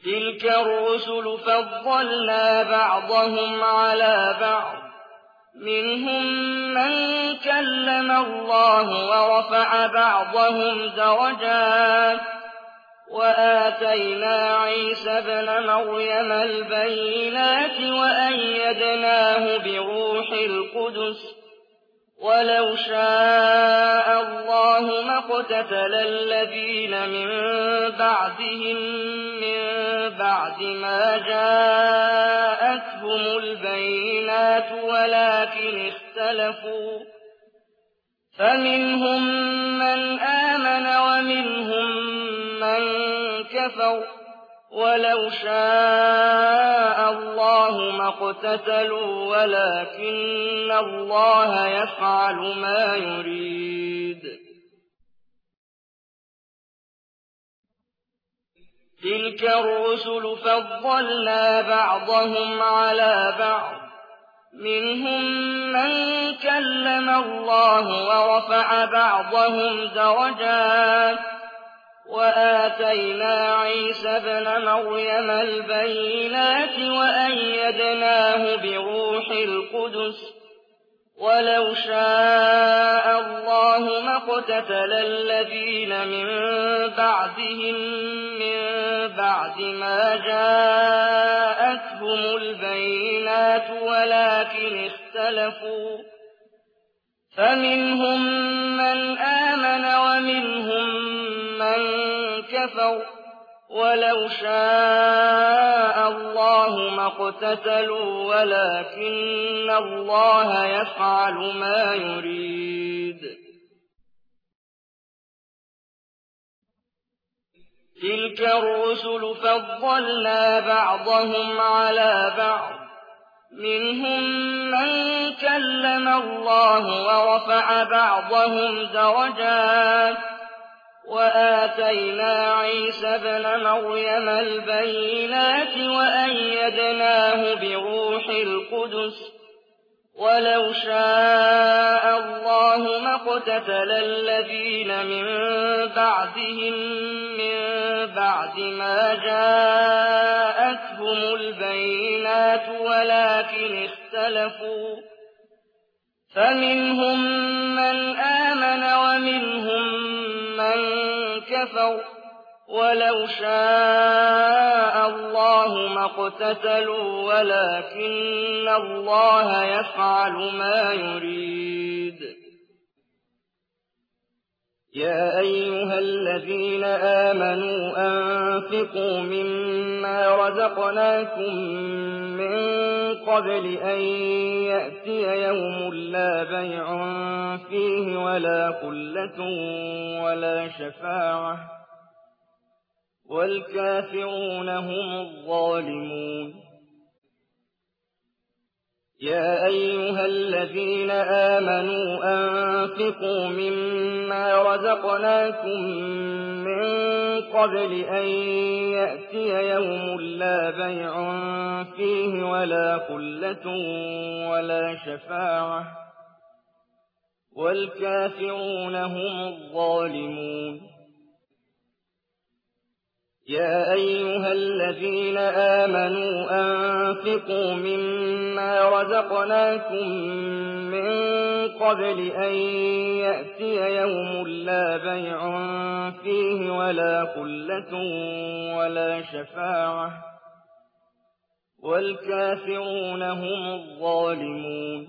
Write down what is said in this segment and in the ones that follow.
تِلْكَ الرُّسُلُ فَضَّلْنَا بَعْضَهُمْ عَلَىٰ بَعْضٍ ۖ مِّنْهُم مَّن كَلَّمَ اللَّهُ وَرَفَعَ بَعْضَهُمْ دَرَجَاتٍ ۚ وَآتَيْنَا عِيسَى ابْنَ مَرْيَمَ الْبَيِّنَاتِ وَأَيَّدْنَاهُ بِرُوحِ الْقُدُسِ ۗ وَلَوْ شَاءَ اللَّهُ مَا اقْتَتَلَ الَّذِينَ مِن بَعْدِهِم مِّن بَعْدِ مَا جَاءَتْهُمُ الْبَيِّنَاتُ وَلَٰكِنِ اخْتَلَفُوا ۚ فَمِنْهُم مَّنْ آمَنَ وَمِنْهُم مَّن كَفَرَ ۚ وَلَوْ شَاءَ اللَّهُ مَا اقْتَتَلُوا وَلَٰكِنَّ اللَّهَ يَفْعَلُ مَا يُرِيدُ. تِلْكَ الرُّسُلُ فَضَّلْنَا بَعْضَهُمْ عَلَىٰ بَعْضٍ ۖ مِّنْهُم مَّن كَلَّمَ اللَّهُ وَرَفَعَ بَعْضَهُمْ دَرَجَاتٍ ۚ وَآتَيْنَا عِيسَى ابْنَ مَرْيَمَ الْبَيِّنَاتِ وَأَيَّدْنَاهُ بِرُوحِ الْقُدُسِ ۗ وَلَوْ شَاءَ اللَّهُ مَا اقْتَتَلَ الَّذِينَ مِن بَعْدِهِم مِّن بَعْدِ مَا جَاءَتْهُمُ الْبَيِّنَاتُ وَلَٰكِنِ اخْتَلَفُوا ۚ فَمِنْهُم مَّنْ آمَنَ وَمِنْهُم مَّن كَفَرَ ۚ وَلَوْ شَاءَ اللَّهُ مَا اقْتَتَلُوا وَلَٰكِنَّ اللَّهَ يَفْعَلُ مَا يُرِيدُ. تِلْكَ الرُّسُلُ فَضَّلْنَا بَعْضَهُمْ عَلَىٰ بَعْضٍ ۖ مِّنْهُم مَّن كَلَّمَ اللَّهُ وَرَفَعَ بَعْضَهُمْ دَرَجَاتٍ ۚ وَآتَيْنَا عِيسَى ابْنَ مَرْيَمَ الْبَيِّنَاتِ وَأَيَّدْنَاهُ بِرُوحِ الْقُدُسِ ۗ وَلَوْ شَاءَ اللَّهُ مَا اقْتَتَلَ الَّذِينَ مِن بَعْدِهِم مِّن بَعْدِ مَا جَاءَتْهُمُ الْبَيِّنَاتُ وَلَٰكِنِ اخْتَلَفُوا ۚ فَمِنْهُم مَّنْ آمَنَ وَمِنْهُم مَّن كَفَرَ ۚ وَلَوْ شَاءَ اللَّهُ مَا اقْتَتَلُوا وَلَٰكِنَّ اللَّهَ يَفْعَلُ مَا يُرِيدُ. يَا أَيُّهَا الَّذِينَ آمَنُوا أَنفِقُوا مِمَّا رَزَقْنَاكُم مِّن قَبْلِ أَن يَأْتِيَ يَوْمٌ لَّا بَيْعٌ فِيهِ وَلَا خُلَّةٌ وَلَا شَفَاعَةٌ ۗ وَالْكَافِرُونَ هُمُ الظَّالِمُونَ. يَا أَيُّهَا الَّذِينَ آمَنُوا أَنفِقُوا مِمَّا رَزَقْنَاكُم مِّن قَبْلِ أَن يَأْتِيَ يَوْمٌ لَّا بَيْعٌ فِيهِ وَلَا خُلَّةٌ وَلَا شَفَاعَةٌ ۗ وَالْكَافِرُونَ هُمُ الظَّالِمُونَ. يَا أَيُّهَا الَّذِينَ آمَنُوا أَنفِقُوا مِمَّا رَزَقْنَاكُم مِّن قَبْلِ أَن يَأْتِيَ يَوْمٌ لَّا بَيْعٌ فِيهِ وَلَا خُلَّةٌ وَلَا شَفَاعَةٌ ۗ وَالْكَافِرُونَ هُمُ الظَّالِمُونَ.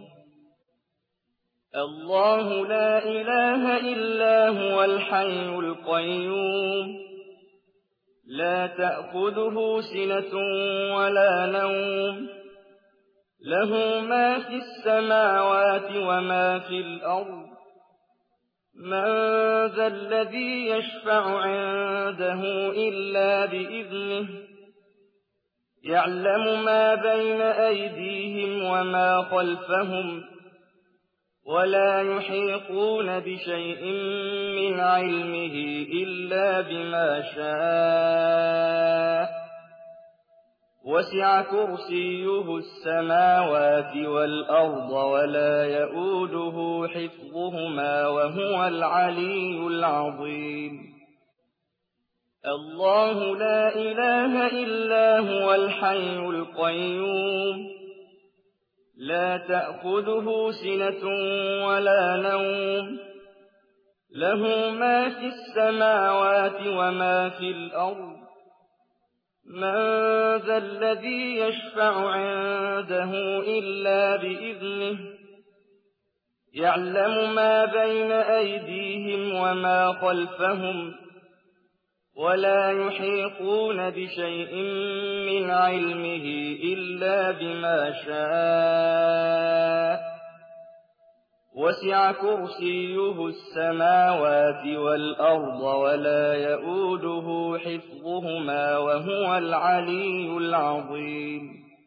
اللَّهُ لَا إِلَٰهَ إِلَّا هُوَ الْحَيُّ الْقَيُّومُ، لَا تَأْخُذُهُ سِنَةٌ وَلَا نَوْمٌ، لَّهُ مَا فِي السَّمَاوَاتِ وَمَا فِي الْأَرْضِ. مَن ذَا الَّذِي يَشْفَعُ عِندَهُ إِلَّا بِإِذْنِهِ ۚ يَعْلَمُ مَا بَيْنَ أَيْدِيهِمْ وَمَا خَلْفَهُمْ، وَلَا يُحِيطُونَ بِشَيْءٍ مِّنْ عِلْمِهِ إِلَّا بِمَا شَاءَ ۚ وَسِعَ كُرْسِيُّهُ السَّمَاوَاتِ وَالْأَرْضَ وَلَا يَئُودُهُ حِفْظُهُمَا وَهُوَ الْعَلِيُّ الْعَظِيمُ. الله لا إله إلا هو الحي القيوم لا تأخذه سنة ولا نوم له ما في السماوات وما في الأرض من ذا الذي يشفع عنده إلا بإذنه يعلم ما بين أيديهم وما خلفهم ولا يحيطون بشيء من علمه إلا بما شاء وسع كرسيه السماوات والأرض ولا يئوده حفظهما وهو العلي العظيم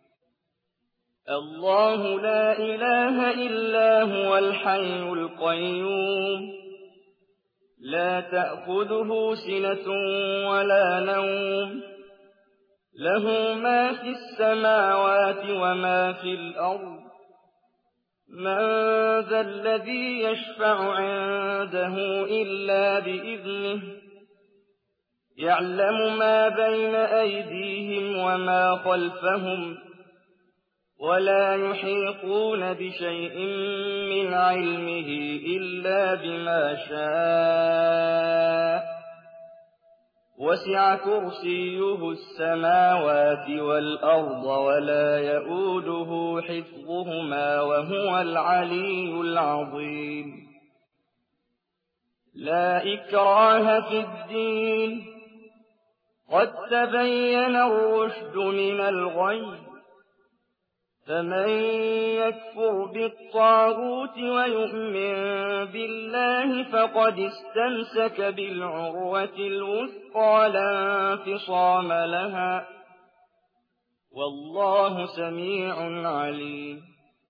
الله لا إله إلا هو الحي القيوم لا تأخذه سنة ولا نوم له ما في السماوات وما في الأرض من ذا الذي يشفع عنده إلا بإذنه يعلم ما بين أيديهم وما خلفهم ولا يحيطون بشيء من علمه إلا بما شاء وسع كرسيه السماوات والأرض ولا يئوده حفظهما وهو العلي العظيم لا إكراه في الدين قد تبين الرشد من الغي فمن يكفر بالطاغوت ويؤمن بالله فقد استمسك بالعروة الوثقى لا انفصام لها والله سميع عليم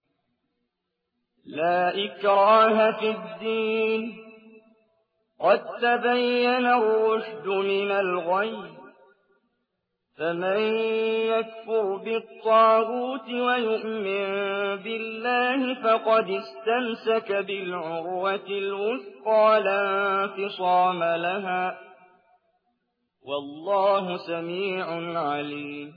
لا إكراه في الدين قد تبين الرشد من الغي فمن يكفر بالطاغوت ويؤمن بالله فقد استمسك بالعروة الوثقى لا انفصام لها والله سميع عليم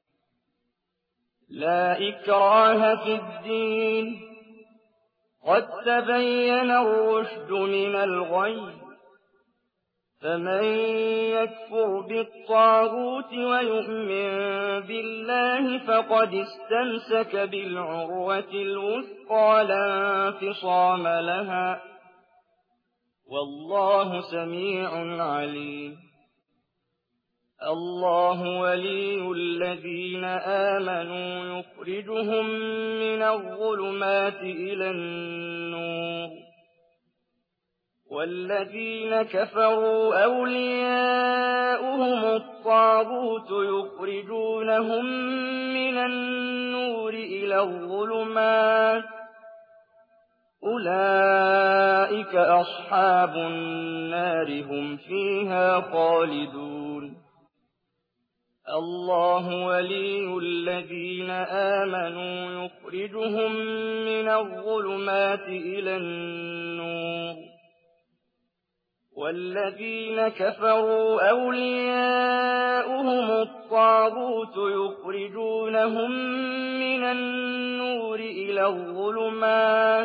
لا إكراه في الدين قد تبين الرشد من الغي فمن يكفر بالطاغوت ويؤمن بالله فقد استمسك بالعروة الوثقى لا انفصام لها والله سميع عليم الله ولي الذين آمنوا يخرجهم من الظلمات إلى النور والذين كفروا أولياؤهم الطاغوت يخرجونهم من النور إلى الظلمات أولئك أصحاب النار هم فيها خالدون الله ولي الذين آمنوا يخرجهم من الظلمات إلى النور والذين كفروا أولياؤهم الطاغوت يخرجونهم من النور إلى الظلمات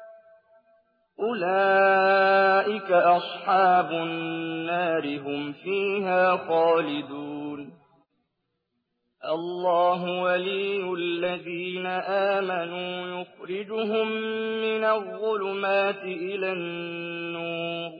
أولئك أصحاب النار هم فيها خالدون الله ولي الذين آمنوا يخرجهم من الظلمات إلى النور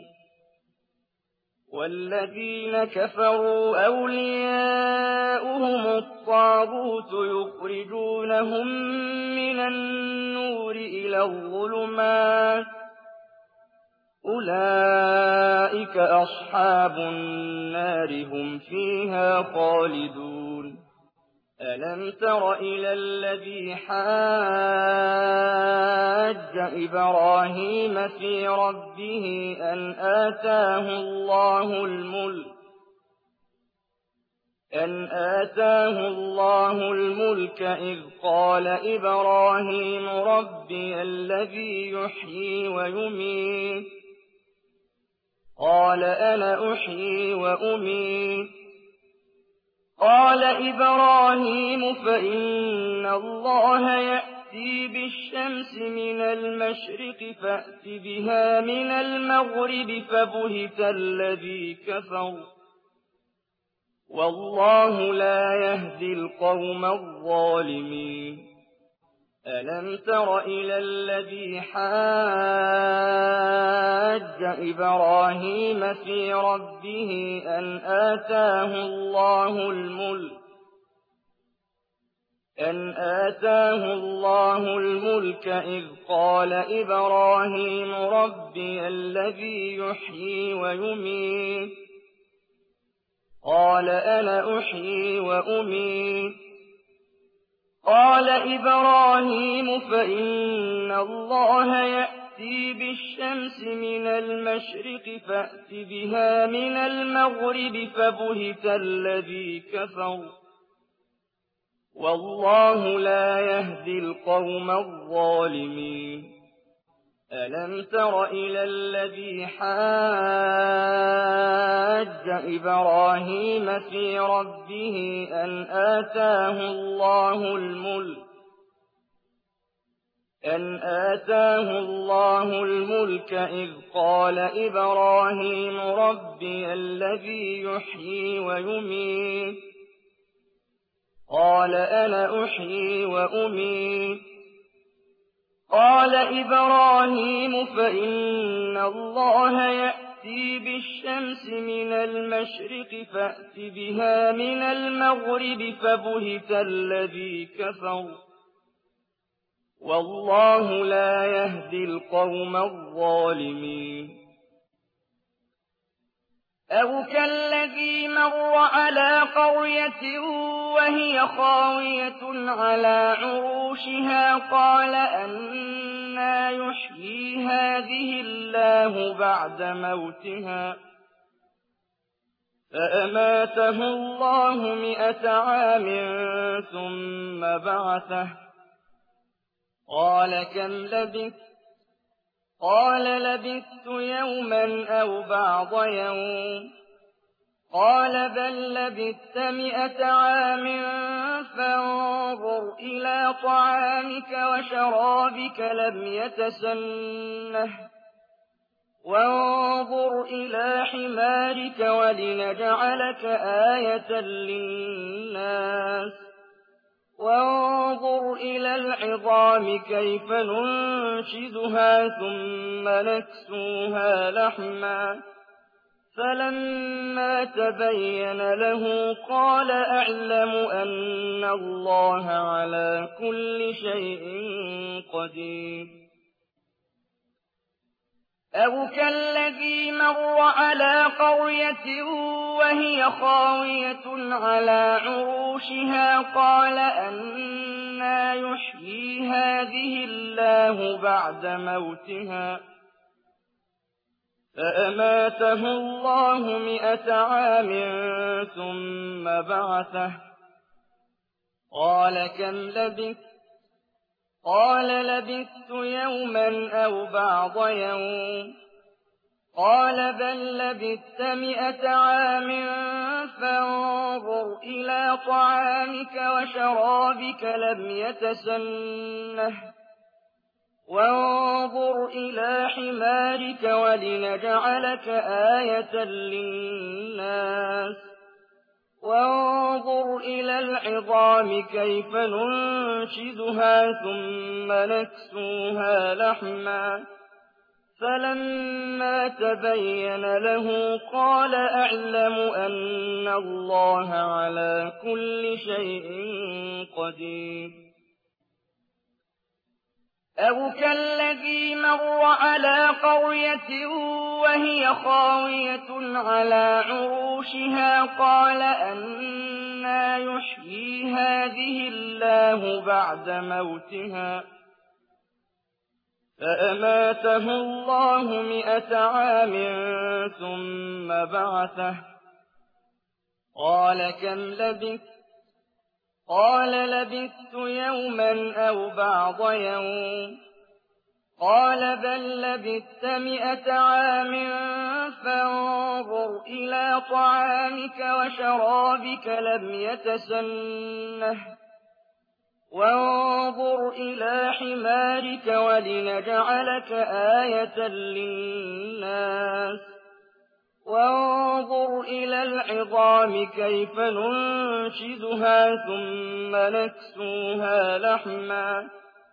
والذين كفروا أولياؤهم الطاغوت يخرجونهم من النور إلى الظلمات أولئك أصحاب النار هم فيها خالدون ألم تر إلى الذي حاج إبراهيم في ربه أن آتاه الله الملك إذ قال إبراهيم ربي الذي يحيي ويميت قال أنا أحيي وأميت قال إبراهيم فإن الله يأتي بالشمس من المشرق فأت بها من المغرب فبهت الذي كفر والله لا يهدي القوم الظالمين ألم تر إلى الذي حاج إبراهيم في ربه أن آتاه الله الملك إذ قال إبراهيم ربي الذي يحيي ويميت قال أنا أحيي وأميت قال إبراهيم فإن الله يأتي بالشمس من المشرق فأت بها من المغرب فبهت الذي كفر والله لا يهدي القوم الظالمين ألم تر إلى الذي حاج إبراهيم في ربه أن آتاه الله الملك إذ قال إبراهيم ربي الذي يحيي ويميت قال أنا أحيي وأميت قال إبراهيم فإن الله يأتي بالشمس من المشرق فأت بها من المغرب فبهت الذي كفر والله لا يهدي القوم الظالمين أو كالذي مر على قرية وهي خاوية على عروشها قال أنى يحيي هذه الله بعد موتها فأماته الله 100 عام ثم بعثه قال كم لبثت قال لبثت يوما أو بعض يوم قال بل لبثت 100 عام فانظر إلى طعامك وشرابك لم يتسنه وانظر إلى حمارك ولنجعلك آية للناس وانظر إلى العظام كيف ننشزها ثم نكسوها لحما فلما تبين له قال أعلم أن الله على كل شيء قدير أو كالذي مر على قرية وهي خاوية على عروشها قال أنى يحيي هذه الله بعد موتها فأماته الله 100 عام ثم بعثه قال كم لبثت قال لبثت يوما أو بعض يوم قال بل لبثت 100 عام فانظر إلى طعامك وشرابك لم يتسنه وانظر إلى حمارك ولنجعلك آية للناس وانظر إلى العظام كيف ننشزها ثم نكسوها لحما فلما تبين له قال أعلم أن الله على كل شيء قدير أو كالذي مر على قرية وهي خاوية على عروشها قال أنى يحيي هذه الله بعد موتها فأماته الله 100 عام ثم بعثه قال كم لبثت قال لبثت يوما أو بعض يوم قال بل لبثت 100 عام فانظر إلى طعامك وشرابك لم يتسنه وانظر إلى حمارك ولنجعلك آية للناس وانظر إلى العظام كيف ننشزها ثم نكسوها لحما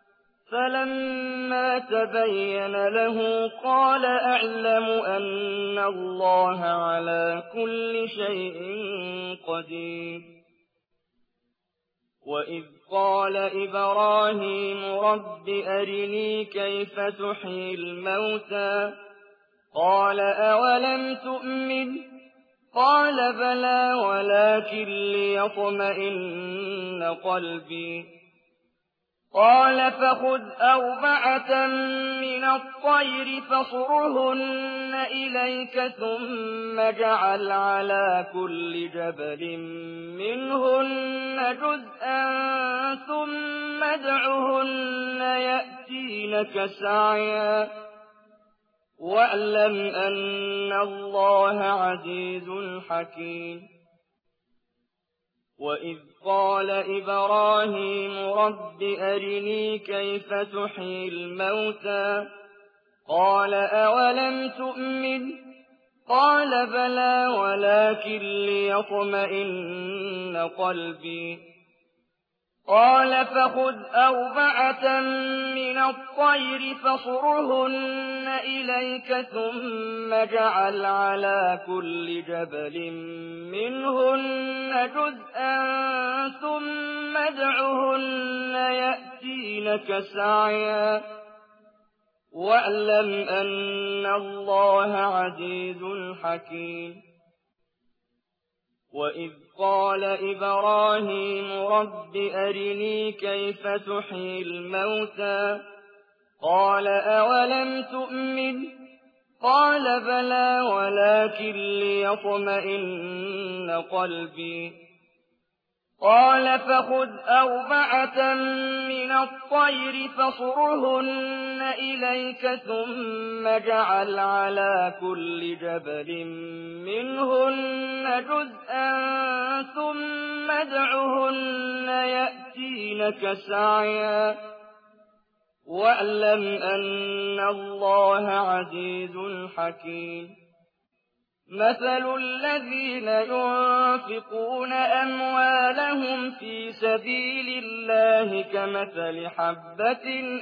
فلما تبين له قال أعلم أن الله على كل شيء قدير وإذ قال إبراهيم رب أرني كيف تحيي الموتى قال أولم تؤمن قال بلى ولكن ليطمئن قلبي قال فخذ 4 من الطير فصرهن إليك ثم اجعل على كل جبل منهن جزءا ثم ادعهن يأتينك سعيا واعلم أن الله عزيز حكيم وإذ قال إبراهيم رب أرني كيف تحيي الموتى قال أولم تؤمن قال بلى ولكن ليطمئن قلبي قال فخذ 4 من الطير فصرهن إليك ثم اجعل على كل جبل منهن جزءا ثم ادعهن يأتينك سعيا واعلم أن الله عزيز حكيم وإذ قال إبراهيم رب أرني كيف تحيي الموتى قال أولم تؤمن قال بلى ولكن ليطمئن قلبي قال فخذ 4 من الطير فصرهن إليك ثم اجعل على كل جبل منهن جزءا ثم ادعهن يأتينك سعيا واعلم أن الله عزيز حكيم مثل الذين ينفقون أموالهم في سبيل الله كمثل حبة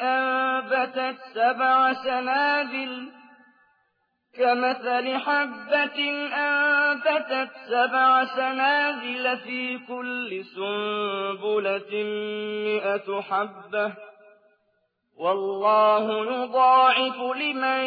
أنبتت 7 سنابل في كل سنبلة 100 حبة والله يضاعف لمن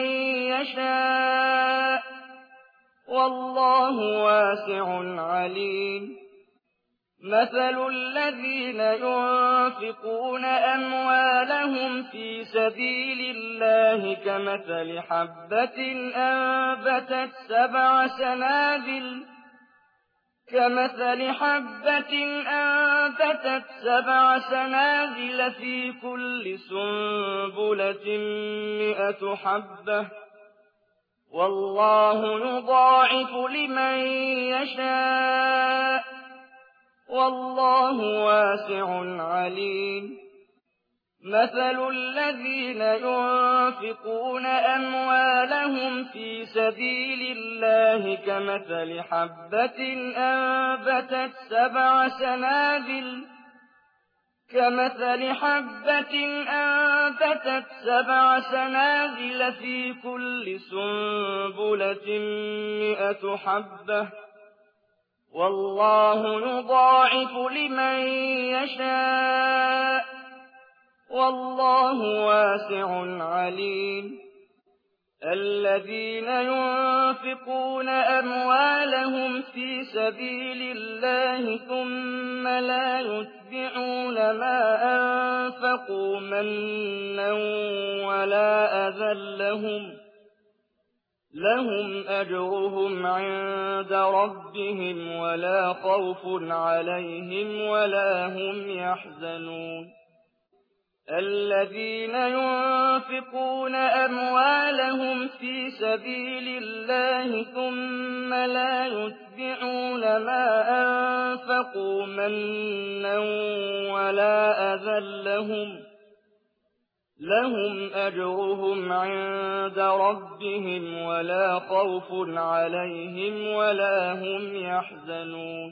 يشاء والله واسع عليم مثل الذين ينفقون أموالهم في سبيل الله كمثل حبة أنبتت 7 سنابل في كل سنبلة 100 حبة والله يضاعف لمن يشاء والله واسع عليم مثل الذين ينفقون أموالهم في سبيل الله كمثل حبة أنبتت 7 سنابل في كل سنبلة 100 حبة والله يضاعف لمن يشاء والله واسع عليم الذين ينفقون أموالهم في سبيل الله ثم لا يتبعون ما أنفقوا منا ولا أذى لهم أجرهم عند ربهم ولا خوف عليهم ولا هم يحزنون الذين ينفقون أموالهم في سبيل الله ثم لا يتبعون ما أنفقوا منا ولا أذى لهم أجرهم عند ربهم ولا خوف عليهم ولا هم يحزنون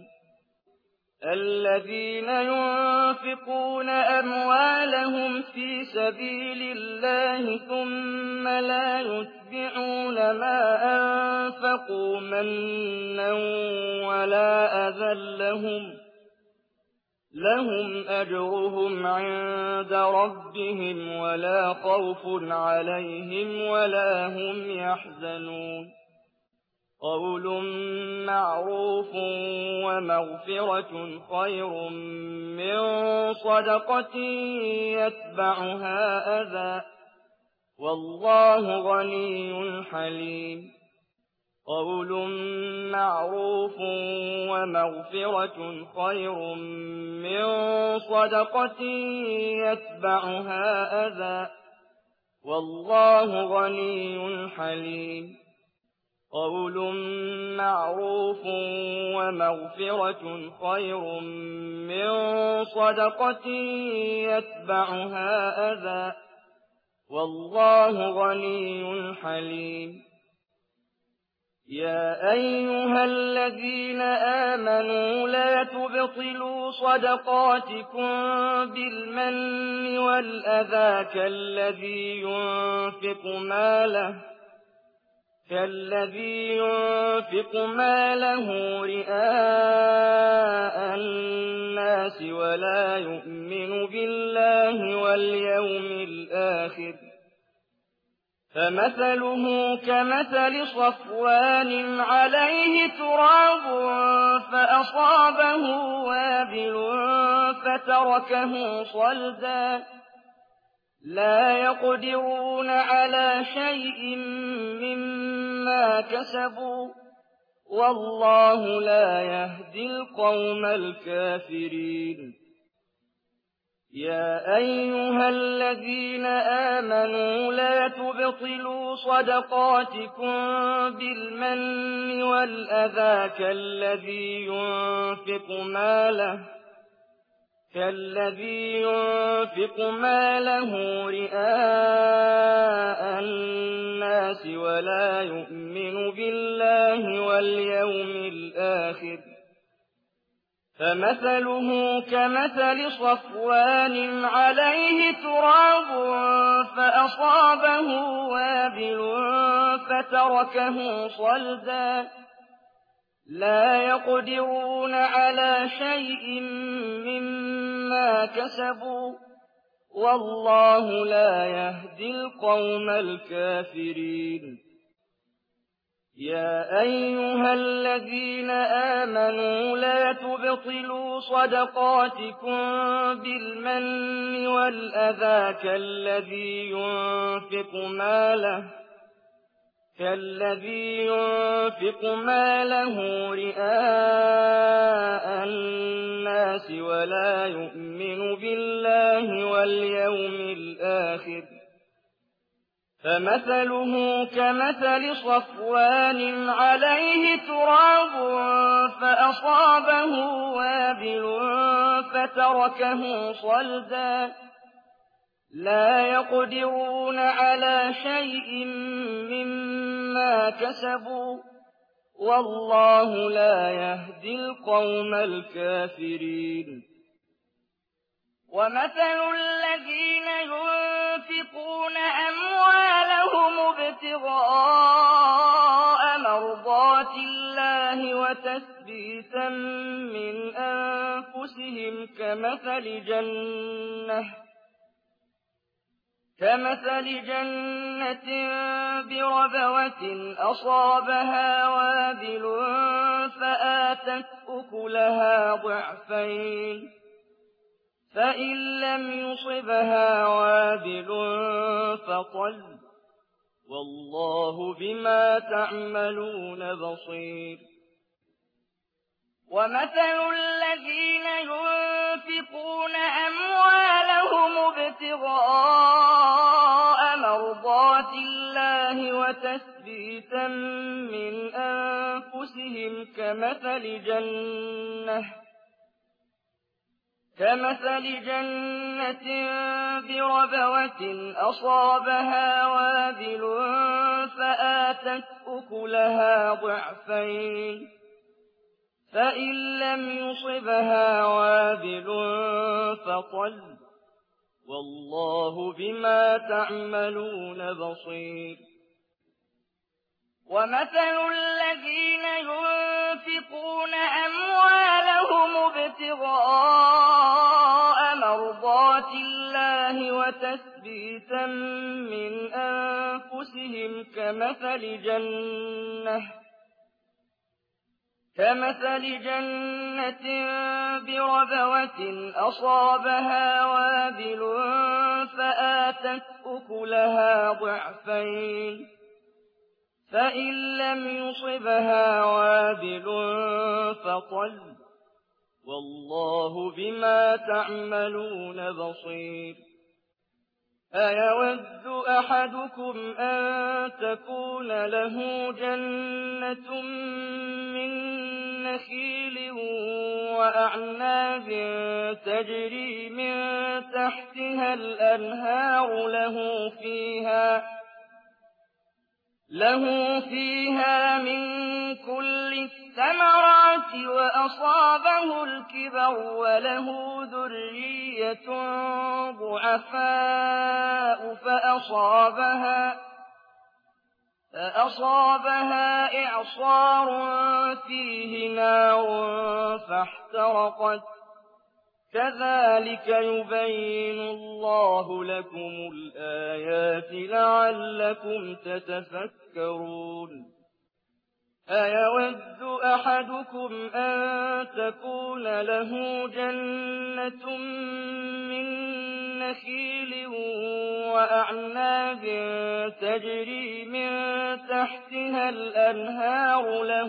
الذين ينفقون أموالهم في سبيل الله ثم لا يتبعون ما أنفقوا منا ولا أذى لهم أجرهم عند ربهم ولا خوف عليهم ولا هم يحزنون قول معروف ومغفرة خير من صدقة يتبعها أذى والله غني حليم قول معروف ومغفرة خير من صدقة يتبعها أذى والله غني حليم قول معروف ومغفرة خير من صدقة يتبعها أذى والله غني حليم يا أيها الذين آمنوا لا تبطلوا صدقاتكم بالمن والأذى كالذي ينفق ماله رئاء الناس ولا يؤمن بالله واليوم الآخر فمثله كمثل صفوان عليه تراب فأصابه وابل فتركه صلدا لا يقدرون على شيء مما كسبوا والله لا يهدي القوم الكافرين يا أيها الذين آمنوا لا تبطلوا صدقاتكم بالمن والأذى كالذي ينفق ماله رئاء الناس ولا يؤمن بالله واليوم الآخر فمثله كمثل صفوان عليه تراب فأصابه وابل فتركه صلدا لا يقدرون على شيء مما كسبوا والله لا يهدي القوم الكافرين يا أيها الذين آمنوا لا تبطلوا صدقاتكم بالمن والأذى كالذي ينفق ماله رئاء الناس ولا يؤمن بالله واليوم الآخر فمثله كمثل صفوان عليه تراب فأصابه وابل فتركه صلدا لا يقدرون على شيء مما كسبوا والله لا يهدي القوم الكافرين ومثل الذين ينفقون أموالهم ابتغاء مرضات الله وتثبيتا من أنفسهم كمثل جنة بربوة أصابها وابل فآتت أكلها ضعفين فإن لم يصبها وابل فطل والله بما تعملون بصير ومثل الذين ينفقون أموالهم ابتغاء ابْتِغَاءَ مَرْضَاتِ اللَّهِ وَتَثْبِيتًا مِّنْ أَنفُسِهِمْ كَمَثَلِ جَنَّةٍ بِرَبْوَةٍ أَصَابَهَا وَابِلٌ فَآتَتْ أُكُلَهَا ضِعْفَيْنِ فَإِن لَّمْ يُصِبْهَا وَابِلٌ فَطَلٌّ ۗ وَاللَّهُ بِمَا تَعْمَلُونَ بَصِيرٌ وَمَثَلُ الَّذِينَ يُنفِقُونَ أَمْوَالَهُمُ ابْتِغَاءَ مَرْضَاتِ اللَّهِ وَتَثْبِيتًا مِّنْ أَنفُسِهِمْ كَمَثَلِ جَنَّةٍ بِرَبْوَةٍ أَصَابَهَا وَابِلٌ فَآتَتْ أُكُلَهَا ضِعْفَيْنِ فَإِن لَّمْ يُصِبْهَا وَابِلٌ فَطَلٌّ ۗ وَاللَّهُ بِمَا تَعْمَلُونَ بَصِيرٌ أَيَوَدُّ أَحَدُكُمْ أَن تَكُونَ لَهُ جَنَّةٌ مِّن نَّخِيلٍ وَأَعْنَابٍ تَجْرِي مِن تَحْتِهَا الْأَنْهَارُ لَهُ فِيهَا مِن كُلِّ الثَّمَرَاتِ وَأَصَابَهُ الْكِبَرُ وَلَهُ ذُرِّيَّةٌ ضُعَفَاءُ فَأَصَابَهَا إِعْصَارٌ فِيهِ نَارٌ فَاحْتَرَقَتْ ۗ كَذَٰلِكَ يُبَيِّنُ اللَّهُ لَكُمُ الْآيَاتِ لَعَلَّكُمْ تَتَفَكَّرُونَ أَيَوَدُّ أَحَدُكُمْ أَن تَكُونَ لَهُ جَنَّةٌ مِّن نَّخِيلٍ وَأَعْنَابٍ تَجْرِي مِن تَحْتِهَا الْأَنْهَارُ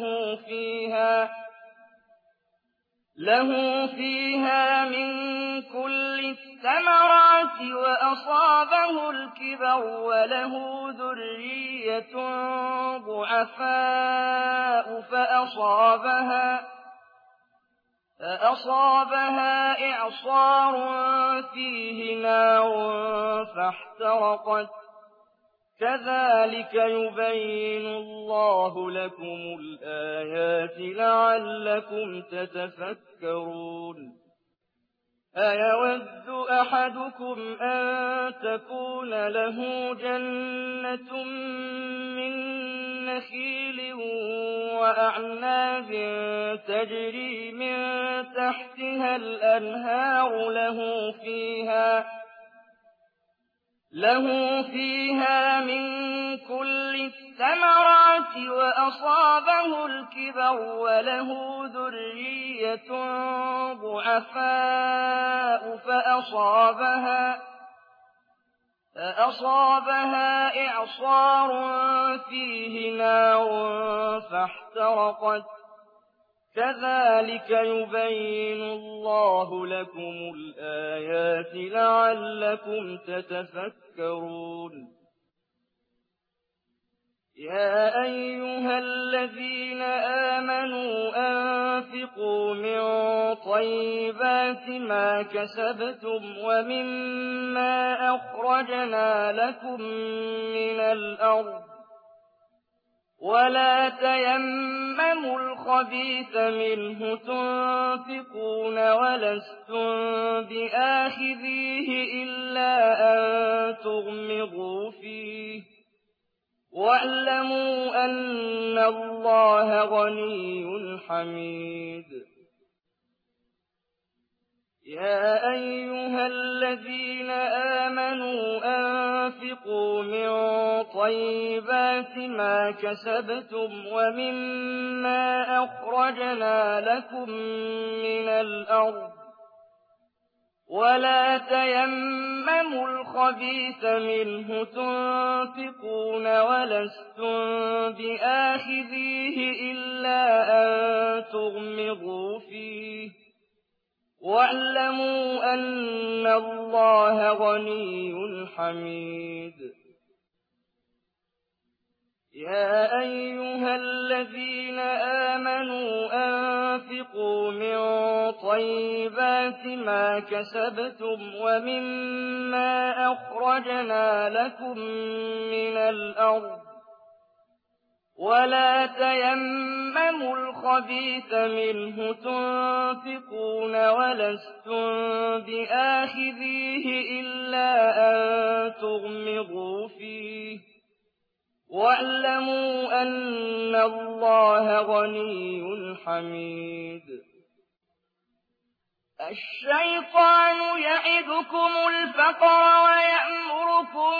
لَهُ فِيهَا مِن كُلِّ الثَّمَرَاتِ وَأَصَابَهُ الْكِبَرُ وَلَهُ ذُرِّيَّةٌ ضُعَفَاءُ فَأَصَابَهَا إِعْصَارٌ فِيهِ نَارٌ فَاحْتَرَقَتْ ۗ كَذَٰلِكَ يُبَيِّنُ اللَّهُ لَكُمُ الْآيَاتِ لَعَلَّكُمْ تَتَفَكَّرُونَ أَيَوَدُّ أَحَدُكُمْ أَن تَكُونَ لَهُ جَنَّةٌ مِّن نَّخِيلٍ وَأَعْنَابٍ تَجْرِي مِن تَحْتِهَا الْأَنْهَارُ لَهُ فِيهَا مِن كُلِّ الثَّمَرَاتِ وَأَصَابَهُ الْكِبَرُ وَلَهُ ذُرِّيَّةٌ ضُعَفَاءُ فَأَصَابَهَا إِعْصَارٌ فِيهِ نَارٌ فَاحْتَرَقَتْ ۗ كَذَٰلِكَ يُبَيِّنُ اللَّهُ لَكُمُ الْآيَاتِ لَعَلَّكُمْ تَتَفَكَّرُونَ يَا أَيُّهَا الَّذِينَ آمَنُوا أَنفِقُوا مِن طَيِّبَاتِ مَا كَسَبْتُمْ وَمِمَّا أَخْرَجْنَا لَكُم مِّنَ الْأَرْضِ وَلَا تَيَمَّمُوا الْخَبِيثَ مِنْهُ تُنفِقُونَ وَلَسْتُم بِآخِذِيهِ إِلَّا أَن تُغْمِضُوا فِيهِ ۚ وَاعْلَمُوا أَنَّ اللَّهَ غَنِيٌّ حَمِيدٌ يَا أَيُّهَا الَّذِينَ آمَنُوا أَنفِقُوا مِن طَيِّبَاتِ مَا كَسَبْتُمْ وَمِمَّا أَخْرَجْنَا لَكُم مِّنَ الْأَرْضِ وَلَا تَيَمَّمُوا الْخَبِيثَ مِنْهُ تُنفِقُونَ وَلَسْتُم بِآخِذِيهِ إِلَّا أَن تُغْمِضُوا فِيهِ ۚ وَاعْلَمُوا أَنَّ اللَّهَ اللَّهَ غَنِيٌّ حَمِيدٌ يَا أَيُّهَا الَّذِينَ آمَنُوا أَنفِقُوا مِن طَيِّبَاتِ مَا كَسَبْتُمْ وَمِمَّا أَخْرَجْنَا لَكُم مِّنَ الْأَرْضِ وَلَا تَيَمَّمُوا الْخَبِيثَ مِنْهُ تُنفِقُونَ وَلَسْتُم بِآخِذِيهِ إِلَّا أَن تُغْمِضُوا فِيهِ وَاعْلَمُوا أَنَّ اللَّهَ غَنِيٌّ حَمِيدٌ الشَّيْطَانُ يَعِدُكُمُ الْفَقْرَ وَيَأْمُرُكُم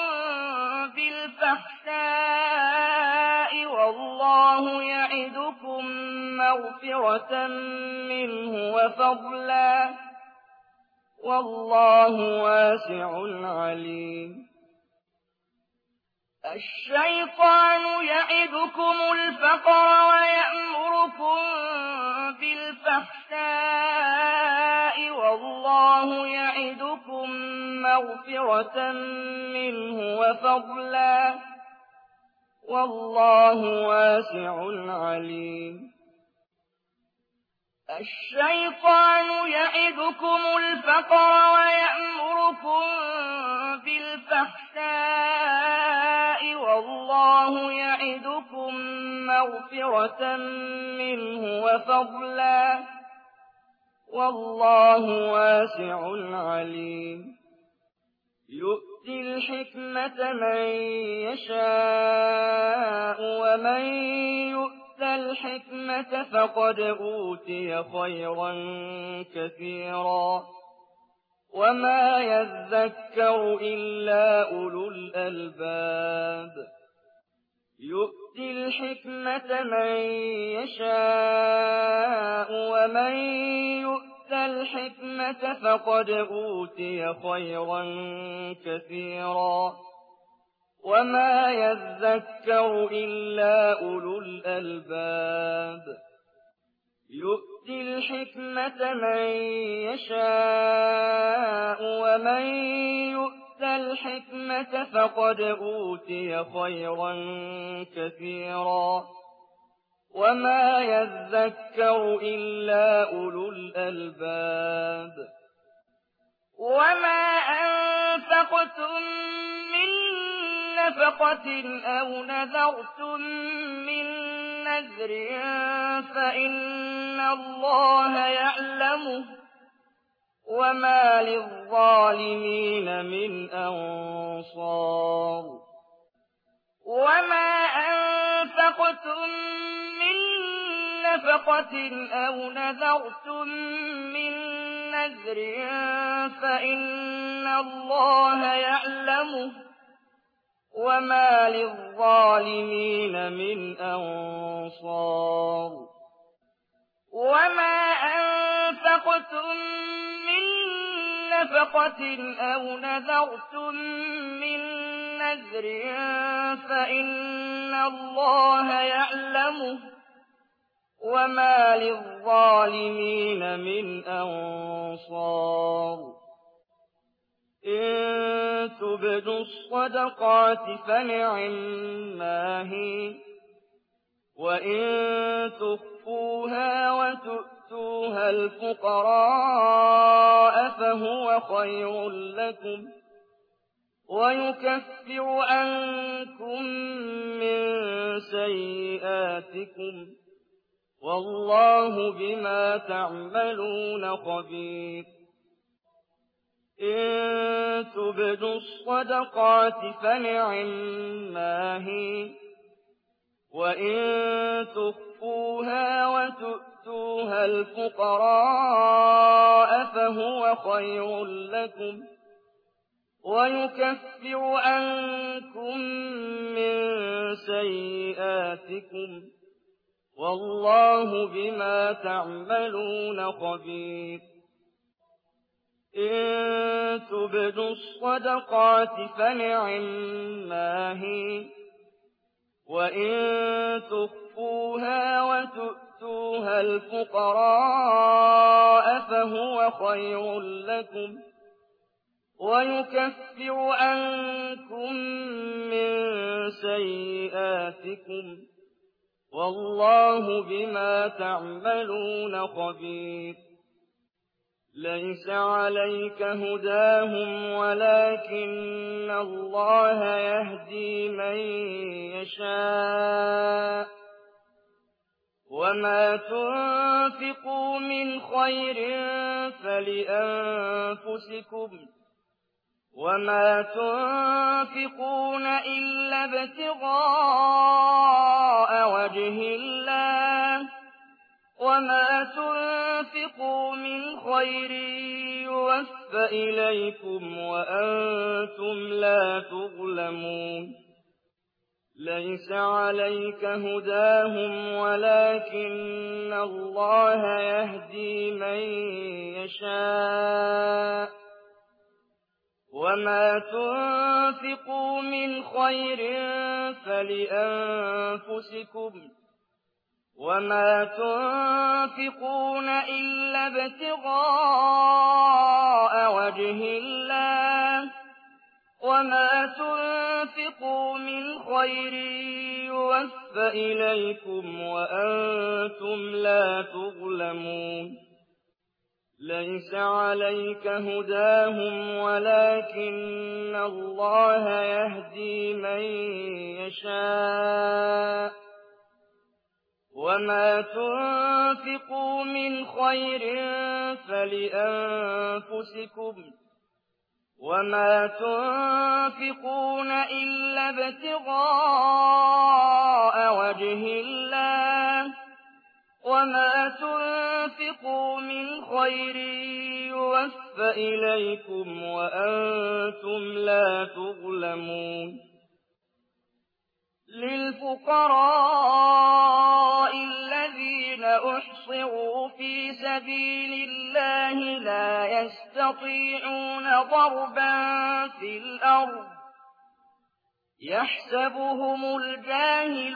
بِالْفَحْشَاءِ وَاللَّهُ يَعِدُكُم مَّغْفِرَةً مِّنْهُ وَفَضْلًا ۗ وَاللَّهُ وَاسِعٌ عَلِيمٌ الشَّيْطَانُ يَعِدُكُمُ الْفَقْرَ وَيَأْمُرُكُم بِالْفَحْشَاءِ وَاللَّهُ يَعِدُكُم مَّغْفِرَةً مِّنْهُ وَفَضْلًا ۗ وَاللَّهُ وَاسِعٌ عَلِيمٌ الشَّيْطَانُ يَعِدُكُمُ الْفَقْرَ وَيَأْمُرُكُم بِالْفَحْشَاءِ وَاللَّهُ يَعِدُكُم مَّغْفِرَةً مِّنْهُ وَفَضْلًا ۗ وَاللَّهُ وَاسِعٌ عَلِيمٌ يُؤْتِي الْحِكْمَةَ مَن يَشَاءُ وَمَن يُؤْتَ الْحِكْمَةَ فَقَدْ أُوتِيَ خَيْرًا كَثِيرًا وَمَا يَذَّكَّرُ إِلَّا أُولُو الْأَلْبَابِ يُؤْتِي الْحِكْمَةَ مَن يَشَاءُ وَمَن يُؤْتَ الْحِكْمَةَ فَقَدْ أُوتِيَ خَيْرًا كَثِيرًا وَمَا يَذَّكَّرُ إِلَّا أُولُو الْأَلْبَابِ يُؤْتِي الْحِكْمَةَ مَن يَشَاءُ وَمَن يُؤْتَ الْحِكْمَةَ فَقَدْ أُوتِيَ خَيْرًا كَثِيرًا وَمَا يَذَّكَّرُ إِلَّا أُولُو الْأَلْبَابِ وَمَا أَنفَقْتُم مِّن نَّفَقَةٍ أَوْ نَذَرْتُم مِّن نَّذْرٍ فَإِنَّ اللَّهَ يَعْلَمُهُ ۗ وَمَا لِلظَّالِمِينَ مِنْ أَنصَارٍ وَمَا أَنفَقْتُم مِّن نَّفَقَةٍ أَوْ نَذَرْتُم مِّن نَّذْرٍ فَإِنَّ اللَّهَ يَعْلَمُهُ ۗ وَمَا لِلظَّالِمِينَ مِنْ أَنصَارٍ وَمَا أَنفَقْتُم مِّن نَّفَقَةٍ أَوْ نَذَرْتُم مِّن نَّذْرٍ فَإِنَّ اللَّهَ يَعْلَمُهُ ۗ وَمَا لِلظَّالِمِينَ مِنْ أَنصَارٍ إِن تُبْدُوا الصَّدَقَاتِ فَنِعِمَّا هِيَ ۖ وَإِن تُخْفُوهَا وَتُؤْتُوهَا الْفُقَرَاءَ فَهُوَ خَيْرٌ لَّكُمْ وَيُكَفِّرُ عَنكُم مِّن سَيِّئَاتِكُمْ ۗ وَاللَّهُ بِمَا تَعْمَلُونَ خَبِيرٌ إِن تُبْدُوا الصَّدَقَاتِ فَنِعِمَّا هِيَ ۖ وَإِن تُخْفُوهَا وَتُؤْتُوهَا الْفُقَرَاءَ فَهُوَ خَيْرٌ لَّكُمْ وَيُكَفِّرُ عَنكُم مِّن سَيِّئَاتِكُمْ ۗ وَاللَّهُ بِمَا تَعْمَلُونَ خَبِيرٌ إِن تُبْدُوا الصَّدَقَاتِ فَنِعِمَّا هِيَ ۖ وَإِن تُخْفُوهَا وَتُؤْتُوهَا الْفُقَرَاءَ فَهُوَ خَيْرٌ لَّكُمْ ويكفر عنكم من سيئاتكم والله بما تعملون خبير ليس عليك هداهم ولكن الله يهدي من يشاء وما تنفقوا من خير فلأنفسكم وما تنفقون إلا ابتغاء وجه الله وما تنفقوا من خير يوفى إليكم وأنتم لا تظلمون ليس عليك هداهم ولكن الله يهدي من يشاء وما تنفقوا من خير فلأنفسكم وما تنفقون إلا ابتغاء وجه الله وما تنفقوا من خير يوفى إليكم وأنتم لا تظلمون ليس عليك هداهم ولكن الله يهدي من يشاء وما تنفقوا من خير فلأنفسكم وما تنفقون إلا ابتغاء وجه الله وما تنفقوا من خير يوفى إليكم وأنتم لا تظلمون للفقراء الذين أحصروا في سبيل الله لا يستطيعون ضربا في الأرض يحسبهم الجاهل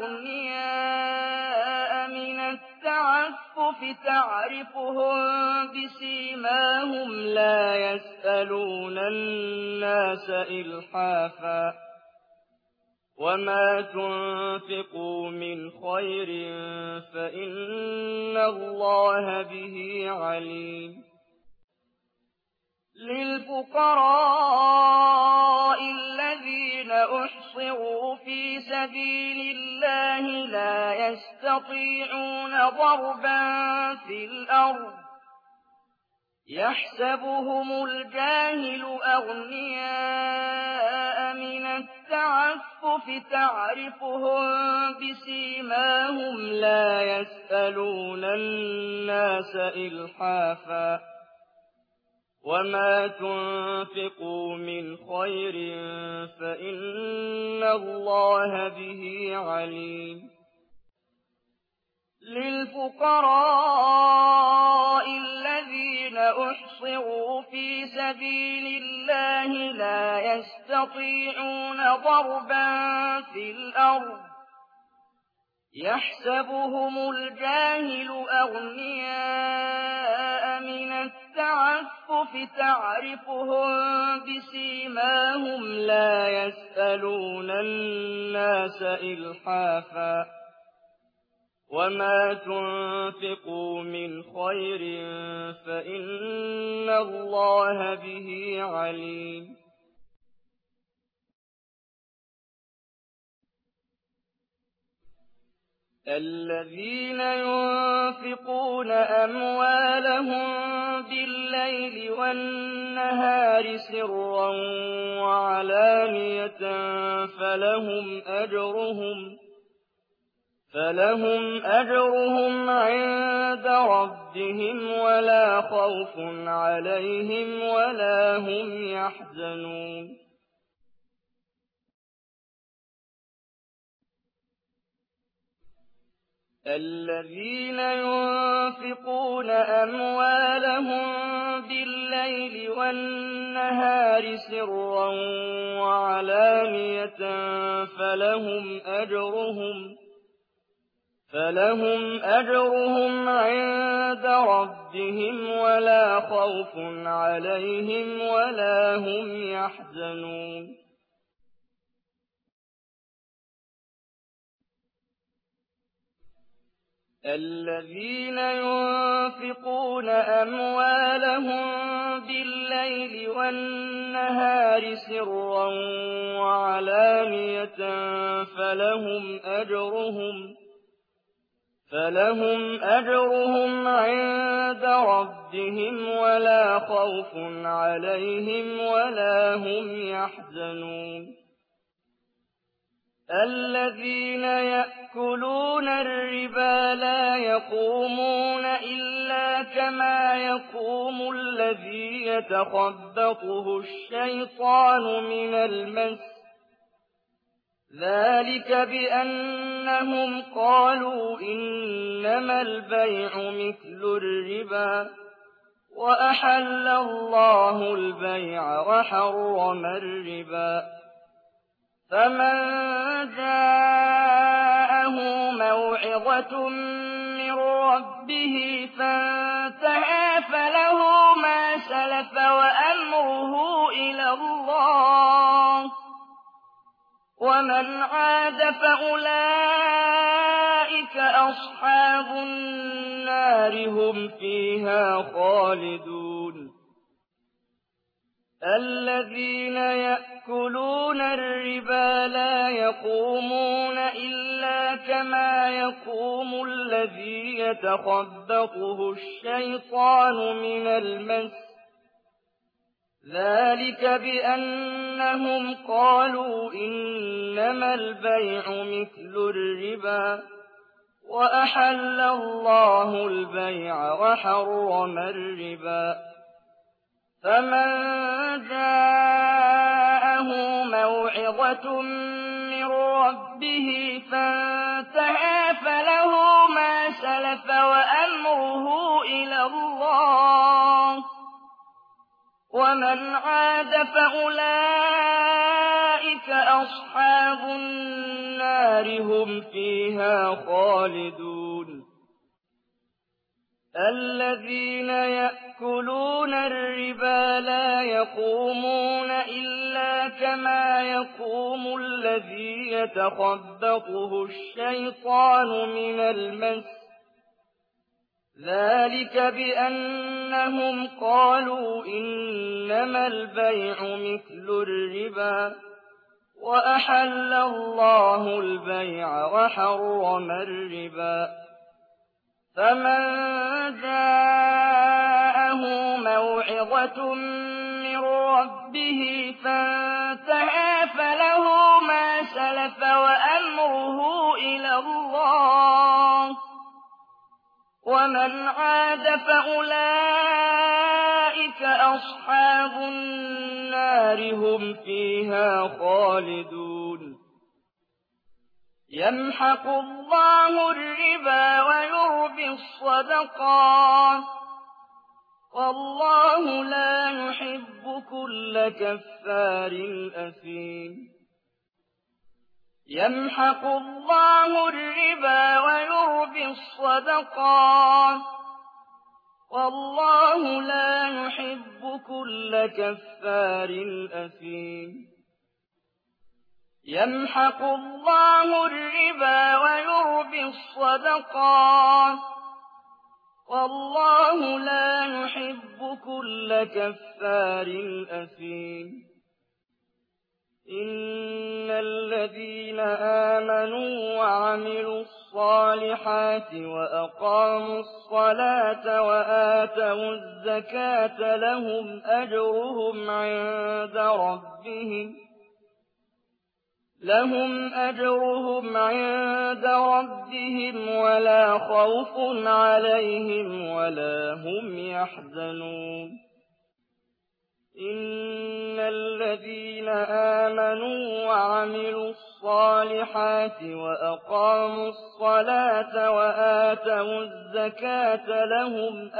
أغنياء من التعفف تعرفهم بسيماهم لا يسألون الناس إلحافا وما تنفقوا من خير فإن الله به عليم للفقراء الذين أحصروا في سبيل الله لا يستطيعون ضربا في الأرض يحسبهم الجاهل أغنياء من التعفف تعرفهم بسيماهم لا يسألون الناس إلحافا وما تنفقوا من خير فإن الله به عليم للفقراء الذين أحصروا في سبيل الله لا يستطيعون ضربا في الأرض يحسبهم الجاهل أغنياء من التعفف تعرفهم بسيماهم لا يسألون الناس إلحافا وما تنفقوا من خير فإن الله به عليم الذين ينفقون أموالهم بالليل والنهار سرا وعلانية فلهم أجرهم عند ربهم ولا خوف عليهم ولا هم يحزنون الذين ينفقون أموالهم بالليل والنهار سرا وعلانية فلهم أجرهم عند ربهم ولا خوف عليهم ولا هم يحزنون الذين ينفقون أموالهم بالليل والنهار سرا وعلانية فلهم أجرهم عند ربهم ولا خوف عليهم ولا هم يحزنون الذين يأكلون الربا لا يقومون إلا كما يقوم الذي يتخبطه الشيطان من المس ذلك بأنهم قالوا إنما البيع مثل الربا وأحل الله البيع وحرم الربا فمن جاءه موعظة من ربه فانتهى فله ما سلف وأمره إلى الله ومن عاد فأولئك أصحاب النار هم فيها خالدون الذين يأكلون الربا لا يقومون إلا كما يقوم الذي يتخبطه الشيطان من المس ذلك بأنهم قالوا إنما البيع مثل الربا وأحل الله البيع وحرم الربا فمن جاءه موعظة من ربه فانتهى فله ما سلف وأمره إلى الله ومن عاد فأولئك أصحاب النار هم فيها خالدون الذين يأكلون الربا لا يقومون إلا كما يقوم الذي يتخبطه الشيطان من المس ذلك بأنهم قالوا إنما البيع مثل الربا وأحل الله البيع وحرم الربا فمن جاءه موعظة من ربه فانتهى فله ما سلف وأمره إلى الله ومن عاد فأولئك أصحاب النار هم فيها خالدون يمحق الله الربا ويربي الصدقات والله لا يحب كل كفار أثيم يمحق الله الربا ويربي الصدقات والله لا يحب كل كفار أثيم يمحق الله الربا ويربي الصدقات والله لا يحب كل كفار أثيم إن الذين آمنوا وعملوا الصالحات وأقاموا الصلاة وآتوا الزكاة لهم أجرهم عند ربهم ولا خوف عليهم ولا هم يحزنون إن الذين آمنوا وعملوا الصالحات وأقاموا الصلاة وآتوا الزكاة لهم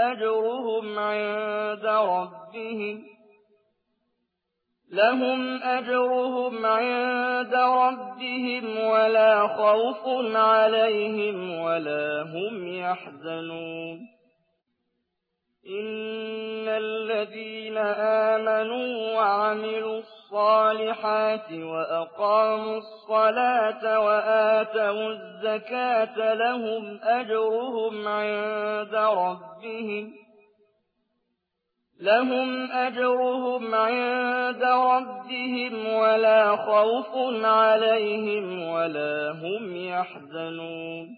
أجرهم عند ربهم ولا خوف عليهم ولا هم يحزنون إن الذين آمنوا وعملوا الصالحات وأقاموا الصلاة وآتوا الزكاة لهم أجرهم عند ربهم ولا خوف عليهم ولا هم يحزنون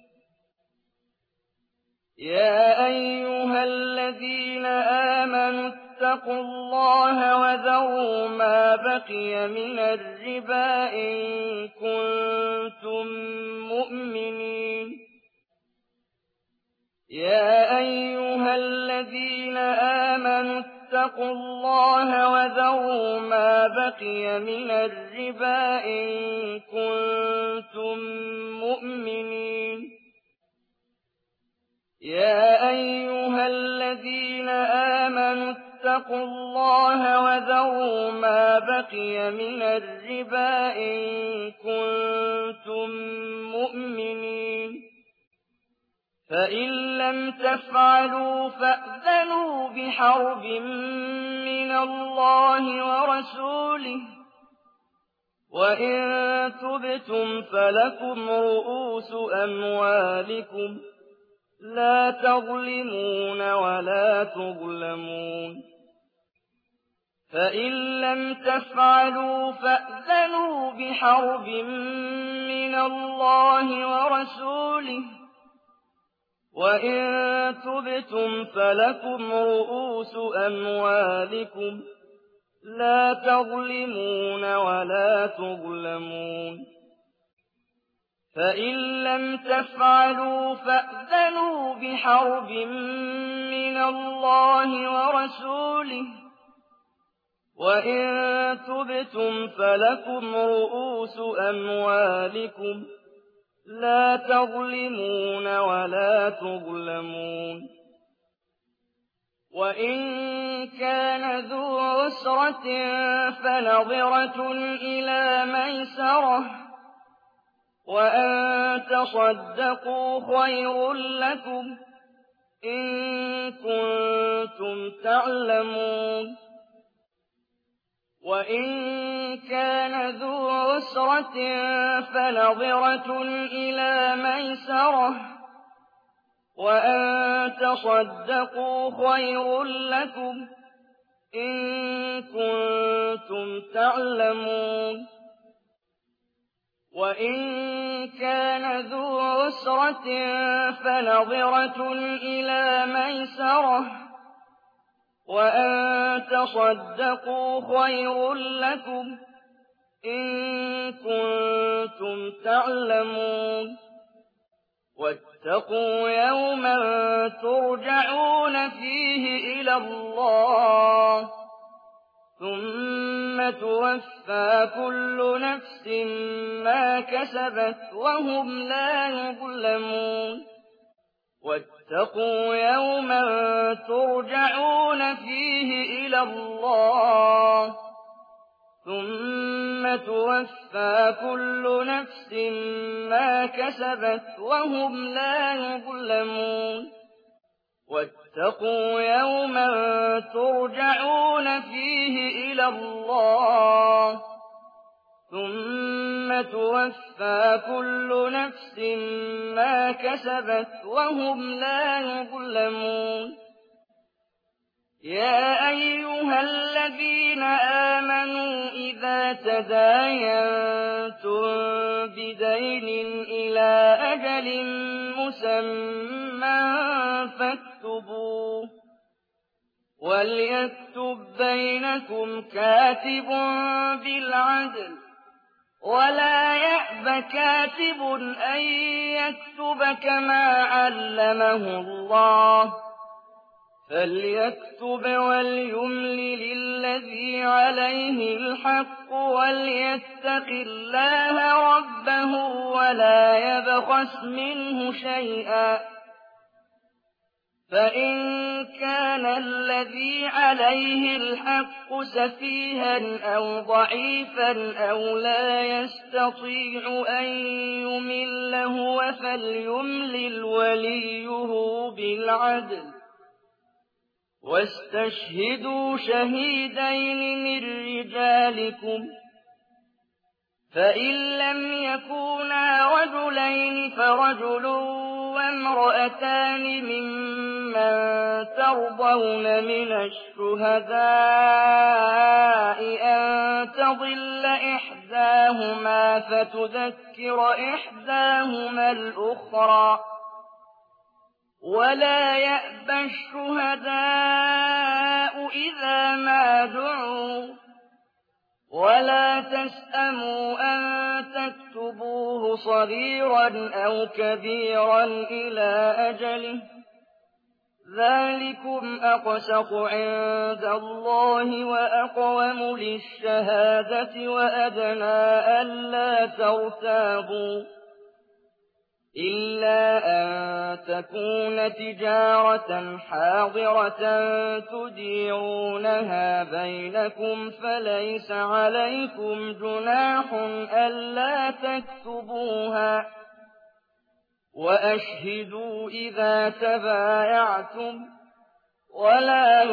يا أيها الذين آمنوا اتقوا الله وذروا ما بقي من الربا إن كنتم مؤمنين يا أيها الذين آمنوا اتقوا الله وذروا ما بقي من الربا إن كنتم مؤمنين يا أيها الذين آمنوا اتقوا الله وذروا ما بقي من الربا إن كنتم مؤمنين فإن لم تفعلوا فأذنوا بحرب من الله ورسوله وإن تبتم فلكم رؤوس أموالكم لا تظلمون ولا تظلمون فإن لم تفعلوا فأذنوا بحرب من الله ورسوله وإن تبتم فلكم رؤوس أموالكم لا تظلمون ولا تظلمون فإن لم تفعلوا فأذنوا بحرب من الله ورسوله وإن تبتم فلكم رؤوس أموالكم لا تظلمون ولا تظلمون وإن كان ذو عسرة فنظرة إلى ميسرة وأن تصدقوا خير لكم إن كنتم تعلمون وإن كان ذو عسرة فنظرة إلى ميسرة وأن تصدقوا خير لكم إن كنتم تعلمون وإن كان ذو عسرة فنظرة إلى ميسرة وأن تصدقوا خير لكم إن كنتم تعلمون واتقوا يوما ترجعون فيه إلى الله ثم توفى كل نفس ما كسبت وهم لا يظلمون واتقوا يوما ترجعون فيه إلى الله ثم توفى كل نفس ما كسبت وهم لا يظلمون واتقوا يوما ترجعون فيه إلى الله ثم توفى كل نفس ما كسبت وهم لا يظلمون يا أيها الذين آمنوا إذا تداينتم بدين إلى أجل مسمى فاكتبوه وليكتب بينكم كاتب بالعدل ولا يأب كاتب أن يكتب كما علمه الله فليكتب وليملل الذي عليه الحق وليتق الله ربه ولا يبخس منه شيئا فإن كان الذي عليه الحق سفيها أو ضعيفا أو لا يستطيع أن يمل هو فليملل وليه بالعدل واستشهدوا شهيدين من رجالكم فإن لم يكونا رجلين فرجل وامرأتان ممن ترضون من الشهداء أن تضل إحداهما فتذكر إحداهما الأخرى ولا يأبى الشهداء إذا ما دعوا ولا تسأموا أن تكتبوه صغيرا أو كبيرا إلى أجله ذلكم أقسط عند الله وأقوم للشهادة وأدنى ألا ترتابوا إلا أن تكون تجارة حاضرة تديرونها بينكم فليس عليكم جناح ألا تكتبوها وأشهدوا إذا تبايعتم ولا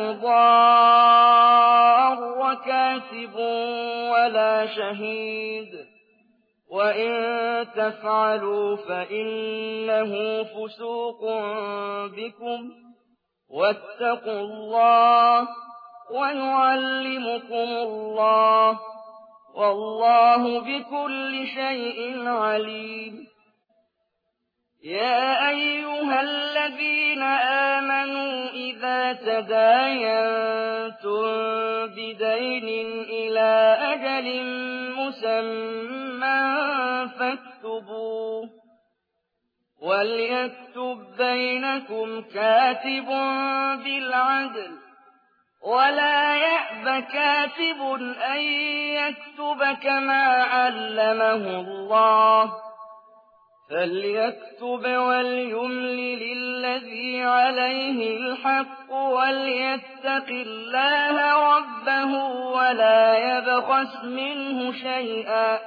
يضار كاتب ولا شهيد وإن تفعلوا فإنه فسوق بكم واتقوا الله ويعلمكم الله والله بكل شيء عليم يا أيها الذين آمنوا إذا تداينتم بدين إلى أجل مسمى فاكتبوه وليكتب بينكم كاتب بالعدل ولا يأب كاتب أن يكتب كما علمه الله فليكتب وليملل الذي عليه الحق وليتق الله ربه ولا يبخس منه شيئا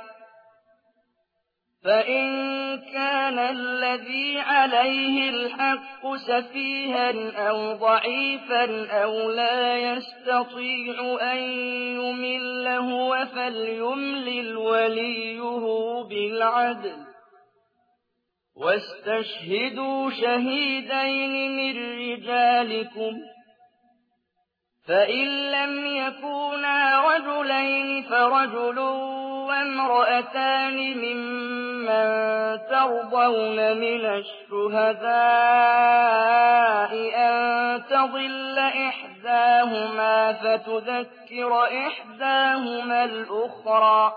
فإن كان الذي عليه الحق سفيها أو ضعيفا أو لا يستطيع أن يمل هو فليملل وليه بالعدل واستشهدوا شهيدين من رجالكم فإن لم يكونا رجلين فرجل وامرأتان ممن ترضون من الشهداء أن تضل إحداهما فتذكر إحداهما الأخرى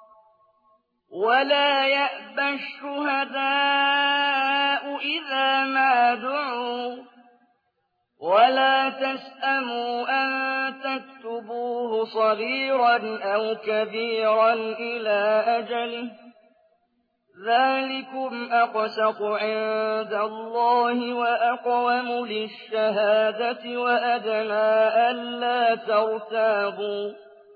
ولا يأبى الشهداء إذا ما دعوا ولا تسأموا أن تكتبوه صغيرا أو كبيرا إلى أجله ذلكم أقسط عند الله وأقوم للشهادة وأدنى ألا ترتابوا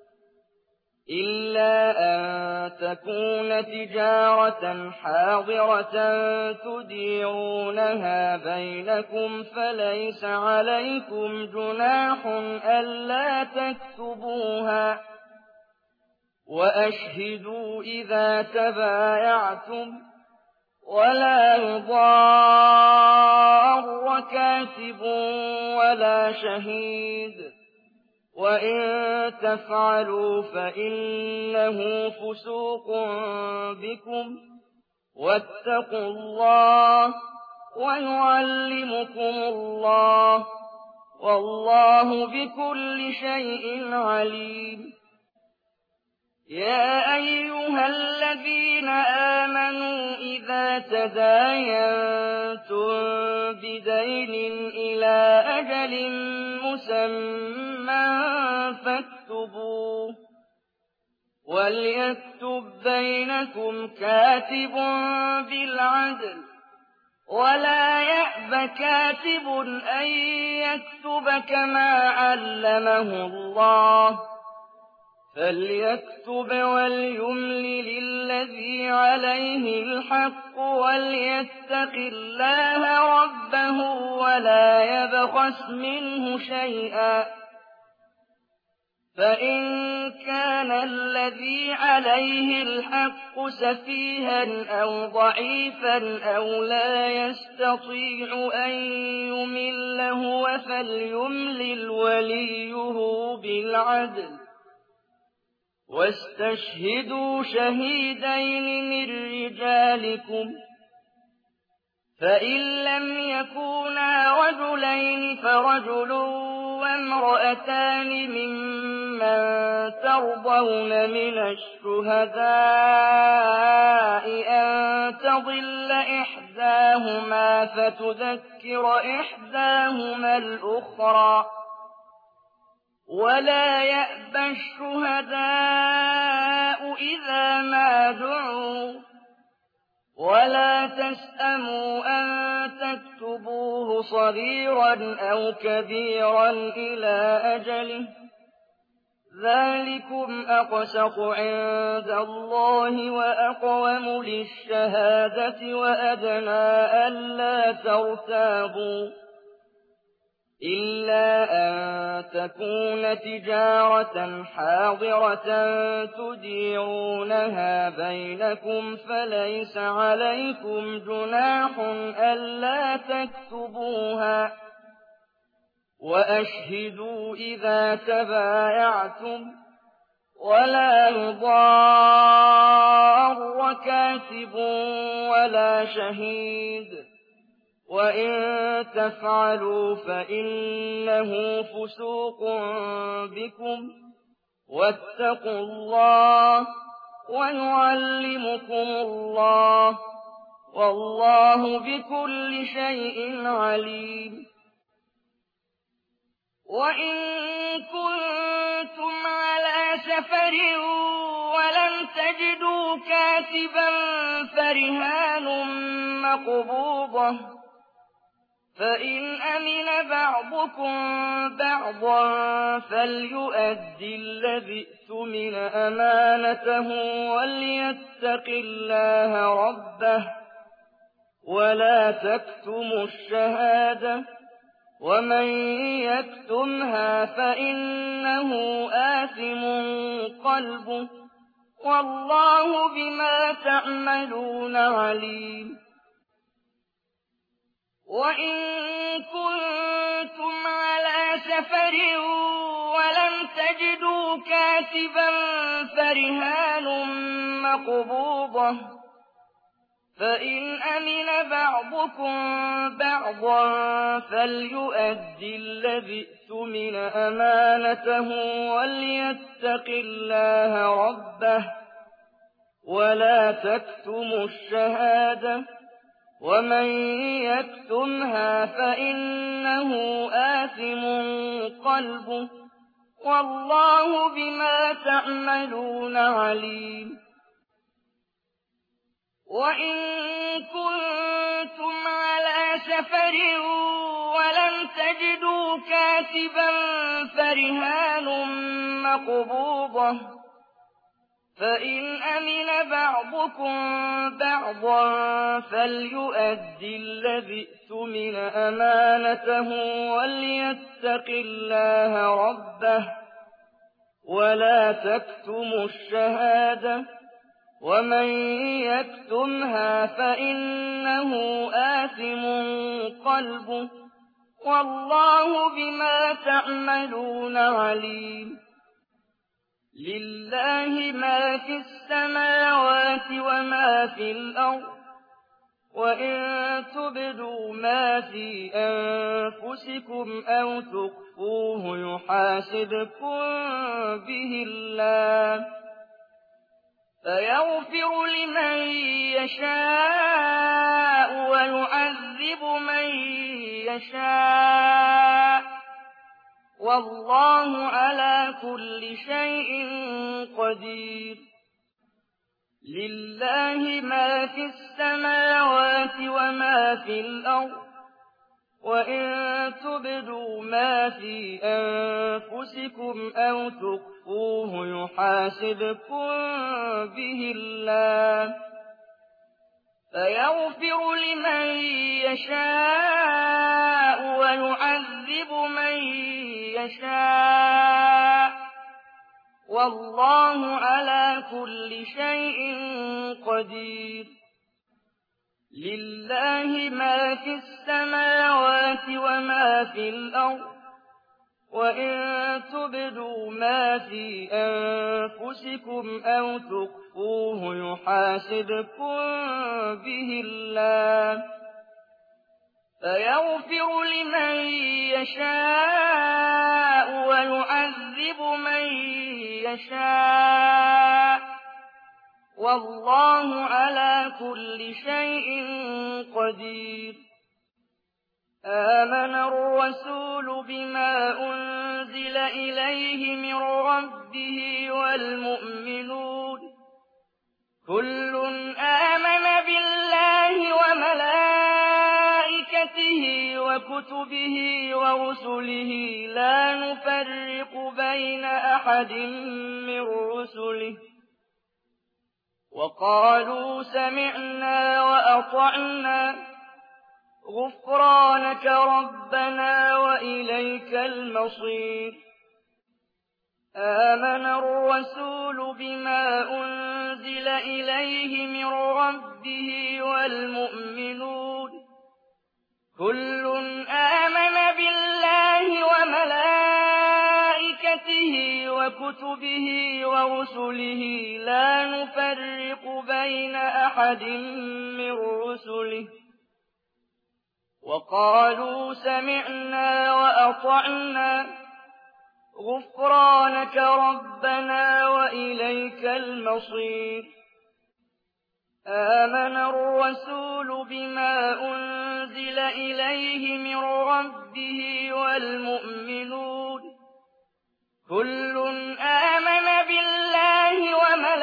إلا أن تكون تجارة حاضرة تديرونها بينكم فليس عليكم جناح ألا تكتبوها وأشهدوا إذا تبايعتم ولا يضار كاتب ولا شهيد وإن تفعلوا فإنه فسوق بكم واتقوا الله ويعلمكم الله والله بكل شيء عليم يا أيها الذين آمنوا إذا تداينتم بدين إلى أجل مسمى فاكتبوه وليكتب بينكم كاتب بالعدل ولا يأب كاتب أن يكتب كما علمه الله فليكتب وليملل الذي عليه الحق وليتق الله ربه ولا يبخس منه شيئا فإن كان الذي عليه الحق سفيها أو ضعيفا أو لا يستطيع أن يمل هو فليملل وليه بالعدل واستشهدوا شهيدين من رجالكم فإن لم يكونا رجلين فرجل وامرأتان ممن ترضون من الشهداء أن تضل إحداهما فتذكر إحداهما الأخرى ولا يأبى الشهداء إذا ما دعوا ولا تسأموا أن تكتبوه صغيرا أو كبيرا إلى أجله ذلكم أقسط عند الله وأقوم للشهادة وأدنى ألا ترتابوا إلا أن تكون تجارة حاضرة تديرونها بينكم فليس عليكم جناح ألا تكتبوها وأشهدوا إذا تبايعتم ولا يضار كاتب ولا شهيد وإن تفعلوا فإنه فسوق بكم واتقوا الله ويعلمكم الله والله بكل شيء عليم وإن كنتم على سفر ولم تجدوا كاتبا فرهان مقبوضة فإن أمن بعضكم بعضا فليؤدي الذي اؤتمن أمانته وليتق الله ربه ولا تكتموا الشهادة ومن يكتمها فإنه آثم قلبه والله بما تعملون عليم وإن كنتم على سفر ولم تجدوا كاتبا فرهان مقبوضة فإن أمن بعضكم بعضا فليؤدي الذي اؤتمن أمانته وليتق الله ربه ولا تكتموا الشهادة ومن يكتمها فإنه آثم قلبه والله بما تعملون عليم وإن كنتم على سفر ولم تجدوا كاتبا فرهان مقبوضة فإن أمن بعضكم بعضا فليؤدي الذي اؤتمن أمانته وليتق الله ربه ولا تكتموا الشهادة ومن يكتمها فإنه آثم قلبه والله بما تعملون عليم لله ما في السماوات وما في الأرض وإن تبدوا ما في أنفسكم أو تخفوه يحاسبكم به الله فيغفر لمن يشاء ويعذب من يشاء والله على كل شيء قدير لله ما في السماوات وما في الأرض وإن تبدوا ما في أنفسكم أنفسكم أو تخفوه يحاسبكم به الله فيغفر لمن يشاء ويعذب من يشاء والله على كل شيء قدير. لله ما في السماوات وما في الأرض وإن تبدوا ما في أنفسكم أو تخفوه يحاسبكم به الله فيغفر لمن يشاء ويعذب من يشاء والله على كل شيء قدير. آمن الرسول بما أنزل إليه من ربه والمؤمنون كل آمن بالله وملائكته وكتبه ورسله لا نفرق بين أحد من رسله وقالوا سمعنا وأطعنا غفرانك ربنا وإليك المصير. آمن الرسول بما أنزل إليه من ربه والمؤمنون كل آمن بالله وملائكته وكتبه ورسله لا نفرق بين أحد من رسله وقالوا سمعنا وأطعنا غفرانك ربنا وإليك المصير. آمن الرسول بما أنزل إليه من ربه والمؤمنون كل آمن بالله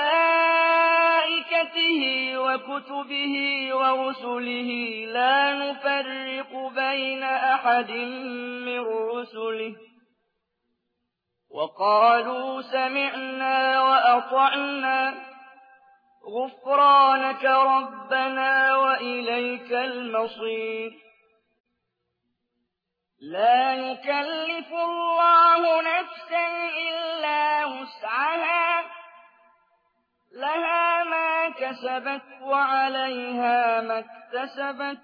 وملائكته وكتبه ورسله لا نفرق بين أحد من رسله وقالوا سمعنا وأطعنا غفرانك ربنا وإليك المصير. لا يكلف الله نفسا إلا وسعها لها ما كسبت وعليها ما اكتسبت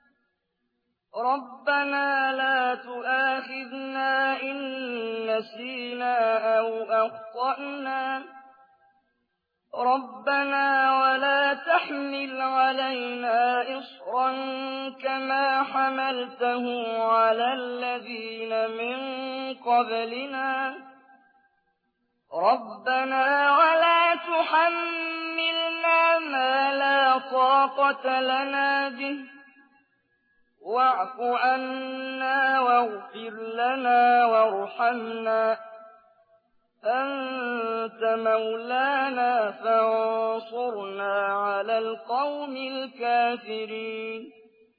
ربنا لا تؤاخذنا إن نسينا أو أخطأنا ربنا ولا تحمل علينا إصرا كما حملته على الذين من قبلنا ربنا ولا تحملنا ما لا طاقة لنا به واعف عنا واغفر لنا وارحمنا أنت مولانا فانصرنا على القوم الكافرين.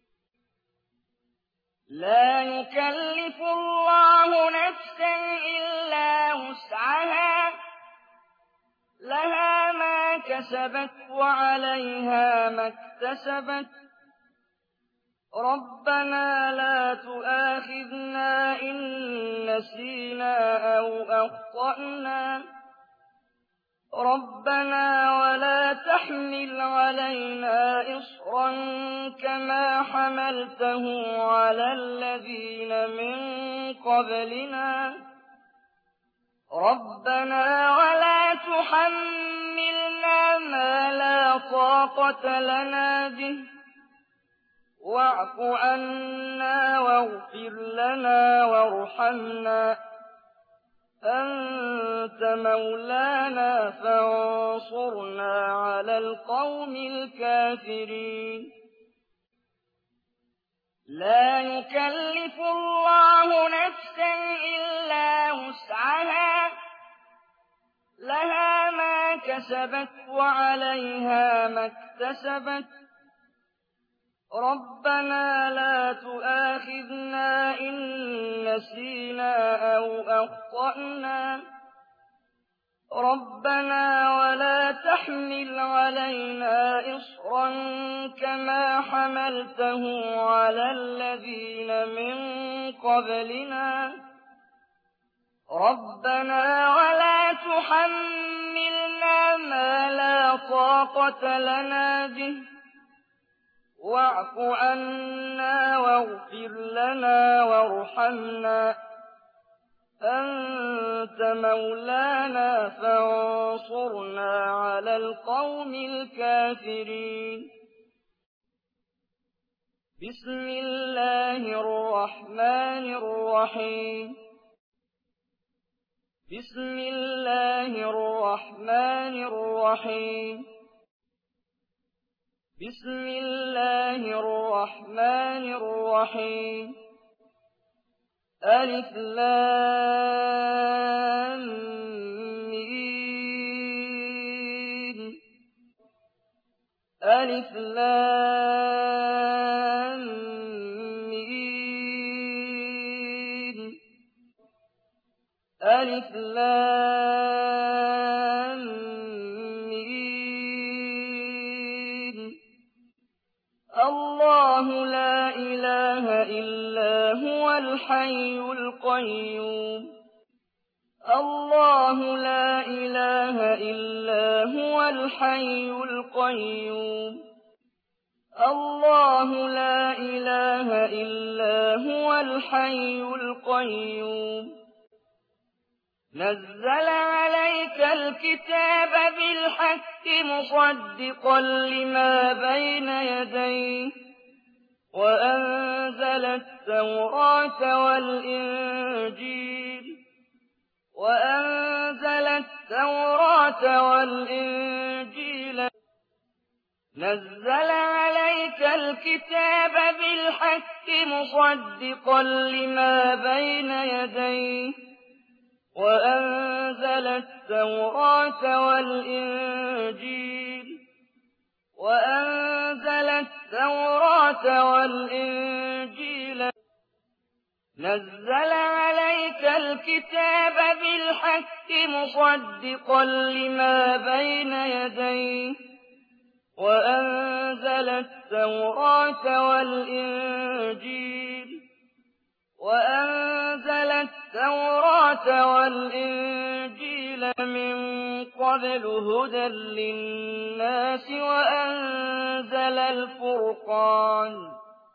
لا يكلف الله نفسا إلا وسعها لها ما كسبت وعليها ما اكتسبت ربنا لا تؤاخذنا إن نسينا أو أخطأنا ربنا ولا تحمل علينا إصرا كما حملته على الذين من قبلنا ربنا ولا تحملنا ما لا طاقة لنا به واعف عنا واغفر لنا وارحمنا أنت مولانا فانصرنا على القوم الكافرين. لا يكلف الله نفسا إلا وسعها لها ما كسبت وعليها ما اكتسبت ربنا لا تؤاخذنا إن نسينا أو أخطأنا ربنا ولا تحمل علينا إصرا كما حملته على الذين من قبلنا ربنا ولا تحملنا ما لا طاقة لنا به واعف عنا واغفر لنا وارحمنا أنت مولانا فانصرنا على القوم الكافرين بسم الله الرحمن الرحيم بسم الله الرحمن الرحيم بسم الله الرحمن الرحيم ألف لام ميم ألف لام ميم ألف لام ميم الله لا إله إلا هو الحي القيوم الله لا إله إلا هو الحي القيوم الله لا إله إلا هو الحي القيوم نزل عليك الكتاب بالحق مصدقا لما بين يديه وأنزل التوراة والإنجيل نزل عليك الكتاب بالحق مصدقا لما بين يديه وأنزل التوراة والإنجيل نزل عليك الكتاب بالحق مصدقا لما بين يديه وأنزل التوراة والإنجيل من قبل هدى للناس وأنزل الفرقان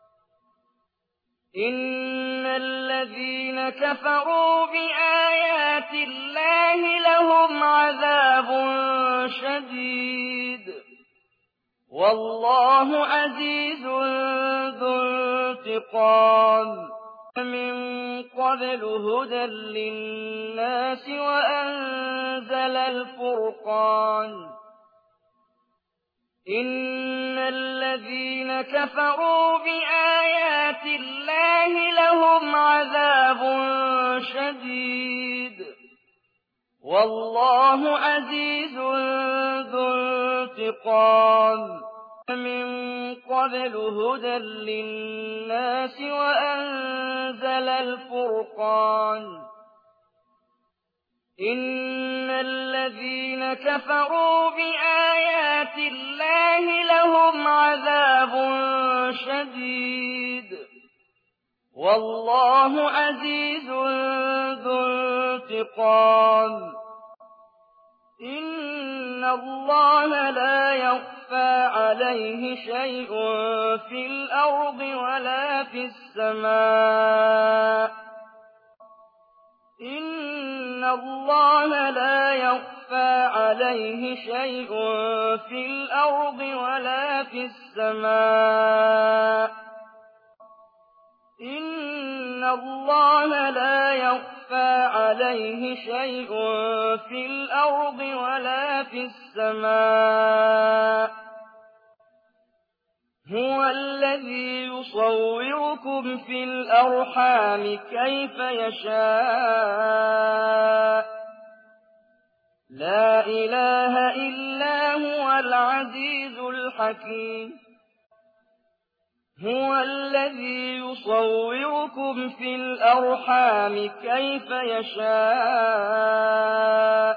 إن الذين كفروا بآيات الله لهم عذاب شديد والله عزيز ذو انتقام من قبل هدى للناس وأنزل الفرقان إن الذين كفروا بآيات الله لهم عذاب شديد والله عزيز ذو انتقام من قبل هدى للناس وأنزل الفرقان إن الذين كفروا بآيات الله لهم عذاب شديد والله عزيز ذو انتقام إن الله لا يخفى عليه شيء في الأرض ولا في السماء إن الله لا يخفى عليه شيء في الأرض ولا في السماء إن الله لا يخفى عليه شيء في الأرض ولا في السماء هو الذي يصوركم في الأرحام كيف يشاء لا إله إلا هو العزيز الحكيم هُوَ الَّذِي يُصَوِّرُكُمْ فِي الْأَرْحَامِ كَيْفَ يَشَاءُ ۚ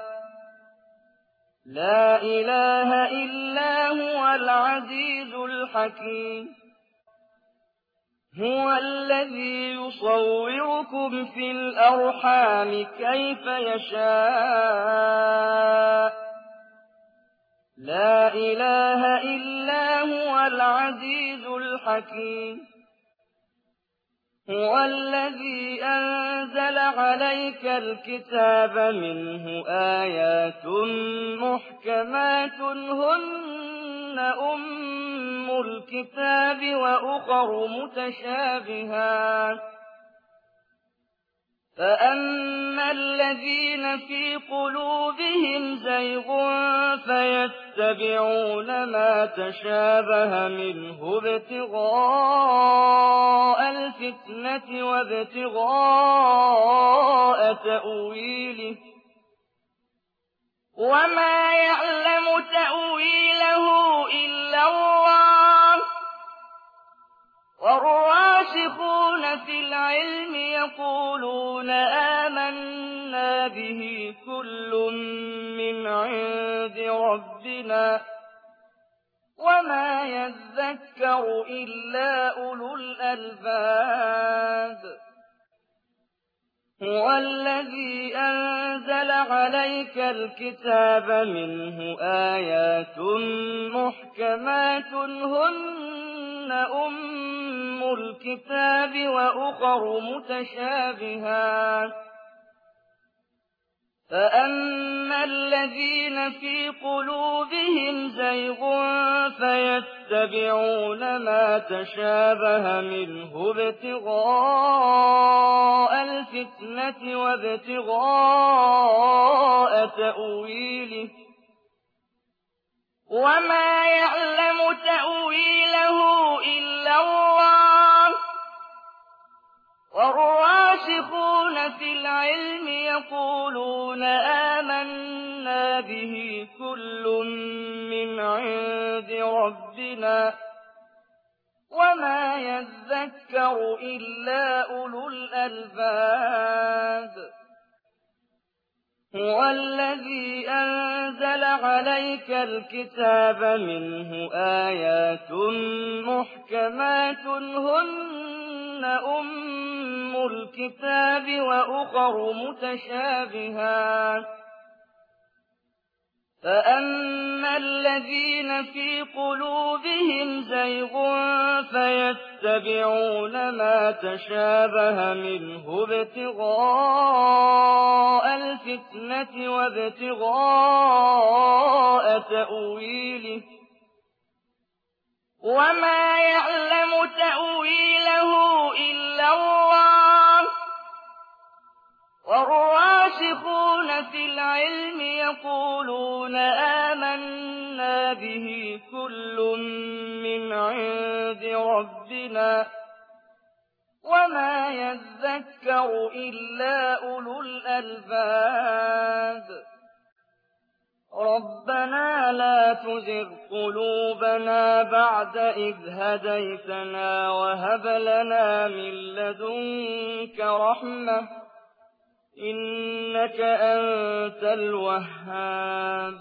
لَا إِلَٰهَ إِلَّا هُوَ الْعَزِيزُ الْحَكِيمُ هُوَ الَّذِي يُصَوِّرُكُمْ فِي الْأَرْحَامِ كَيْفَ يَشَاءُ ۚ لَا إِلَٰهَ إِلَّا هُوَ الْعَزِيزُ الْحَكِيمُ هُوَ الَّذِي أَنزَلَ عَلَيْكَ الْكِتَابَ مِنْهُ آيَاتٌ مُحْكَمَاتٌ هُنَّ أُمُّ الْكِتَابِ وَأُخَرُ مُتَشَابِهَاتٌ فَأَمَّا الَّذِينَ فِي قُلُوبِهِمْ زَيْغٌ فَيَتَّبِعُونَ مَا تَشَابَهَ مِنْهُ ابْتِغَاءَ الْفِتْنَةِ وَابْتِغَاءَ تَأْوِيلِهِ ۗ وَمَا يَعْلَمُ تَأْوِيلَهُ إِلَّا اللَّهُ ۗ وَالرَّاسِخُونَ فِي الْعِلْمِ يَقُولُونَ آمَنَّا بِهِ كُلٌّ مِّنْ عِندِ رَبِّنَا ۗ وَمَا يَذَّكَّرُ إِلَّا أُولُو الْأَلْبَابِ هُوَ الَّذِي أَنزَلَ عَلَيْكَ الْكِتَابَ مِنْهُ آيَاتٌ مُحْكَمَاتٌ هُنَّ أُمُّ الْكِتَابِ وَأُخَرُ مُتَشَابِهَاتٌ فَأَمَّا الَّذِينَ فِي قُلُوبِهِمْ زَيْغٌ فَيَتَّبِعُونَ مَا تَشَابَهَ مِنْهُ ابْتِغَاءَ الْفِتْنَةِ وَابْتِغَاءَ تَأْوِيلِهِ ۗ وَمَا يَعْلَمُ تَأْوِيلَهُ إِلَّا اللَّهُ ۗ وَالرَّاسِخُونَ فِي الْعِلْمِ يَقُولُونَ آمَنَّا بِهِ كُلٌّ مِّنْ عِندِ رَبِّنَا ۗ وَمَا يَذَّكَّرُ إِلَّا أُولُو الْأَلْبَابِ هُوَ الَّذِي أَنزَلَ عَلَيْكَ الْكِتَابَ مِنْهُ آيَاتٌ مُحْكَمَاتٌ هُنَّ أُمُّ الْكِتَابِ وَأُخَرُ مُتَشَابِهَاتٌ فَأَمَّا الَّذِينَ فِي قُلُوبِهِمْ زَيْغٌ فَيَتَّبِعُونَ مَا تَشَابَهَ مِنْهُ ابْتِغَاءَ الْفِتْنَةِ وَابْتِغَاءَ تَأْوِيلِهِ ۗ وَمَا يَعْلَمُ تَأْوِيلَهُ إِلَّا اللَّهُ ۗ وَالرَّاسِخُونَ فِي الْعِلْمِ يَقُولُونَ آمَنَّا بِهِ كُلٌّ مِّنْ عِندِ رَبِّنَا ۗ وَمَا يَذَّكَّرُ إِلَّا أُولُو الْأَلْبَابِ رَبَّنَا لَا تُزِغْ قُلُوبَنَا بَعْدَ إِذْ هَدَيْتَنَا وَهَبْ لَنَا مِن لَّدُنكَ رَحْمَةً إِنَّكَ أَنتَ الْوَهَّابُ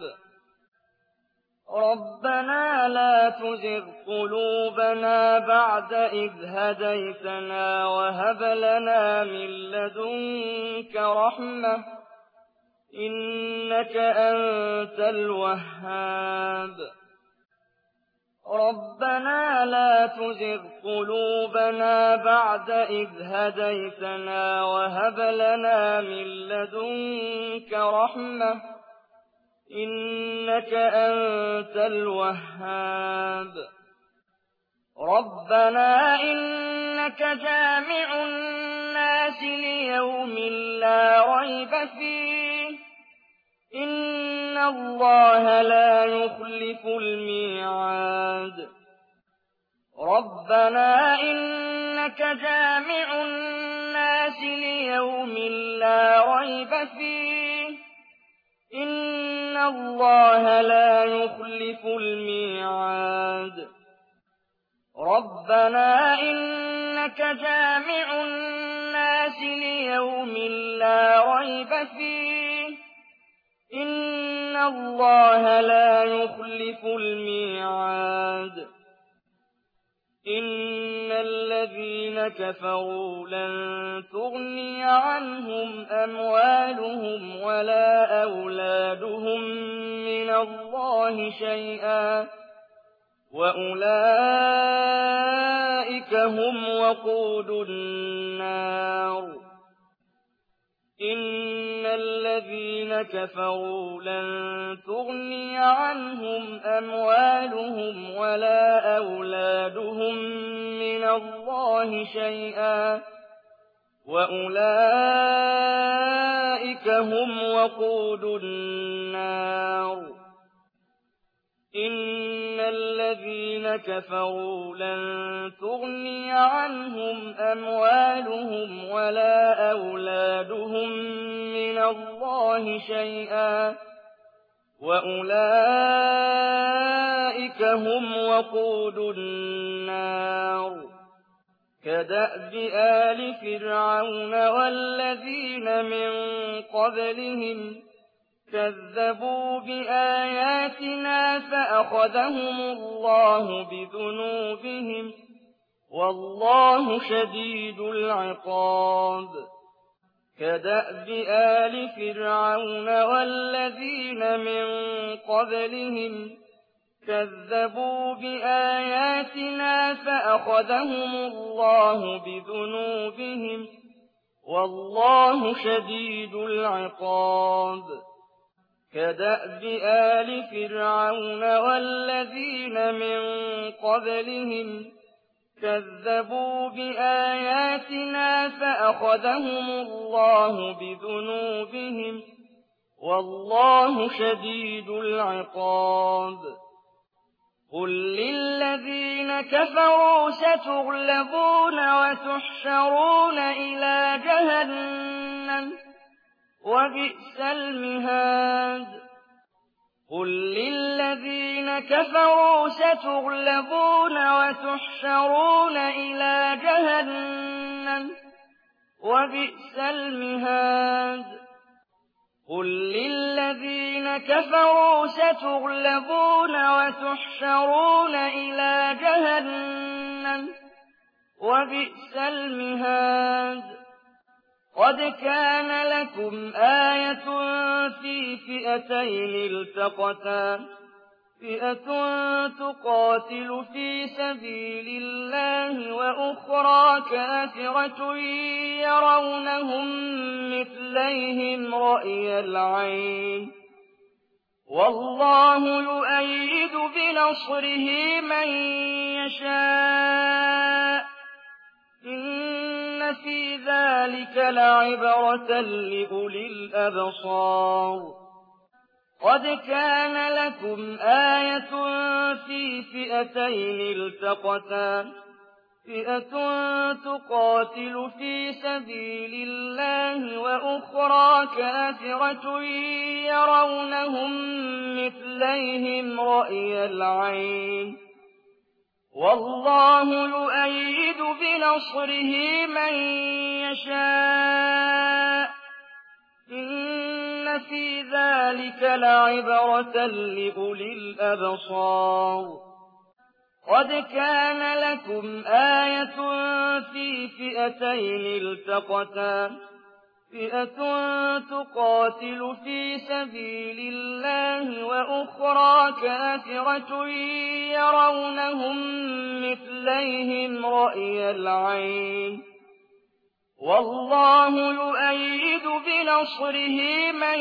رَبَّنَا لَا تُزِغْ قُلُوبَنَا بَعْدَ إِذْ هَدَيْتَنَا وَهَبْ لَنَا مِن لَّدُنكَ رَحْمَةً إِنَّكَ أَنتَ الْوَهَّابُ رَبَّنَا لَا تُزِغْ قُلُوبَنَا بَعْدَ إِذْ هَدَيْتَنَا وَهَبْ لَنَا مِن لَّدُنكَ رَحْمَةً إِنَّكَ أَنتَ الْوَهَّابُ رَبَّنَا إِنَّكَ جَامِعُ النَّاسِ لِيَوْمٍ لَّا رَيْبَ فِيهِ إِنَّ اللَّهَ لَا يُخْلِفُ الْمِيعَادَ رَبَّنَا إِنَّكَ جَامِعُ النَّاسِ لِيَوْمٍ لَّا رَيْبَ فِيهِ إِنَّ اللَّهَ لَا يُخْلِفُ الْمِيعَادَ رَبَّنَا إِنَّكَ جَامِعُ النَّاسِ لِيَوْمٍ لَّا رَيْبَ فِيهِ إِنَّ اللَّهَ لَا يُخْلِفُ الْمِيعَادَ إِنَّ الَّذِينَ كَفَرُوا لَن تُغْنِيَ عَنْهُمْ أَمْوَالُهُمْ وَلَا أَوْلَادُهُم مِّنَ اللَّهِ شَيْئًا وَأُولَٰئِكَ هُمْ وَقُودُ النَّارِ إِنَّ الَّذِينَ كَفَرُوا لَن تُغْنِيَ عَنْهُمْ أَمْوَالُهُمْ وَلَا أَوْلَادُهُم مِّنَ اللَّهِ شَيْئًا وَأُولَٰئِكَ هُمْ وَقُودُ النَّارِ إِنَّ الَّذِينَ كَفَرُوا لَن تُغْنِيَ عَنْهُمْ أَمْوَالُهُمْ وَلَا أَوْلَادُهُم مِّنَ اللَّهِ شَيْئًا وَأُولَٰئِكَ هُمْ وَقُودُ النَّارِ كَدَأْبِ آلِ فِرْعَوْنَ وَالَّذِينَ مِن قَبْلِهِمْ كَذَّبُوا بِآيَاتِنَا فَأَخَذَهُمُ اللَّهُ بِذُنُوبِهِمْ ۗ وَاللَّهُ شَدِيدُ الْعِقَابِ كَدَأْبِ آلِ فِرْعَوْنَ وَالَّذِينَ مِن قَبْلِهِمْ كَذَّبُوا بِآيَاتِنَا فَأَخَذَهُمُ اللَّهُ بِذُنُوبِهِمْ ۗ وَاللَّهُ شَدِيدُ الْعِقَابِ كَدَأْبِ آلِ فِرْعَوْنَ وَالَّذِينَ مِن قَبْلِهِمْ كَذَّبُوا بِآيَاتِنَا فَأَخَذَهُمُ اللَّهُ بِذُنُوبِهِمْ ۗ وَاللَّهُ شَدِيدُ الْعِقَابِ قُل لِّلَّذِينَ كَفَرُوا سَتُغْلَبُونَ وَتُحْشَرُونَ إِلَىٰ جَهَنَّمَ ۚ وَبِئْسَ الْمِهَادُ قُل لِّلَّذِينَ كَفَرُوا سَتُغْلَبُونَ وَتُحْشَرُونَ إِلَىٰ جَهَنَّمَ ۚ وَبِئْسَ الْمِهَادُ قُل لِّلَّذِينَ كَفَرُوا سَتُغْلَبُونَ وَتُحْشَرُونَ إِلَىٰ جَهَنَّمَ ۚ وَبِئْسَ الْمِهَادُ قَدْ كَانَ لَكُمْ آيَةٌ فِي فِئَتَيْنِ الْتَقَتَا ۖ فِئَةٌ تُقَاتِلُ فِي سَبِيلِ اللَّهِ وَأُخْرَىٰ كَافِرَةٌ يَرَوْنَهُم مِّثْلَيْهِمْ رَأْيَ الْعَيْنِ ۚ وَاللَّهُ يُؤَيِّدُ بِنَصْرِهِ مَن يَشَاءُ ۗ إِنَّ فِي ذَٰلِكَ لَعِبْرَةً لِّأُولِي الْأَبْصَارِ قَدْ كَانَ لَكُمْ آيَةٌ فِي فِئَتَيْنِ الْتَقَتَا ۖ فِئَةٌ تُقَاتِلُ فِي سَبِيلِ اللَّهِ وَأُخْرَىٰ كَافِرَةٌ يَرَوْنَهُم مِّثْلَيْهِمْ رَأْيَ الْعَيْنِ ۚ وَاللَّهُ يُؤَيِّدُ بِنَصْرِهِ مَن يَشَاءُ ۗ إِنَّ فِي ذَٰلِكَ لَعِبْرَةً لِّأُولِي الْأَبْصَارِ قَدْ كَانَ لَكُمْ آيَةٌ فِي فِئَتَيْنِ الْتَقَتَا ۖ فِئَةٌ تُقَاتِلُ فِي سَبِيلِ اللَّهِ وَأُخْرَىٰ كَافِرَةٌ يَرَوْنَهُم مِّثْلَيْهِمْ رَأْيَ الْعَيْنِ ۚ وَاللَّهُ يُؤَيِّدُ بِنَصْرِهِ مَن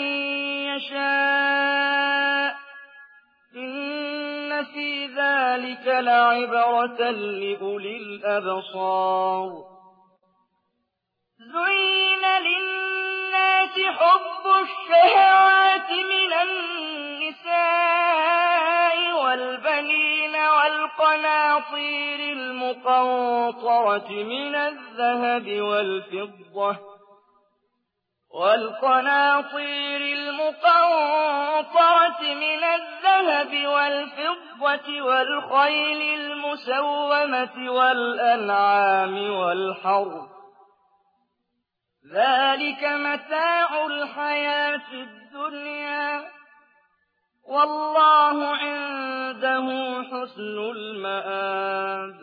يَشَاءُ ۗ إِنَّ فِي ذَٰلِكَ لَعِبْرَةً لِّأُولِي الْأَبْصَارِ زُيِّنَ لِلنَّاسِ حُبُّ الشَّهَوَاتِ مِنَ النِّسَاءِ وَالْبَنِينَ وَالْقَنَاطِيرِ الْمُقَنطَرَةِ مِنَ الذَّهَبِ وَالْفِضَّةِ والقناطير المقنطرة من الذهب والفضة والخيل المسومة والأنعام والحرث ذلك متاع الحياة الدنيا والله عنده حسن المآب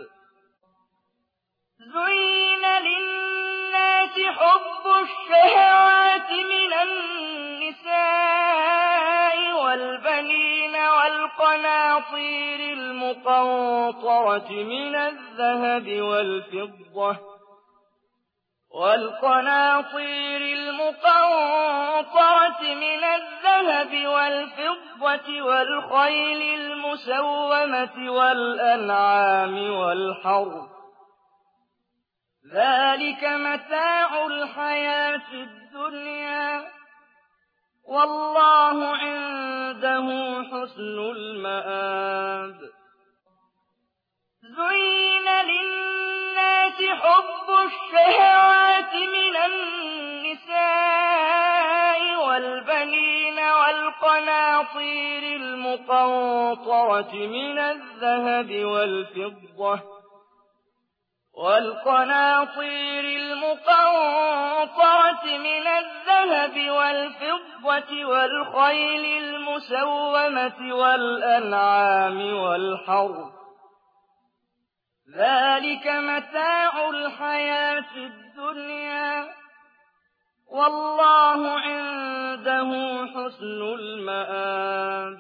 زين للناس حب الشهوات من النساء والبنين والقناطير المقنطرة من الذهب والفضة والخيل المسومة والأنعام والحرث ذلك متاع الحياة الدنيا والله عنده حسن المآب زين للناس حب الشهوات من النساء والبنين والقناطير المقنطرة من الذهب والفضة والخيل المسومة والأنعام والحرث ذلك متاع الحياة الدنيا والله عنده حسن المآب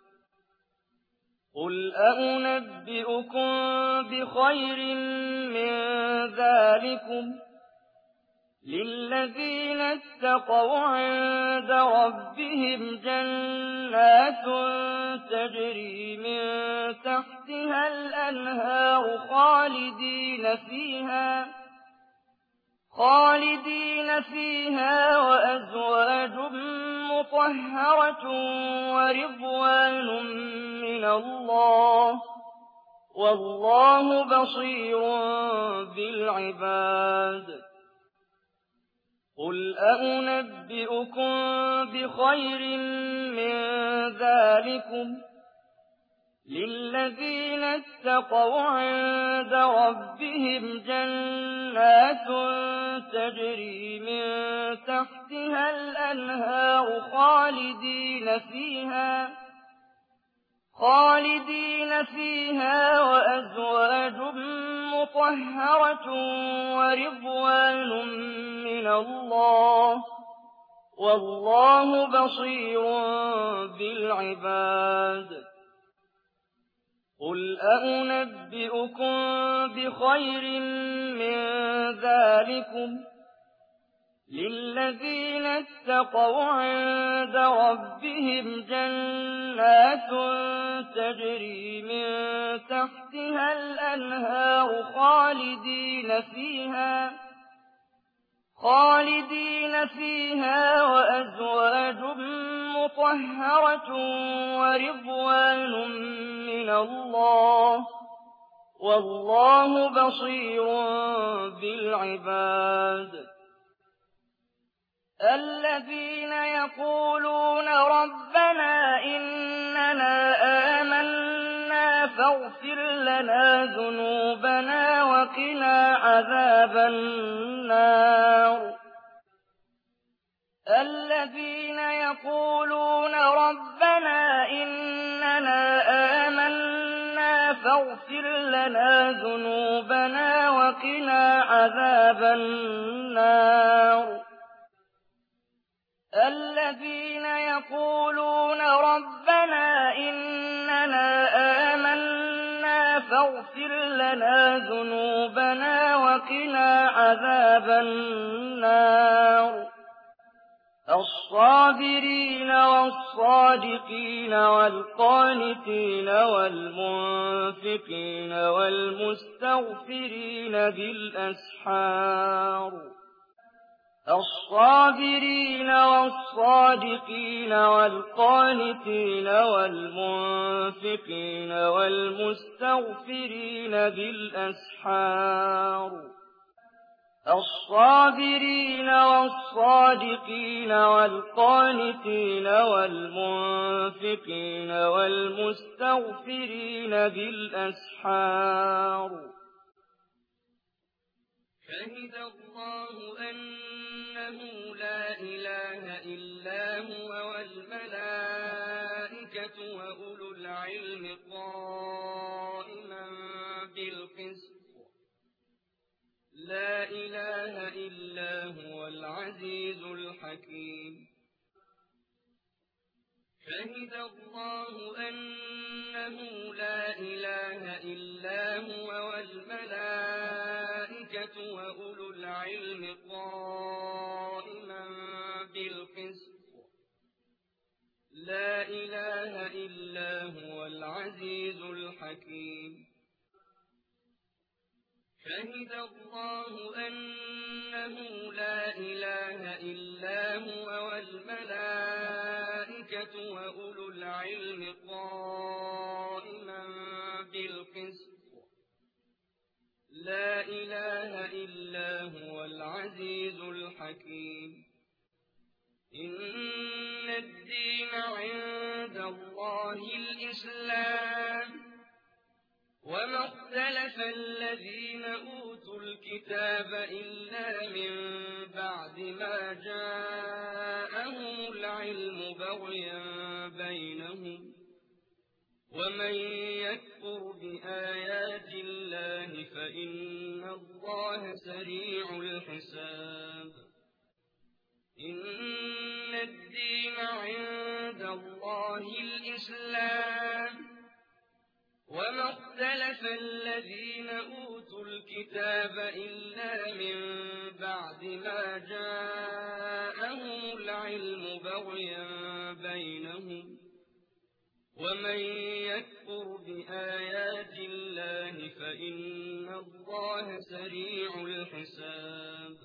قل أنبئكم بخير من ذلكم للذين اتقوا عند ربهم جنات تجري من تحتها الأنهار خالدين فيها وأزواج مطهرة ورضوان من الله والله بصير بالعباد قل أنبئكم بخير من ذلكم للذين اتقوا عند ربهم جنات تجري من تحتها الأنهار خالدين فيها وأزواج مطهرة ورضوان من الله والله بصير بالعباد قل أنبئكم بخير من ذلكم للذين اتقوا عند ربهم جنات تجري من تحتها الأنهار خالدين فيها وأزواج مطهرة ورضوان من الله والله بصير بالعباد الذين يقولون ربنا إننا آمنا فاغفر لنا ذنوبنا وقنا عذاب النار الذين يقولون ربنا إننا آمنا فاغفر لنا ذنوبنا وقنا عذاب النار الذين يقولون ربنا إننا آمنا فاغفر لنا ذنوبنا وقنا عذاب النار الصابرين والصادقين والقانتين والمنفقين والمستغفرين بالأسحار الصابرين والصادقين والقانتين والمنفقين والمستغفرين بالأسحار الصابرين والصادقين والقانتين والمنفقين والمستغفرين بالأسحار شهد الله أنه لا إله إلا هو والملائكة وأولو العلم قائما بالقسط لا إله إلا هو العزيز الحكيم شهد الله أنه لا إله إلا هو والملائكة وأولو العلم قائما بالقسط لا إله إلا هو العزيز الحكيم شهد الله أنه لا إله إلا هو والملائكة وأولو العلم قائما بالقسط لا إله إلا هو العزيز الحكيم إن الدين عند الله الإسلام وما اختلف الذين أوتوا الكتاب إلا من بعد ما جاءهم العلم بغيا بينهم ومن يكفر بآيات الله فإن الله سريع الحساب إن الدين عند الله الإسلام وما اختلف الذين أوتوا الكتاب إلا من بعد ما جاءهم العلم بغيا بينهم ومن يكفر بآيات الله فإن الله سريع الحساب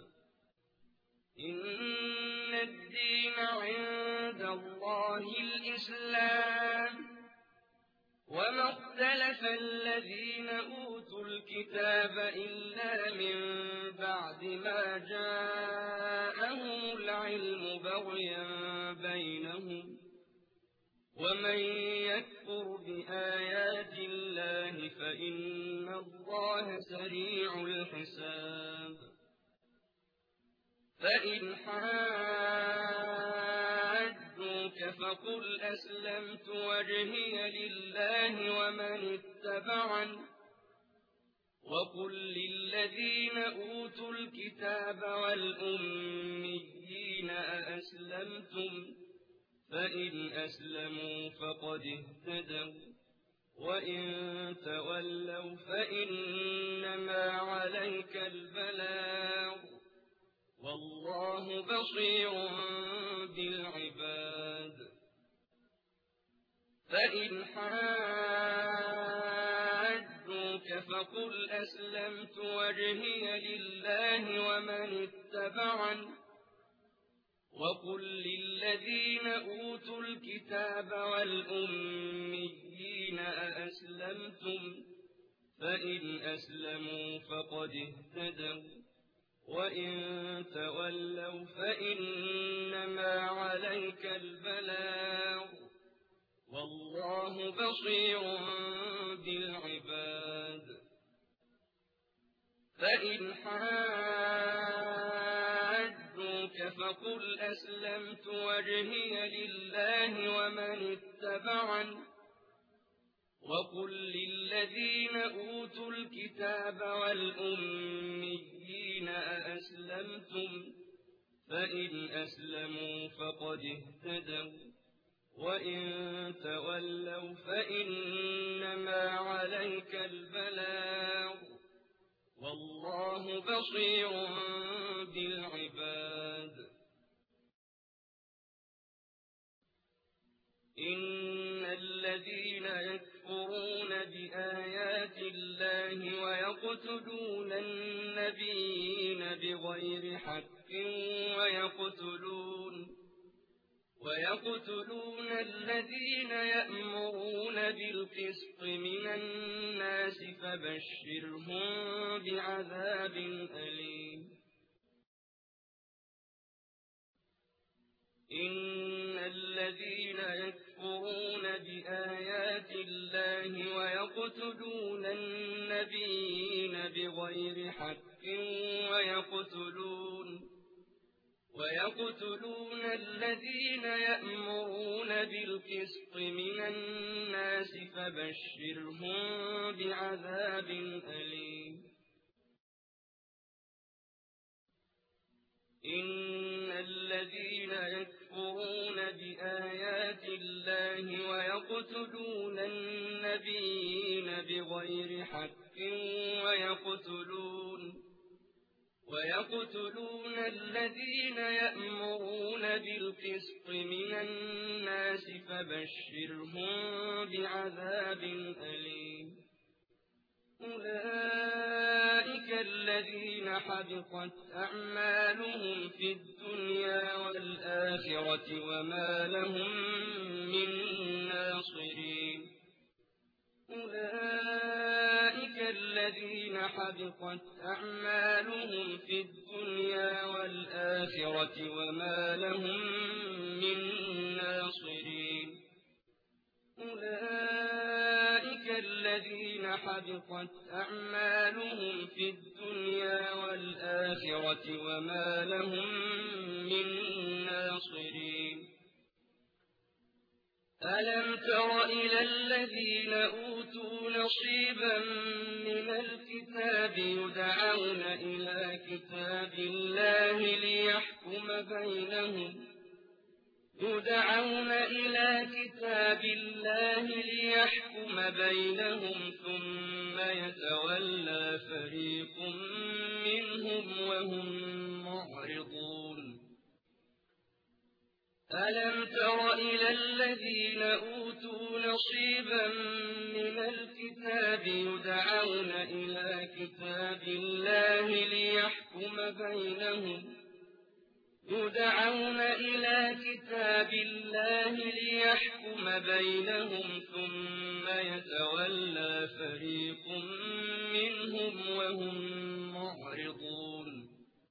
إن الدين عند الله الإسلام وما اختلف الذين أوتوا الكتاب إلا من بعد ما جاءهم العلم بغيا بينهم ومن يكفر بآيات الله فإن الله سريع الحساب فإن حاجوك فقل أسلمت وجهي لله ومن اتبعني وقل للذين أوتوا الكتاب والأميين أأسلمتم فإن أسلموا فقد اهتدوا وإن تولوا فإنما عليك البلاغ والله بصير بالعباد فإن حاجوك فقل أسلمت وجهي لله ومن اتبعني وقل للذين أوتوا الكتاب والأميين أأسلمتم فإن أسلموا فقد اهتدوا وإن تولوا فإنما عليك البلاغ والله بصير بالعباد فإن حاجوك فقل أسلمت وجهي لله ومن اتبعني وقل للذين أوتوا الكتاب والأميين أأسلمتم فإن أسلموا فقد اهتدوا وإن تولوا فإنما عليك البلاغ والله بصير بالعباد إن الذين يكفرون بآيات الله ويقتلون النبيين بغير حق ويقتلون الذين يأمرون بالقسط من الناس فبشرهم بعذاب أليم إن الذين يكفرون بآيات الله ويقتلون النبيين بغير حق ويقتلون الذين يأمرون بالقسط من الناس فبشرهم بعذاب أليم إن الذين يكفرون بآيات الله ويقتلون النبيين بغير حق ويقتلون الذين يأمرون بالقسط من الناس فبشرهم بعذاب أليم أولئك الذين حبطت أعمالهم في الدنيا والآخرة وما لهم من ناصرين أولئك الذين حبطت أعمالهم في الدنيا والآخرة وما لهم من ناصرين أولئك الذين حبطت أعمالهم في الدنيا والآخرة وما لهم من ناصرين ألم تر إلى الذين أوتوا نصيبا من الكتاب يدعون إلى كتاب الله ليحكم بينهم ثم يتولى فريق منهم وهم معرضون ألم تر إلى الذين أوتوا نصيبا من الكتاب يدعون إلى كتاب الله ليحكم بينهم ثم يتولى فريق منهم وهم معرضون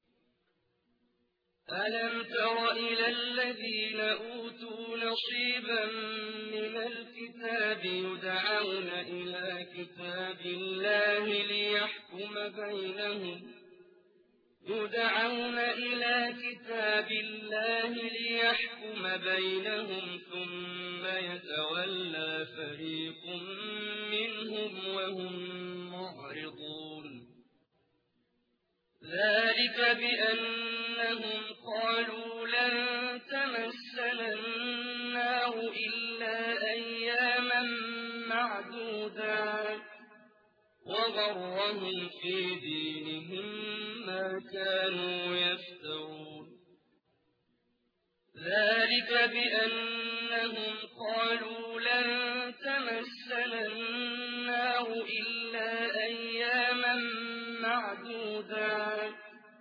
ألم تر إلى الذين أوتوا نصيبا من الكتاب يدعون إلى كتاب الله ليحكم بينهم ثم يتولى فريق منهم وهم معرضون ذلك بأنهم قالوا لن تمسنا النار إلا أياما معدودات وغرهم في دينهم ما كانوا يفترون ذلك بأنهم قالوا لن تمسنا النار إلا أياما معدودات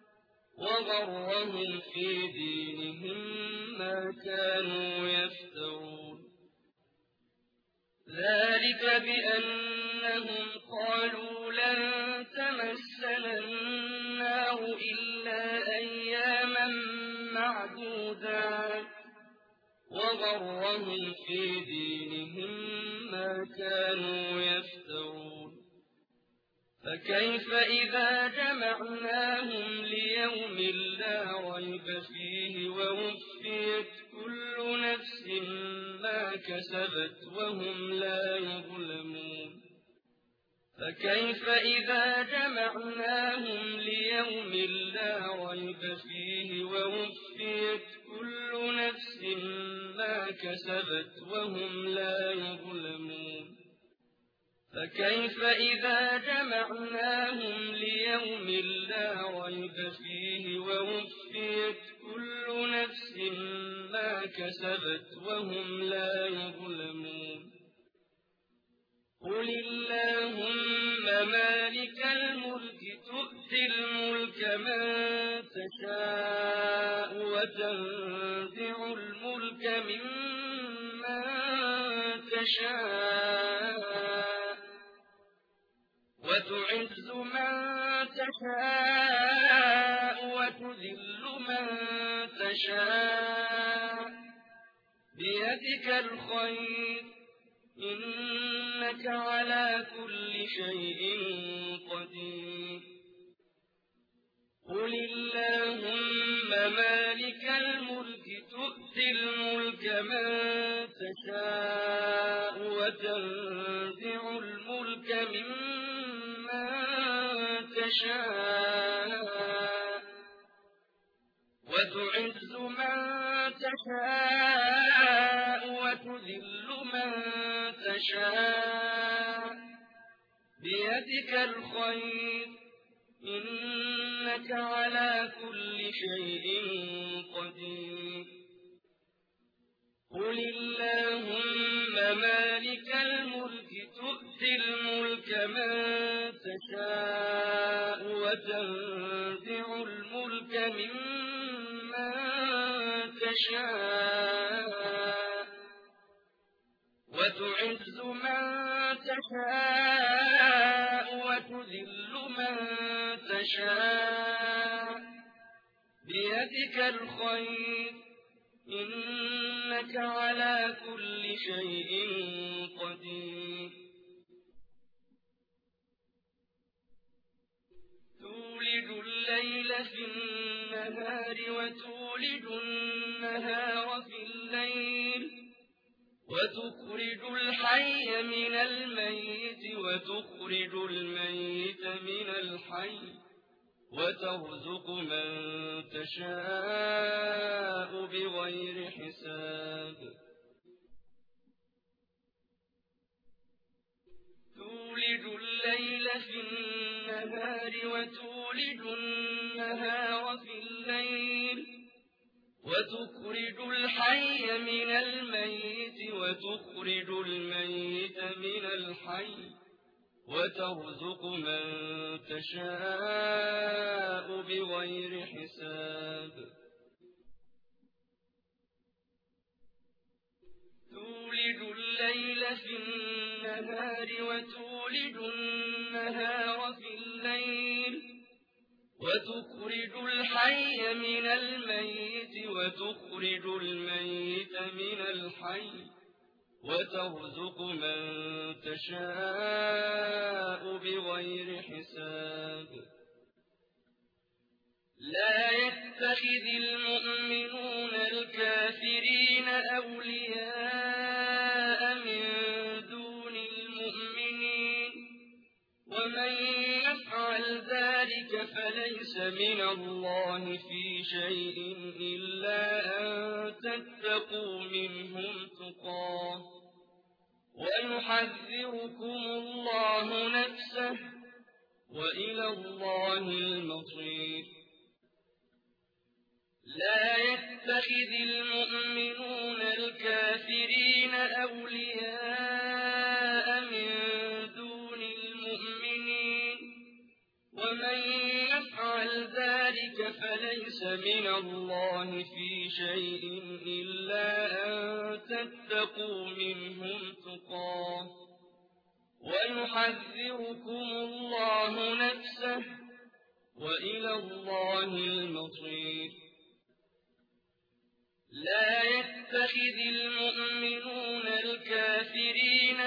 وغرهم في دينهم ما كانوا يفترون ذلك بأنهم قالوا لن تمسنا النار إلا أياما معدودات وغرهم في دينهم ما كانوا يفترون فكيف إذا جمعناهم ليوم لا ريب فيه ووفيت كل نفس ما كسبت وهم لا يظلمون فكيف إذا جمعناهم ليوم لا ريب فيه ووفيت كل نفس ما كسبت وهم لا يظلمون فكيف إذا جمعناهم ليوم لا ريب فيه ووفيت كل نفس ما كسبت وهم لا يظلمون قل اللهم مالك الملك تؤتي الملك من تشاء وتنزع الملك ممن تشاء وتعز من تشاء وتذل من تشاء بيدك الخير إنك على كل شيء قدير قل اللهم مالك الملك تؤتي الملك من تشاء وتنزع الملك ممن تشاء وتعز من تشاء وتذل من تشاء بيدك الخير إنك على كل شيء قدير قل اللهم مالك الملك تؤتي الملك من تشاء وتنزع الملك ممن تشاء وتعز من تشاء وتذل من تشاء بيدك الخير إنك على كل شيء قدير تولج الليل في النهار وتولج النهار في الليل وتخرج الحي من الميت وتخرج الميت من الحي وترزق من تشاء بغير حساب تولج الليل في النهار وتولج النهار في الليل وتخرج الحي من الميت وتخرج الميت من الحي وترزق من تشاء بغير حساب تولج الليل في النهار وتولج النهار في الليل وتخرج الحي من الميت وتخرج الميت من الحي وترزق من تشاء بغير حساب لا يتخذ المؤمنون الكافرين أولياء من دون المؤمنين ومن يفعل ذلك فليس من الله في شيء إلا أن تتقوا منهم تقاه ويحذركم الله نفسه وإلى الله المصير لا يتخذ المؤمنون الكافرين أولياء من دون المؤمنين ومن يفعل ذلك فليس من الله في شيء إلا أن تتقوا منهم تقاه ويحذركم الله نفسه وإلى الله المصير لا يتخذ المؤمنون الكافرين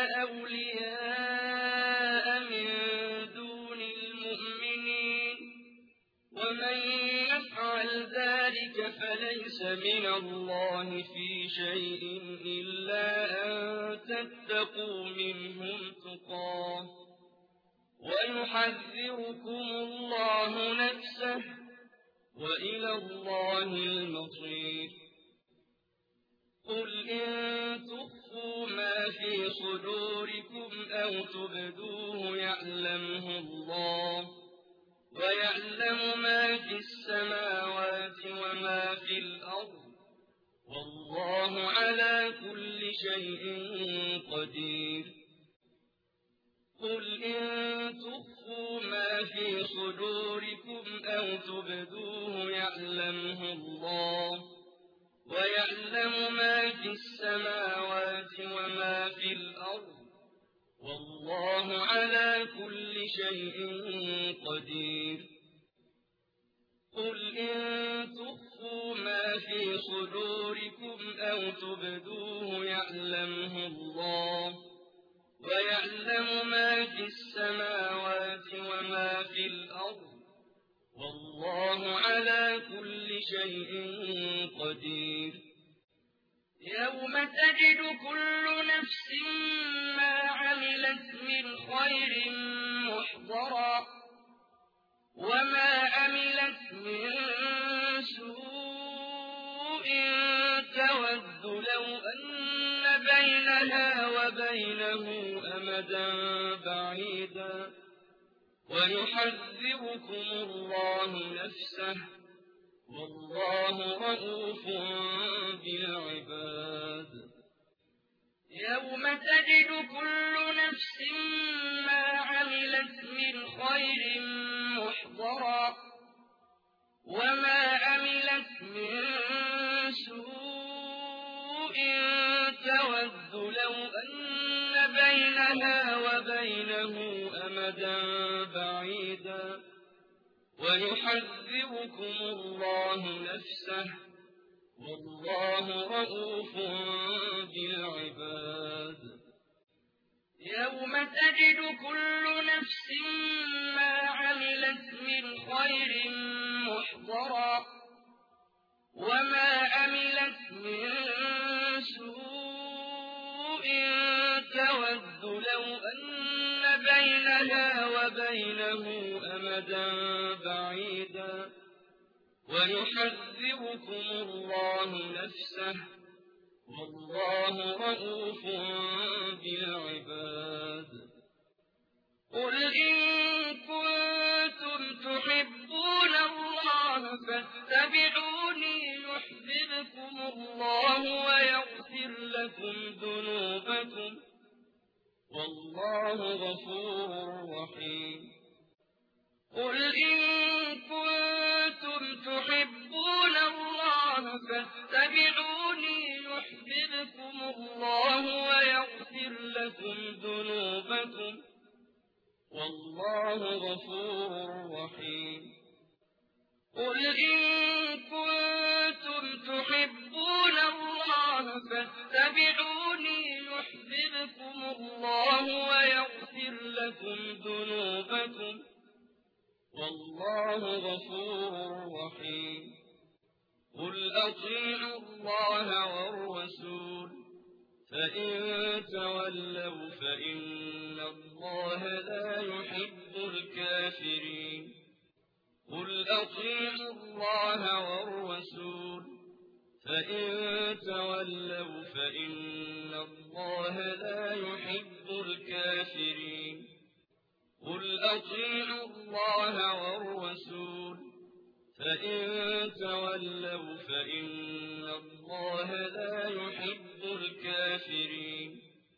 أولياء من دون المؤمنين ومن يفعل ذلك فليس من الله في شيء إلا أن تتقوا منهم تقاه ويحذركم الله نفسه وإلى الله المصير قل إن تخفوا ما في صدوركم أو تبدوه يعلمه الله ويعلم ما في السماوات وما في الأرض والله على كل شيء قدير قل إن تخفوا ما في صدوركم أو تبدوه يعلمه الله ويعلم ما في السماوات وما في الأرض والله على كل شيء قدير قل إن تخفوا ما في صدوركم أو تبدوه يعلمه الله ويعلم ما في السماوات وما في الأرض والله على كل شيء قدير يوم تجد كل نفس ما عملت من خير محضرا وما عملت من سوء تود لو أن بينها وبينه أمدا بعيدا ويحذركم الله نفسه والله رءوف بالعباد يوم تجد كل نفس ما عملت من خير محضرا وما عملت من سوء تود لو أن بينها وبينه أمدا بعيدا ويحذركم الله نفسه والله رءوف بالعباد يوم تجد كل نفس ما عملت من خير محضرا وما عملت من سوء تود لو أن بينها وبينه أمدا بعيدا ويحذركم الله نفسه والله رءوف بالعباد قل إن كنتم تحبون الله فاتبعوني يحببكم الله ويغفر لكم ذنوبكم والله غفور رحيم قل إن كنتم تحبون الله فاتبعوني يحببكم الله ويغفر لكم ذنوبكم والله غفور رحيم قل إن كنتم تحبون الله فاتبعوني يحببكم الله ويغفر لكم ذنوبكم والله غفور رحيم قل أطيعوا الله والرسول فإن تولوا فإن الله لا يحب الكافرين قل أطيعوا الله والرسول فإن تولوا فإن الله لا يحب الكافرين قل أطيعوا الله والرسول فإن تولوا فإن الله لا يحب الكافرين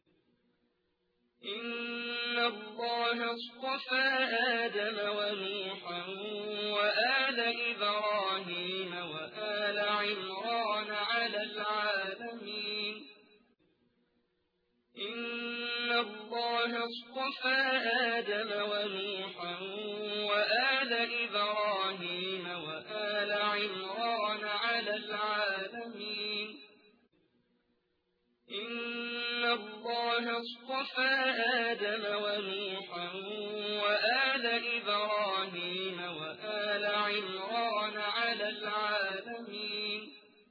إن الله اصطفى آدم ونوحا وآل إبراهيم وآل عمران على العالمين إن الله اصطفى آدم ونوحا وآل إبراهيم وآل عمران على العالمين إن الله اصطفى آدم ونوحا وآل إبراهيم وآل عمران على العالمين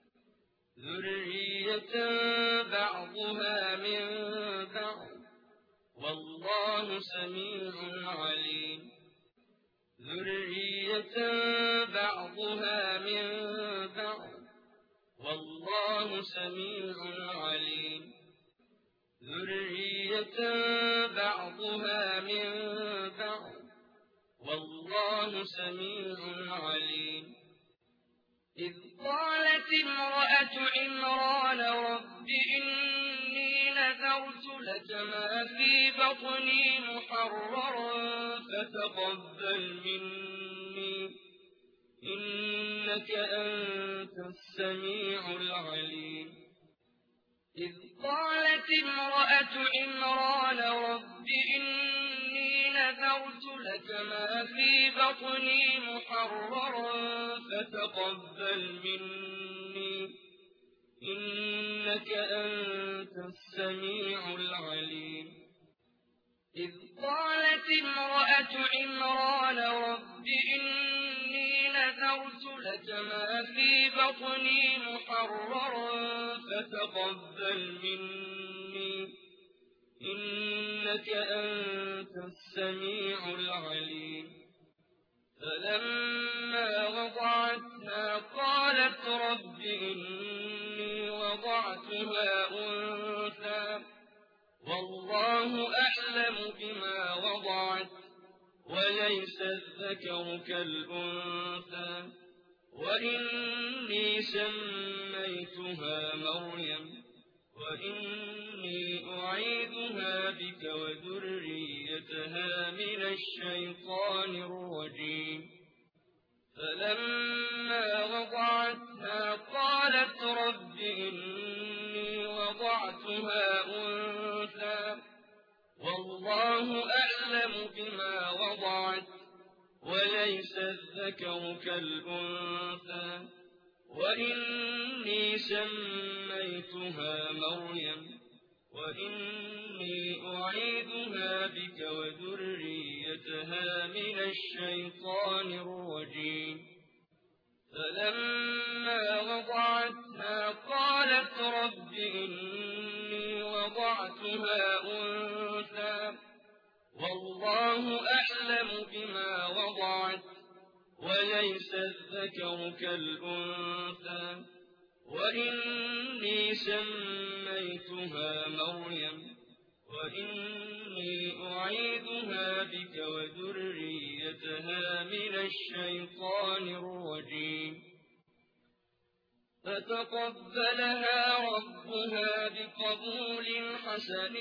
ذرية بعضها من بعض والله سميع عليم ذرية بعضها من بعض والله سميع عليم ذرية بعضها من بعض والله سميع عليم إذ قالت امرأة عمران رب إني نذرت لك ما في بطني محررا فتقبل مني إنك أنت السميع العليم إذ قالت امرأة عمران رب إني نذرت لك ما في بطني محررا فتقبل مني إنك أنت السميع العليم إذ قالت امرأة عمران رب إني نذرت لك ما في بطني محررا فتقبل مني إنك أنت السميع العليم فلما وضعتها قالت رب إني وضعتها أنثى والله أعلم بما وضعت وليس الذكر كالأنثى وإني سميتها مريم وإني أعيذها بك وذريتها من الشيطان الرجيم فلما وضعتها قالت رب إني وضعتها أنثى والله أعلم بما وضعت وليس الذكر كالأنثى وإني سميتها مريم وإني أعيذها بك وذريتها من الشيطان الرجيم فلما وضعتها قالت رب إني وضعتها أنثى والله أعلم بما وضعت وليس الذكر كالأنثى وإني سميتها مريم وإني أعيذها بك وذريتها من الشيطان الرجيم فتقبلها ربها بقبول حسن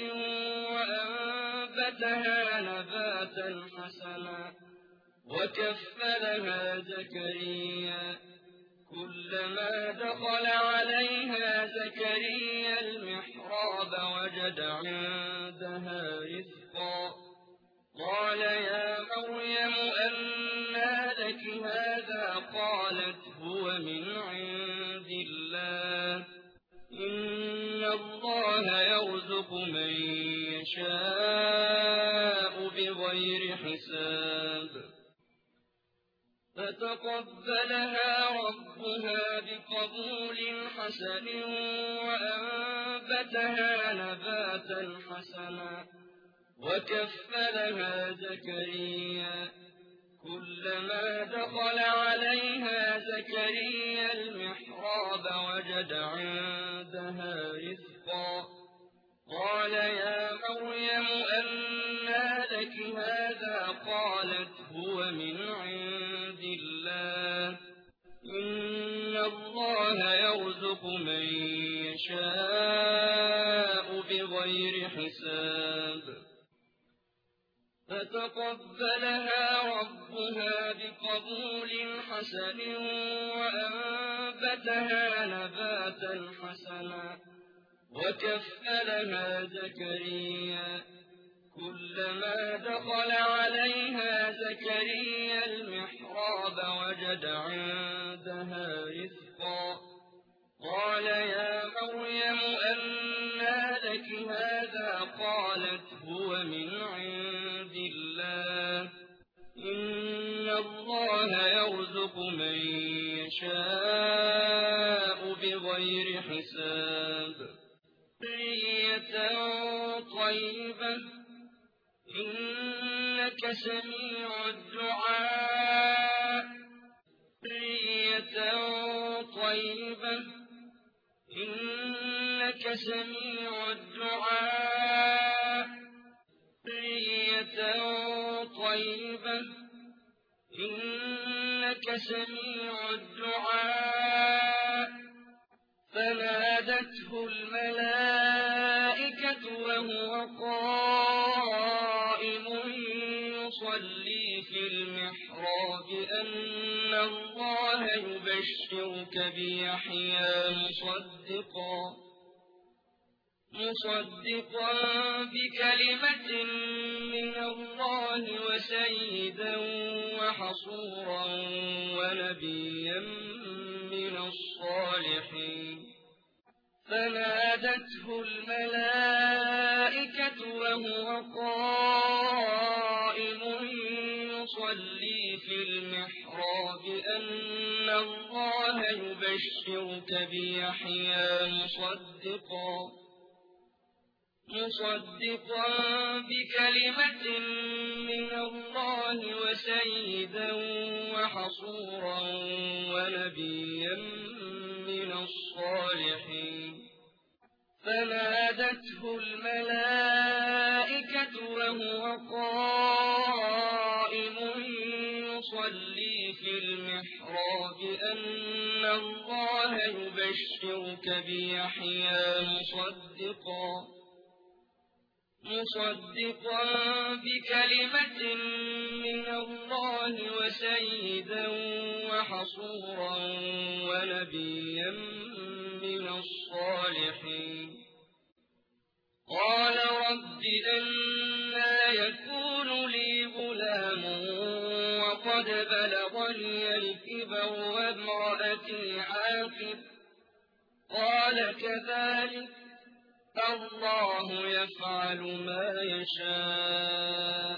وأنبتها نباتا حسنا وكفلها زكريا كلما دخل عليها زكريا المحراب وجد عندها رزقا قال يا مريم أنى لك هذا قالت هو من عند الله إن الله يرزق من يشاء بغير حساب فتقبلها ربها بقبول حسن وأنبتها نباتا حسنا وكفلها زكريا كلما دخل عليها زكريا المحراب وجد عندها رزقا قال يا مريم أنى لك هذا قالت هو من عند الله إن الله يرزق من يشاء بغير حساب فتقبلها ربها بقبول حسن وأنبتها نباتا حسنا وكفلها زكريا كلما دخل عليها زكريا المحراب وجد عندها رزقا قال يا مريم أنى لك هذا قالت هو من عند الله إن الله يرزق من يشاء بغير حساب ذرية طيبة إنك سميع الدعاء ذرية طيبة إنك سميع الدعاء ذرية طيبة إنك سميع الدعاء فنادته الملائكة وهو قائم يصلي في المحراب أن الله يبشرك بيحيى مصدقا بكلمة من الله وسيدا وحصورا ونبيا من الصالحين فنادته الملائكة وهو قائم يصلي في المحراب أن الله يبشرك بيحيى مصدقا بكلمة من الله وسيدا وحصورا ونبيا من الصالحين فنادته الملائكة وهو قائم يصلي في المحراب أن الله يبشرك بيحيى مصدقا بكلمة من الله وسيدا وحصورا ونبيا من الصالحين قال رب أنى يكون لي غلام وقد بلغني الكبر وامرأتي عاقر قال كذلك الله يفعل ما يشاء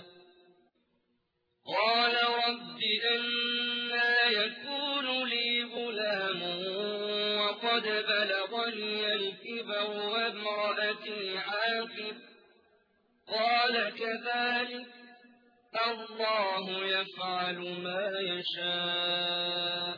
قال رب أنى يكون لي غلام وقد بلغني الكبر وامرأتي عاقر قال كذلك الله يفعل ما يشاء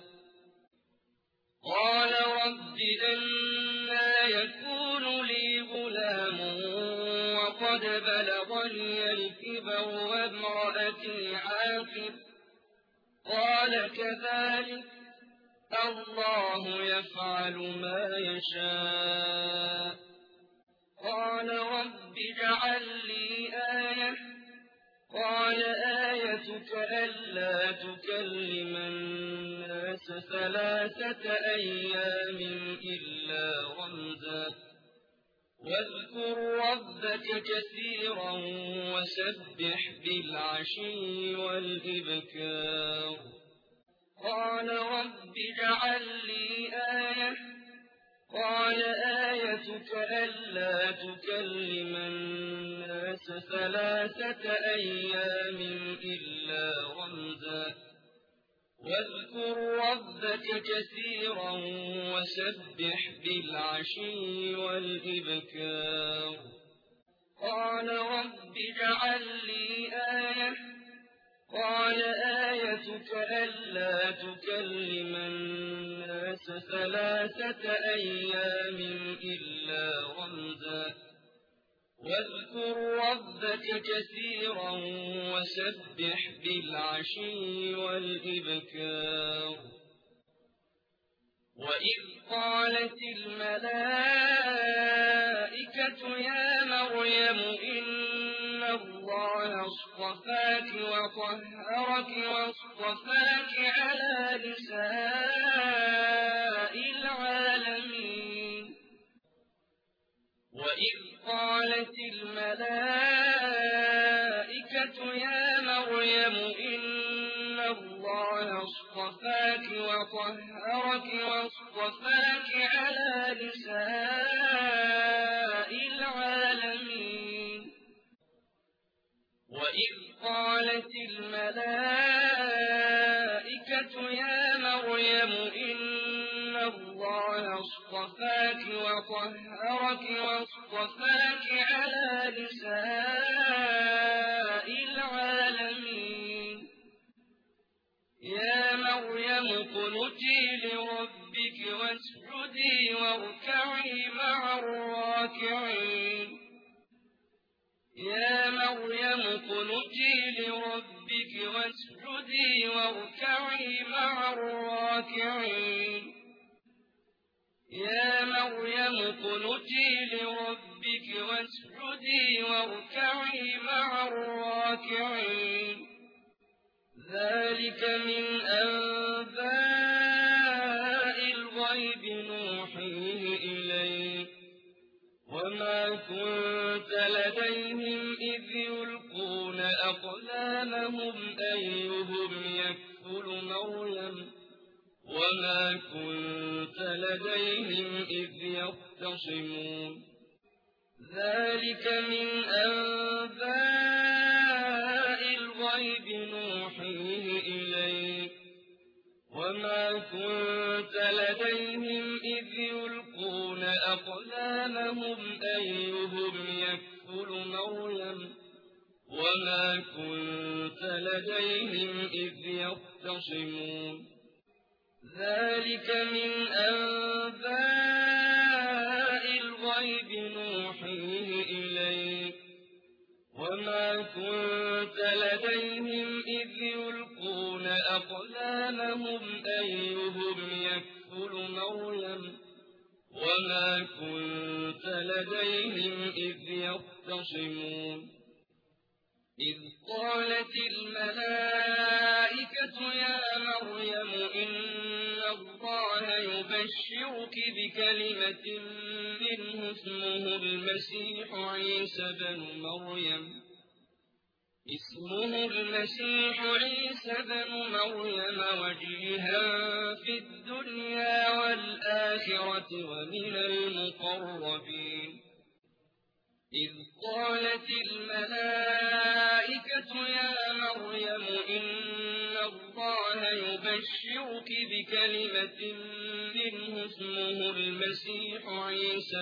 قال رب أنى يكون لي غلام وقد بلغني الكبر وامرأتي عاقر قال كذلك الله يفعل ما يشاء قال رب اجعل لي آية قال آيتك ألا تكلم الناس 3 أيام إلا رمزا واذكر ربك كثيرا وسبح بالعشي والإبكار قال رب اجعل لي آية قال آيتك ألا تكلم الناس 3 أيام إلا رمزا واذكر ربك كثيرا وسبح بالعشي والإبكار قال رب اجعل لي آية قال آيتك ألا تكلم الناس 3 أيام إلا رمزا واذكر ربك كثيرا وسبح بالعشي والإبكار وإذ قالت الملائكة يا مريم إن الله اصطفاك وطهرك واصطفاك على نساء العالمين وإذ قالت الملائكة يا مريم إن الله اصطفاك وطهرك واصطفاك على نساء العالمين وإذ قالت الملائكة يا مريم إن الله اصطفاك وطهرك واصطفاك على نساء العالمين يا مريم اقنتي لربك واسجدي واركعي مع الراكعين يا مريم اقنتي لربك واسجدي واركعي مع الراكعين يا مريم اقنتي لربك واسجدي واركعي مع الراكعين ذلك من أنباء الغيب نوحيه إليك وما كنت لديهم إذ يلقون أقلامهم أيهم يكفل مريم وما كنت لديهم إذ يختصمون ذلك من أنباء الغيب نوحيه إليك وما كنت لديهم إذ يلقون أقلامهم أيهم يكفل مريم وما كنت لديهم إذ يختصمون ذلك من أنباء الغيب نوحيه إليك وما كنت لديهم إذ يلقون أقلامهم أيهم يكفل مريم وما كنت لديهم إذ يختصمون إذ قالت الملائكة يا مريم إن الله يبشرك بكلمة منه اسمه المسيح عيسى بن مريم وجيها في الدنيا والآخرة ومن المقربين إذ قالت الملائكة يا مريم إن الله يبشرك بكلمة منه اسمه المسيح عيسى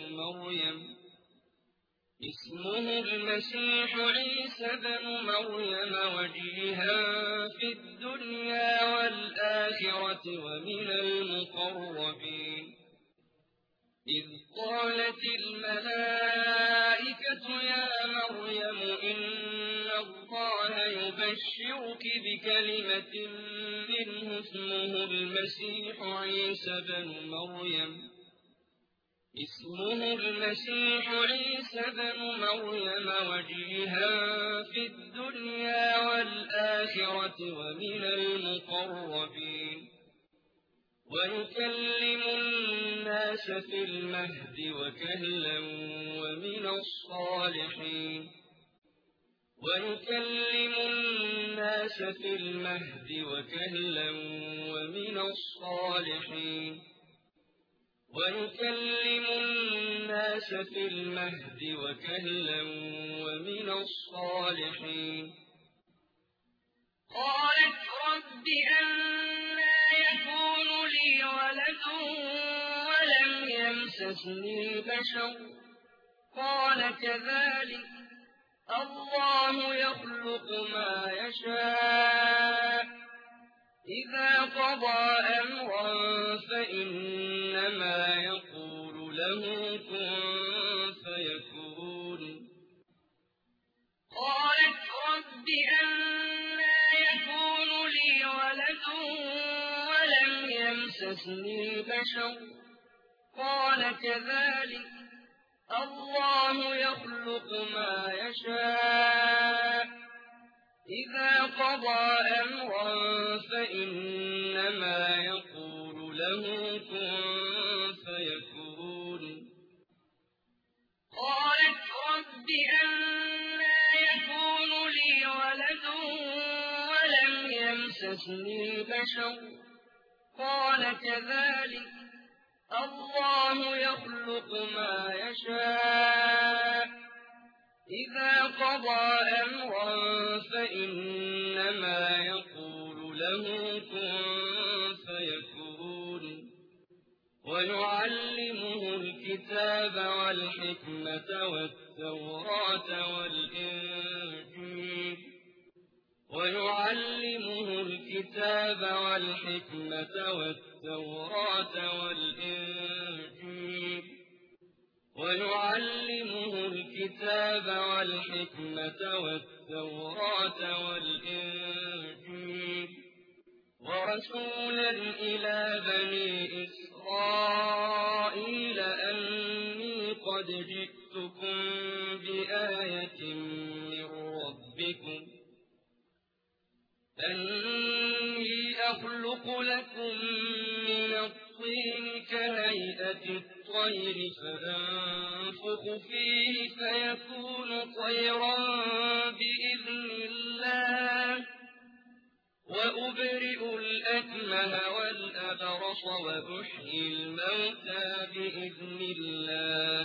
بن مريم وجيها في الدنيا والآخرة ومن المقربين إذ قالت الملائكة يا مريم إن الله يبشرك بكلمة منه اسمه المسيح عيسى بن مريم وجيها في الدنيا والآخرة ومن المقربين ويكلم الناس في المهد وكهلا ومن الصالحين قالت رب أنى يكون لي ولد ولم يمسسني بشر قال كذلك الله يخلق ما يشاء إذا قضى أمرا فإنما يقول له كن فيكون قالت رب أنى يكون لي ولد ولم يمسسني بشر قال كذلك الله يخلق ما يشاء إذا قضى أمرا فإنما يقول له كن فيكون قالت رب أنى يكون لي ولد ولم يمسسني بشر قال كذلك الله يخلق ما يشاء إذا قضى أمرا فإنما يقول له كن فيكون ويعلمه الكتاب والحكمة والتوراة والإنجيل ورسولا إلى بني إسرائيل أني قد جئتكم بآية من ربكم أني أخلق لكم من الطين كهيئة الطير الطير فأنفخ فيه فيكون طيرا بإذن الله وأبرئ الأكمه والأبرص وأحيي الموتى بإذن الله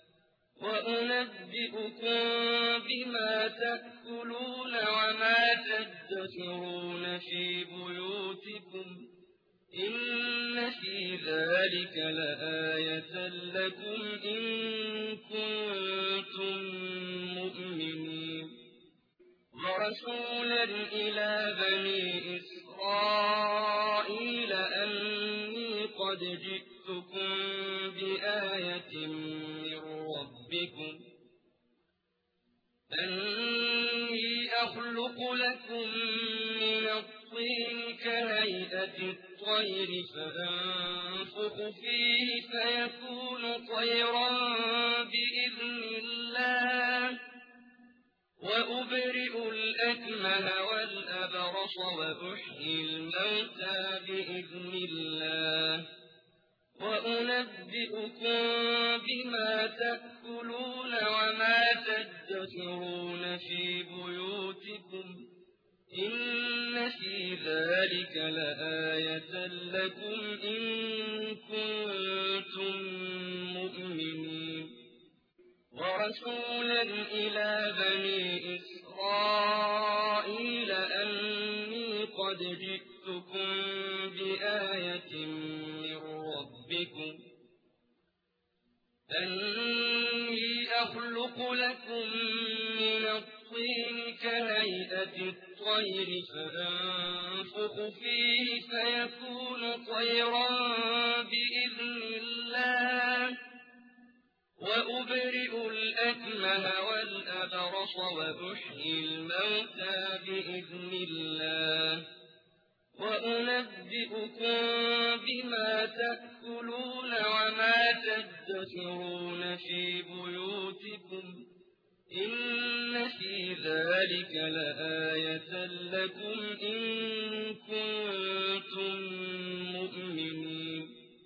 وأنبئكم بما تأكلون وما تدخرون في بيوتكم إن في ذلك لآية لكم إن كنتم مؤمنين ورسولا إلى بني إسرائيل أني قد جئتكم بآية من ربكم أني أخلق لكم من الطين كهيئة الطير فأنفخ فيه فيكون طيرا بإذن الله وأبرئ الأكمه والأبرص وأحيي الموتى بإذن الله وأنبئكم بما تأكلون وما تدخرون في بيوتكم إن في ذلك لآية لكم إن كنتم مؤمنين ورسولا إلى بني إسرائيل أني قد جئتكم بآية من ربكم أني أخلق لكم من الطين كهيئة الطير فأنفخ فيه فيكون طيرا بإذن الله وأبرئ الأكمه والأبرص وأحيي الموتى بإذن الله وأنبئكم بما تأكلون وما تدخرون في بيوتكم إن في ذلك لآية لكم إن كنتم مؤمنين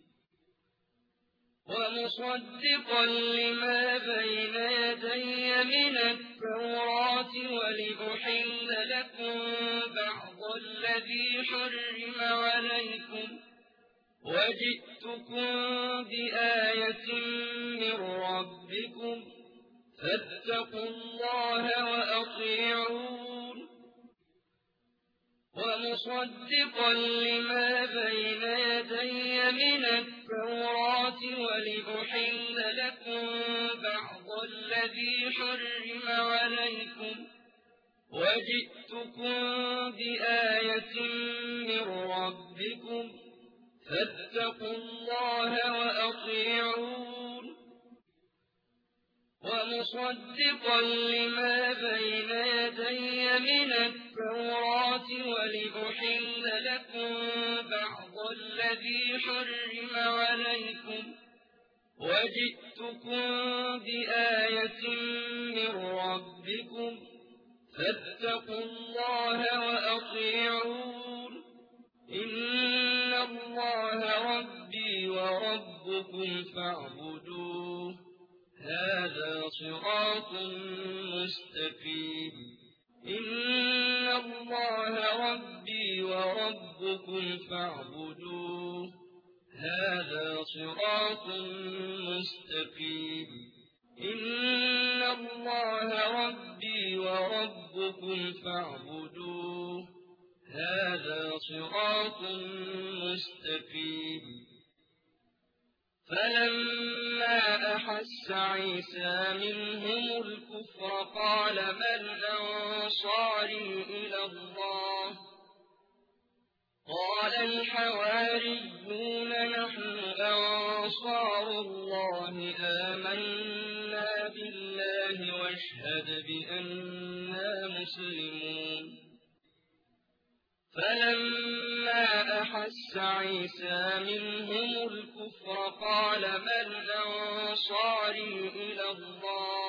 ومصدقا لما بين يدي من التوراة ولأحل لكم بعض الذي حرم عليكم وجئتكم بآية من ربكم فاتقوا الله وأطيعون ومصدقا لما بين يدي من التوراة ولأحل لكم بعض الذي حرم عليكم وجئتكم بآية من ربكم فاتقوا الله وأطيعون ومصدقا لما بين يدي من التوراة ولأحل لكم بعض الذي حرم عليكم وجئتكم بآية من ربكم فاتقوا الله وأطيعون إن الله ربي وربكم فاعبدوه هذا صراط مستقيم إن الله ربي وربكم فاعبدوه هذا صراط مستقيم إن الله ربي وربكم فاعبدوه هذا صراط مستقيم فلما أحس عيسى منهم الكفر قال من أنصاري إلى الله قال الحواريون نحن أنصار الله آمنا بالله واشهد بأننا مسلمون فلما أحس عيسى منهم الكفر قال من أنصاري إلى الله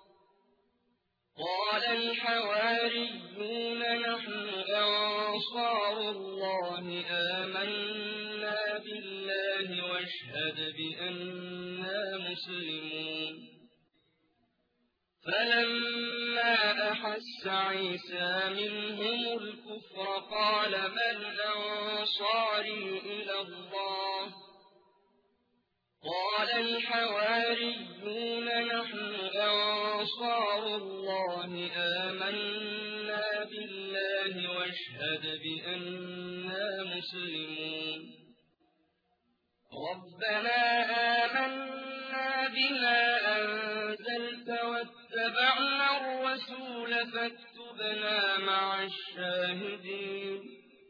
قال الحواريون نحن أنصار الله آمنا بالله واشهد واشهد بأننا مسلمون فلما أحس عيسى منهم الكفر قال من أنصاري إلى الله قال الحواريون نحن أنصار الله آمنا بالله واشهد بأننا مسلمون ربنا آمنا بما أنزلت واتبعنا الرسول فاكتبنا مع الشاهدين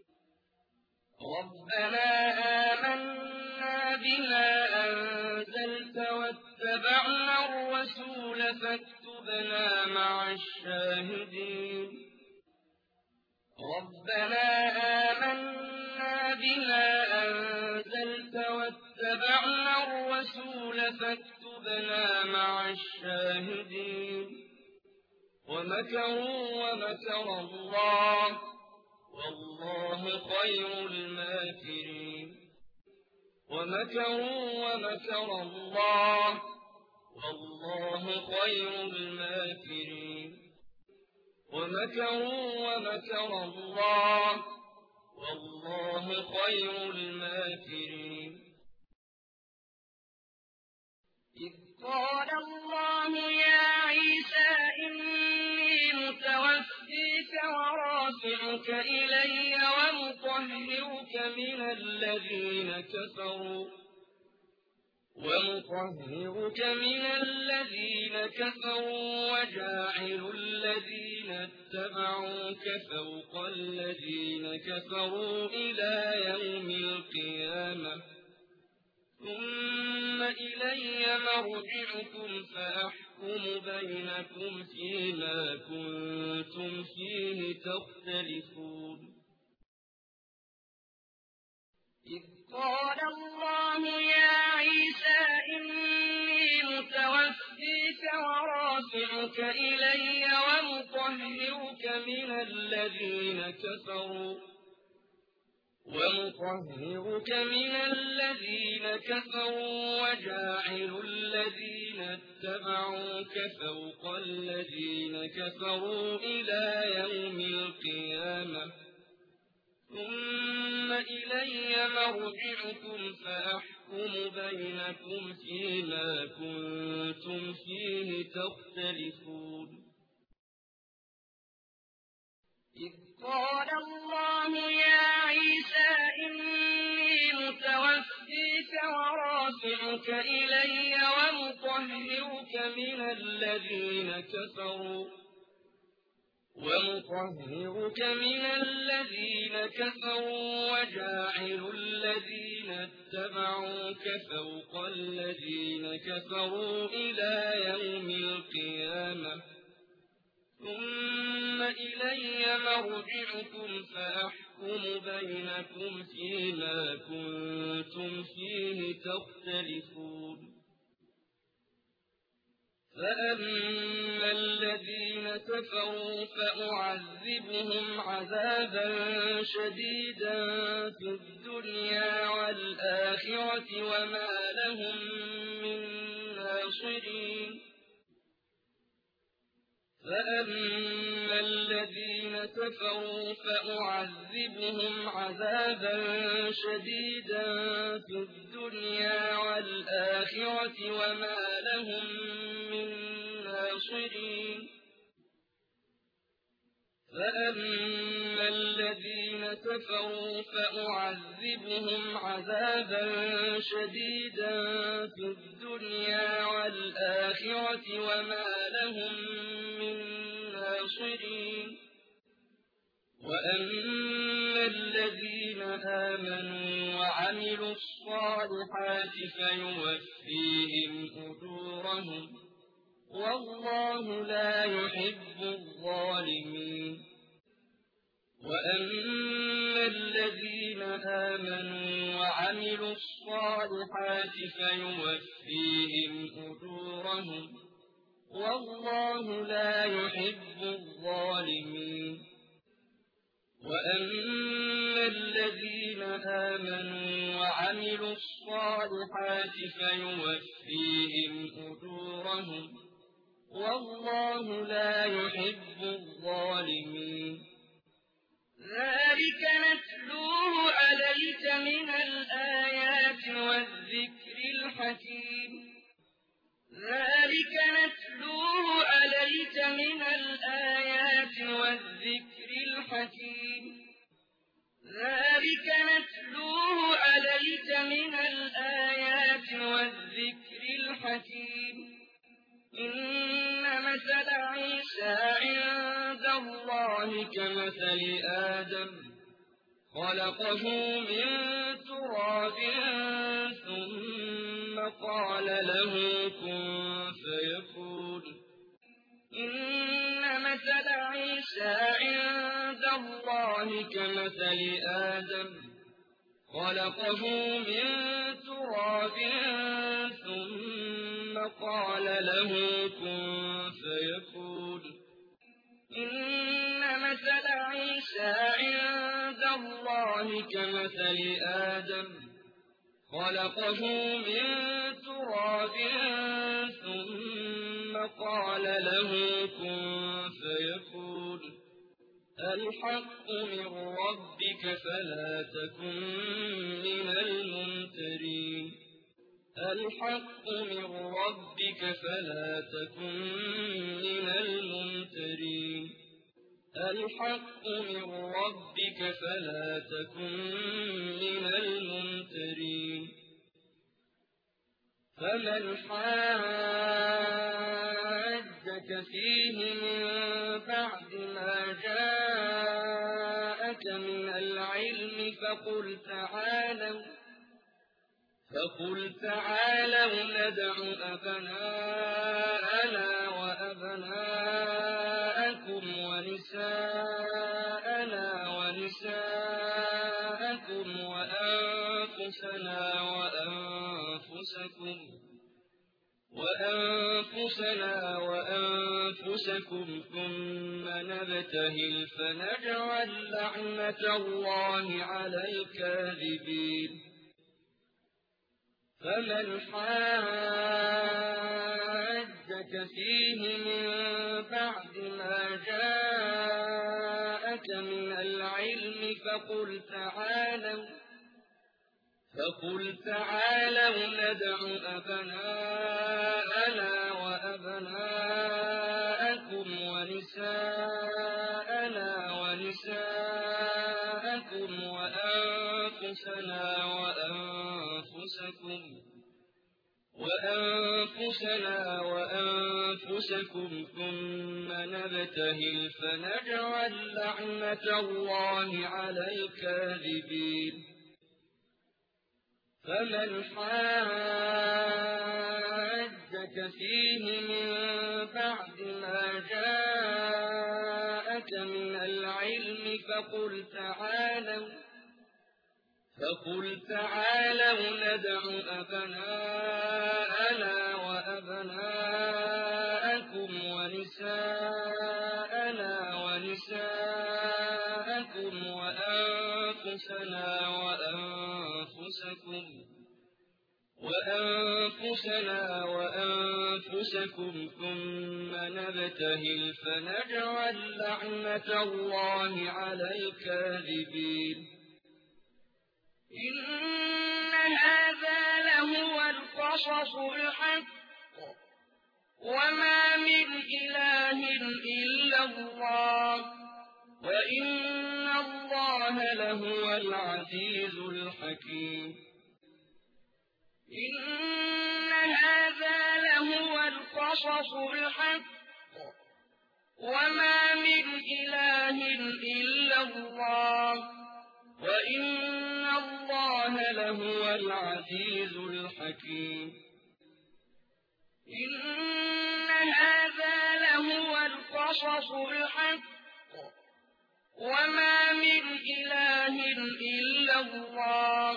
ربنا آمنا بما أنزلت واتبعنا الرسول فاكتبنا مع الشاهدين ربنا آمنا بما أنزلت واتبعنا الرسول فاكتبنا مع الشاهدين ومكروا ومكر الله والله خير الماكرين ومكروا ومكر الله والله خير الماكرين ومكروا ومكر الله والله خير الماكرين إذ قال الله يا عيسى إني متوفيك ورافعك إلي ومطهرك من الذين كفروا وجاعل الذين اتبعوك فوق الذين كفروا إلى يوم القيامة ثم إلي مرجعكم فأحكم بينكم فيما كنتم فيه تختلفون إذ قال الله يا عيسى إني متوفيك ورافعك إلي ومطهرك من الذين كفروا وجاعل الذين اتبعوك فوق الذين كفروا إلى يوم القيامة ثم إلي مرجعكم فأحكم بينكم فيما كنتم فيه تختلفون إذ قال الله يا عيسى إني متوفيك ورافعك إلي ومطهرك من الذين كفروا وجاعل الذين اتبعوك فوق الذين كفروا إلى يوم القيامة ثم إلي مرجعكم فأحكم بينكم فيما كنتم فيه تختلفون فأما الذين كفروا فأعذبهم عذابا شديدا في الدنيا والآخرة وما لهم من ناصرين فأما الذين كفروا فأعذبهم عذابا شديدا في الدنيا والآخرة وما لهم من ناصرين فأما الذين كفروا فأعذبهم عذابا شديدا في الدنيا والآخرة وما لهم من ناصرين وأما الذين آمنوا وعملوا الصالحات فيوفيهم أجورهم والله لا يحب الظالمين وأما الذين آمنوا وعملوا الصالحات فيوفيهم أجورهم والله لا يحب الظالمين وأما الذين آمنوا وعملوا الصالحات فيوفيهم أجورهم والله لا يحب الظالمين. ذلك نتلوه عليك من الآيات والذكر الحكيم. ذلك نتلوه عليك من الآيات والذكر الحكيم. ذلك نتلوه عليك من الآيات والذكر الحكيم. إن مثل عيسى عند الله كمثل آدم خلقه من تراب ثم قال له كن فيكون. إن مثل عيسى عند الله كمثل آدم خلقه من تراب ثم قال له كن فيكون. إن مثل عيسى عند الله كمثل آدم خلقه من تراب ثم قال له كن فيكون. الحق من ربك فلا تكن من الممترين. الحق من ربك فلا تكن من الممترين. الحق من ربك فلا تكن من الممترين. فمن حاجك فيه من بعد ما جاءك من العلم فقل تعالوا ندع أبناءنا وأبناءكم ونساءنا ونساءكم وأنفسنا وأنفسكم ثم نبتهل فنجعل لعنة الله على الكاذبين. فمن حاجك فيه من بعد ما جاءك من العلم فقل تعالوا ندع أبناءنا وأبناءكم ونساءنا ونساءكم وأنفسكم ثم نبتهل فنجعل لعنة الله على الكاذبين. فمن حاجك فيه من بعد ما جاءك من العلم فقل تعالوا ندع أبناءنا وأبناءكم ونساءنا ونساءكم وأنفسكم ثم نبتهل فنجعل لعنة الله على الكاذبين. إن هذا لهو القصص الحق وما من إله إلا الله وإن الله لهو العزيز الحكيم. إن هذا لهو القصص الحق وما من إله إلا الله وإن الله لهو العزيز الحكيم. إن هذا لهو القصص الحق وما من إله إلا الله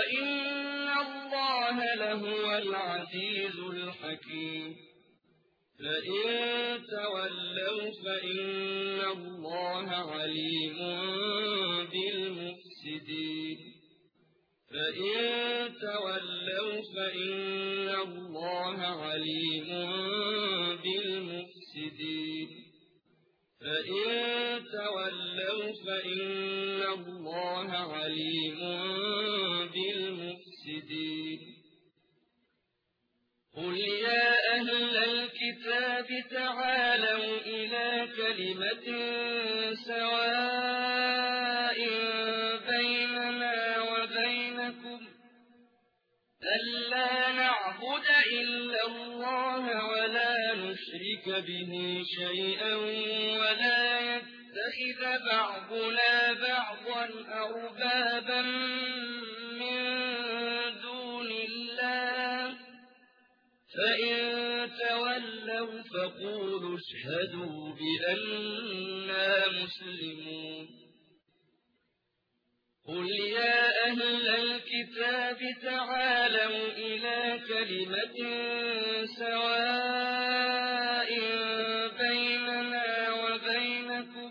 وإن الله لهو العزيز الحكيم. فإن تولوا فإن الله عليم بالمفسدين فإن تولوا فإن الله عليم بالمفسدين فإن تولوا فإن الله عليم بالمفسدين قل يا أهل الكتاب تعالوا إلى كلمة سواء بيننا وبينكم ألا نعبد إلا الله ولا نشرك به شيئا ولا يتخذ بعضنا بعضا أربابا من دون الله فإن تولوا فقولوا اشهدوا بأننا مسلمون قل يا أهل الكتاب تعالوا إلى كلمة سواء بيننا وبينكم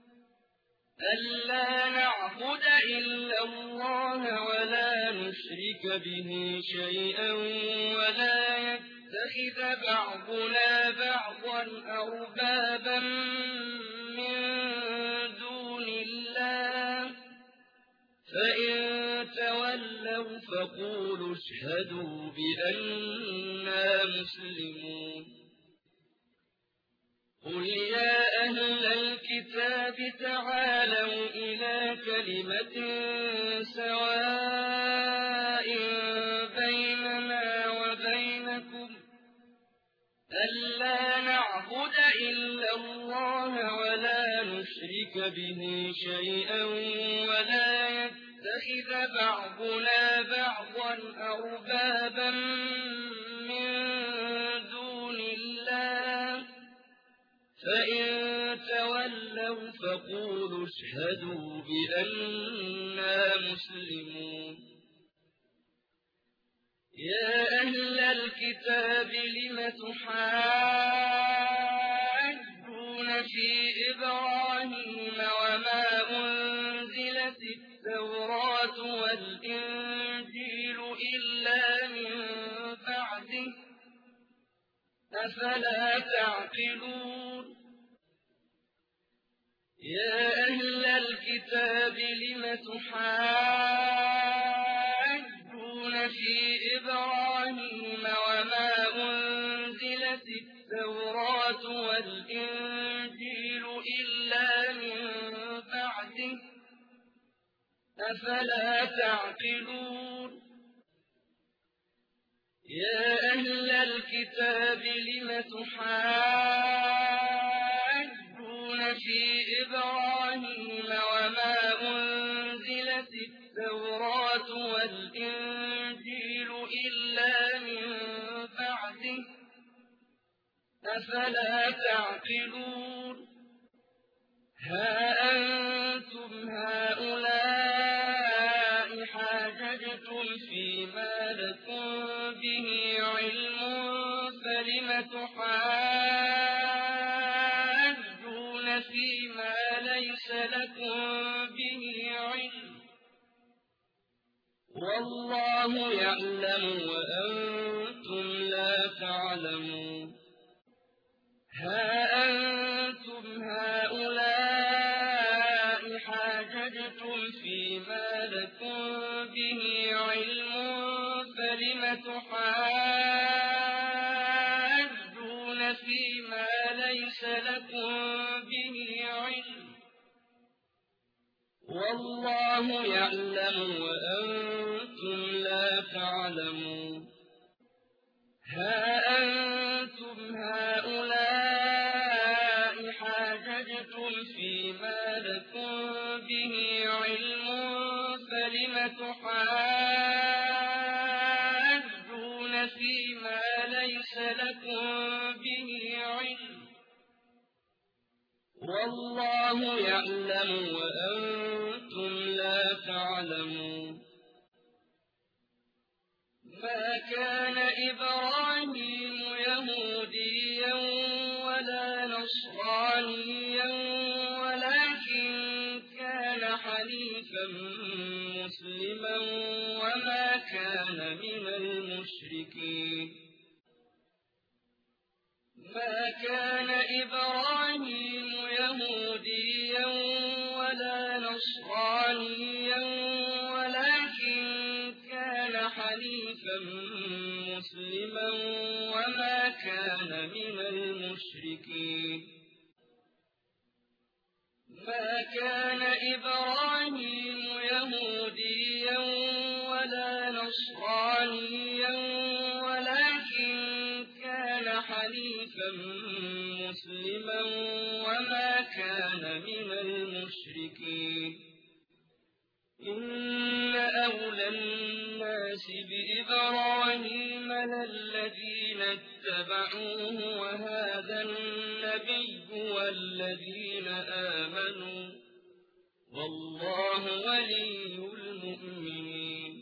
ألا نعبد إلا الله ولا نشرك به شيئا ولا يتخذ بعضنا بعضا أربابا من دون الله فإن تولوا فقولوا اشهدوا بأننا مسلمون قل يا أهل الكتاب تعالوا إلى كلمة سواء بيننا وبينكم ألا نعبد إلا الله ولا نشرك به شيئا ولا يتخذ بعضنا بعضا أربابا من دون الله فإن تولوا فقولوا اشهدوا بأننا مسلمون يا أهل الكتاب لم تحاجون في إبراهيم وما أنزلت التوراة والإنجيل إلا من بعده أفلا تعقلون يا أهل الكتاب لم تحاجون في إبراهيم وما أنزلت التوراة والإنجيل إلا من بعده أفلا تعقلون يا أهل الكتاب لم تحاجون في إبراهيم وما أنزلت التوراة والإنجيل إلا من بعده أفلا تعقلون ها أنتم هؤلاء حاججتم فيما لكم به علم فلم تحاجون فيما ليس لكم به علم والله يعلم وأنتم لا تعلمون ها أنتم هؤلاء حاججتم فيما لكم به علم فلم تحاجون فيما ليس لكم به علم والله يعلم وأنتم لا تعلمون ها أنتم هؤلاء حاججتم فيما لكم به علم فلم تحاجون فيما ليس لكم به علم والله يعلم وأنتم لا تعلمون ما كان إبراهيم يهوديا ما كان إبراهيم يهوديا ولا نصرانيا ولكن كان حنيفا مسلما وما كان من المشركين ما كان إبراهيم يهوديا ولا نصرانيا ولكن كان حنيفا مسلما وما كان من المشركين إن أولى الناس بإبراهيم للذين اتبعوه وهذا النبي والذين آمنوا والله ولي المؤمنين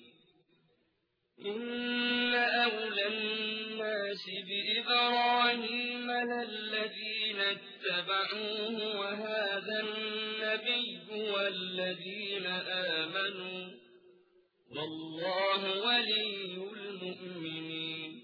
إن أولى الناس بإبراهيم للذين اتبعوه وهذا النبي والذين آمنوا والله ولي المؤمنين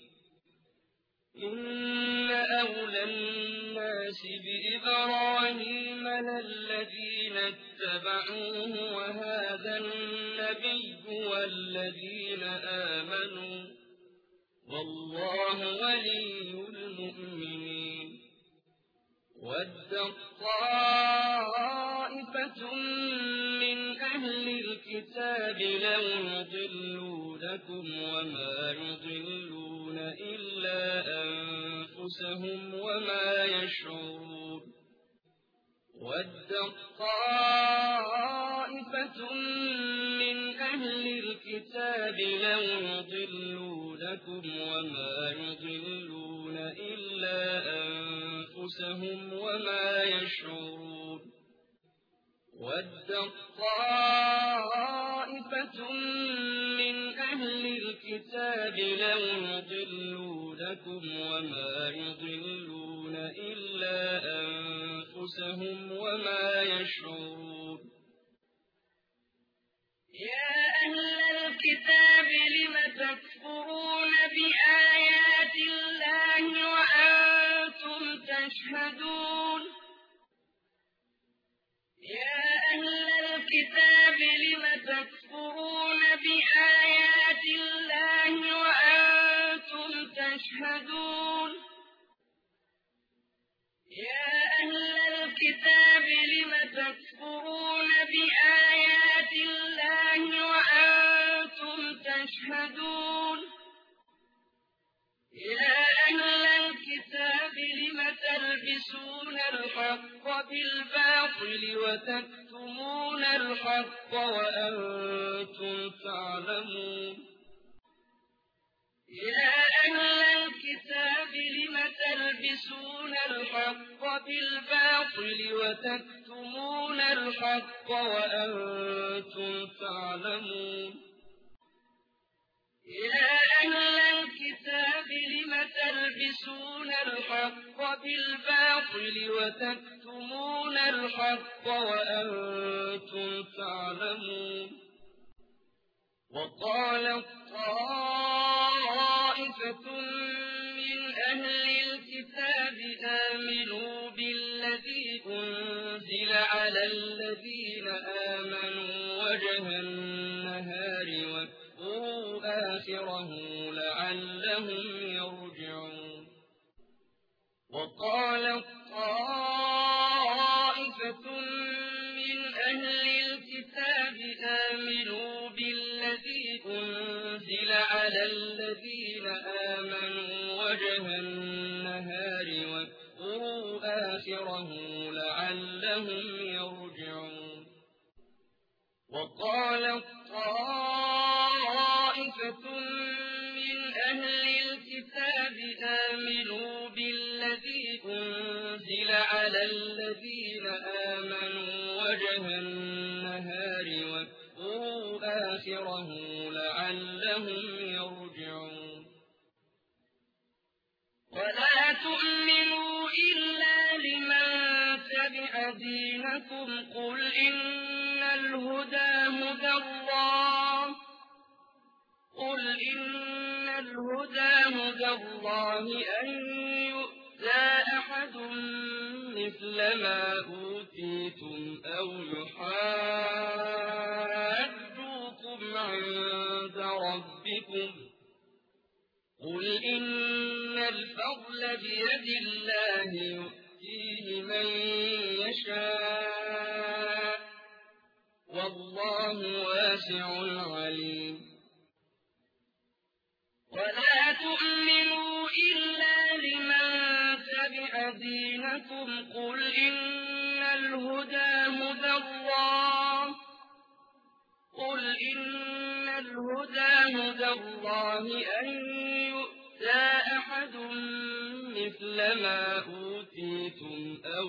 إن أولى الناس بإبراهيم للذين اتبعوه وهذا النبي والذين آمنوا والله ولي المؤمنين ودت طائفة من أهل الكتاب لو يضلونكم وما يضلون إلا أنفسهم وما يشعرون ودت طائفة من أهل الكتاب لو يضلونكم وما يضلون إلا أنفسهم وما يشعرون ودت طائفة من أهل الكتاب لو يضلونكم وما يضلون إلا أنفسهم وما يشعرون يا أهل الكتاب لم تكفرون بآيات الله وأنتم تشهدون يا أهل الكتاب لم تكفرون بآيات الله وأنتم تشهدون يا أهل الكتاب لم تكفرون بآيات الله وأنتم تشهدون يا أهل الكتاب لم تلبسون الحق بالباطل وتكتمون الحق وأنتم تعلمون يا أهل الكتاب لم تلبسون الحق بالباطل وتكتمون الحق وأنتم تعلمون يا أهل الكتاب لم تلبسون الحق بالباطل وتكتمون الحق وأنتم تعلمون وقالت طائفة من أهل الكتاب آمنوا بالذي أنزل على الذين آمنوا وجه النهار واكفروا آخره لعلهم يرجعون وقالت طائفة من أهل الكتاب آمنوا بالذي أنزل على الذين آمنوا وجه النهار واكفروا آخره لعلهم يرجعون وقالت طائفة من أهل الكتاب آمنوا بالذي أنزل على الذين آمنوا وجه النهار واكفروا آخره لعلهم يرجعون ولا تؤمنوا إلا لمن تبع دينكم قل إن الهدى هدى الله أن يؤتى مثل ما أوتيتم أو يحاجوكم عند ربكم قل إن الفضل بيد الله يؤتيه من يشاء والله واسع عليم ولا تؤمنوا إلا لمن تبع دينكم قل إن الهدى هدى الله أن يؤتى أحد مثل ما أوتيتم أو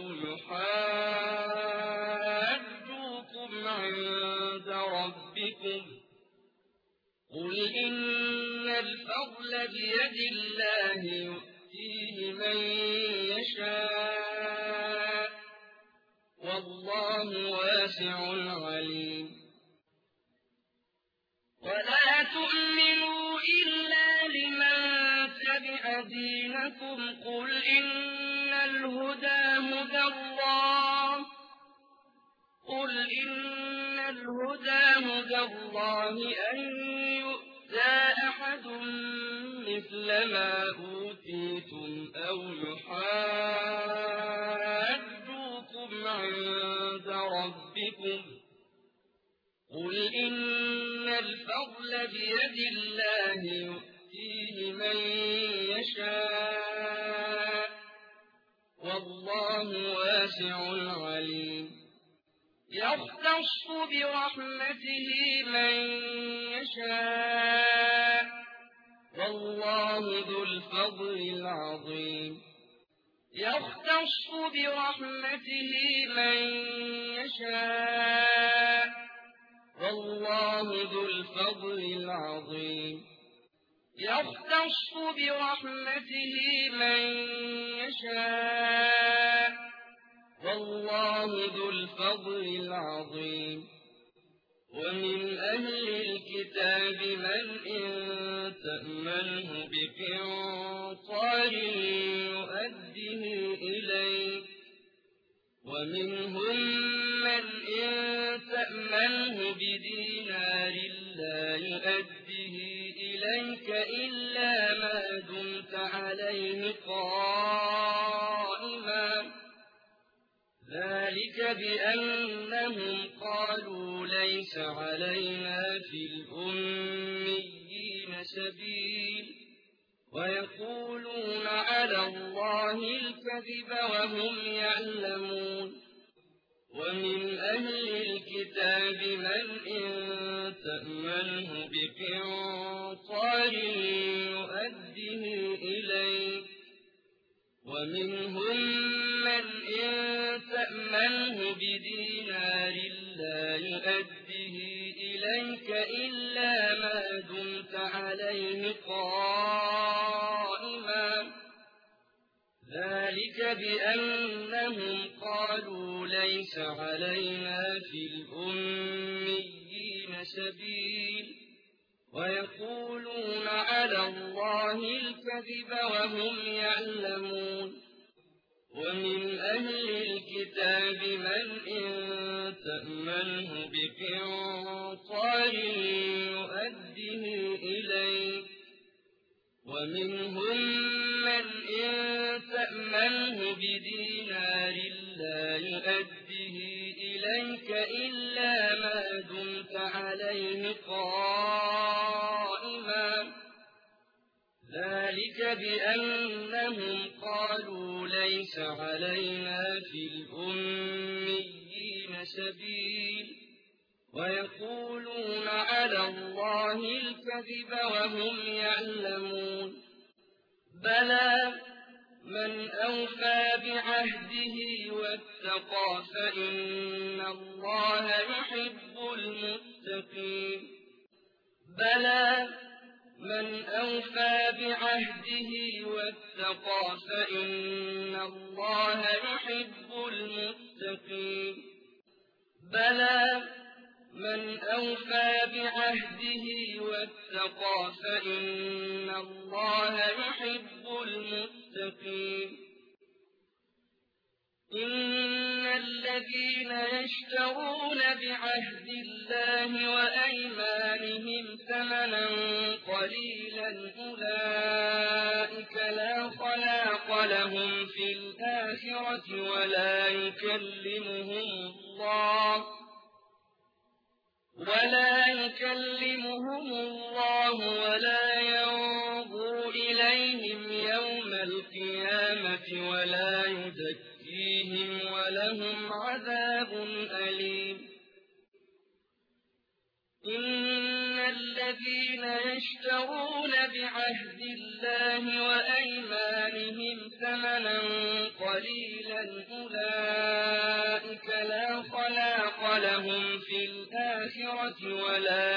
يحاجوكم عند ربكم قل إن الفضل بيد الله يؤتيه من يشاء والله واسع عليم ولا تؤمنوا إلا لمن تبع دينكم قل إن الهدى هدى الله أن يؤتى أحد مثل ما أوتيتم أو يحاجوكم عند ربكم قل إن الفضل بيد الله يؤتيه من يشاء والله واسع عليم يختص برحمته من يشاء والله ذو الفضل العظيم يختص برحمته من يشاء والله ذو الفضل العظيم يختص برحمته من يشاء والله ذو الفضل العظيم ومن أهل الكتاب من إن تأمنه بقنطار يؤده إليك ومنهم من إن تأمنه بدينار لا يؤده إليك إلا ما دمت عليه قائما ذلك بأنهم قالوا ليس علينا في الأميين سبيل ويقولون على الله الكذب وهم يعلمون ومن أهل الكتاب من إن تأمنه بقنطار يؤده إليك ومنهم من إن تأمنه بدينار لا يؤده إليك إلا ما دمت عليه قائما ذلك بأنهم قالوا ليس علينا في الأميين سبيل ويقولون على الله الكذب وهم يعلمون ومن أهل الكتاب من إن تأمنه بقنطار يؤده إليك ومنهم من إن تأمنه بدينار لا يؤده إليك إلا ما دمت عليه قائما ذلك بأنهم قالوا ليس علينا في الأميين سبيل ويقولون على الله الكذب وهم يعلمون بلى من أوفى بعهده واتقى فإن الله يحب المتقين بلى من أوفى بعهده واتقى فإن الله يحب المتقين بلى من أوفى بعهده واتقى فإن الله يحب المتقين إن الذين يشترون بعهد الله وأيمانهم ثمنا قليلا أولئك لا خلاق لهم في الآخرة ولا يكلمهم الله ولا ينظر إليهم يوم القيامة ولا يزكيهم ولهم عذاب أليم إن الذين يشترون بعهد الله وأيمانهم ثمنا قليلا أولئك لا خلاق لهم في الآخرة ولا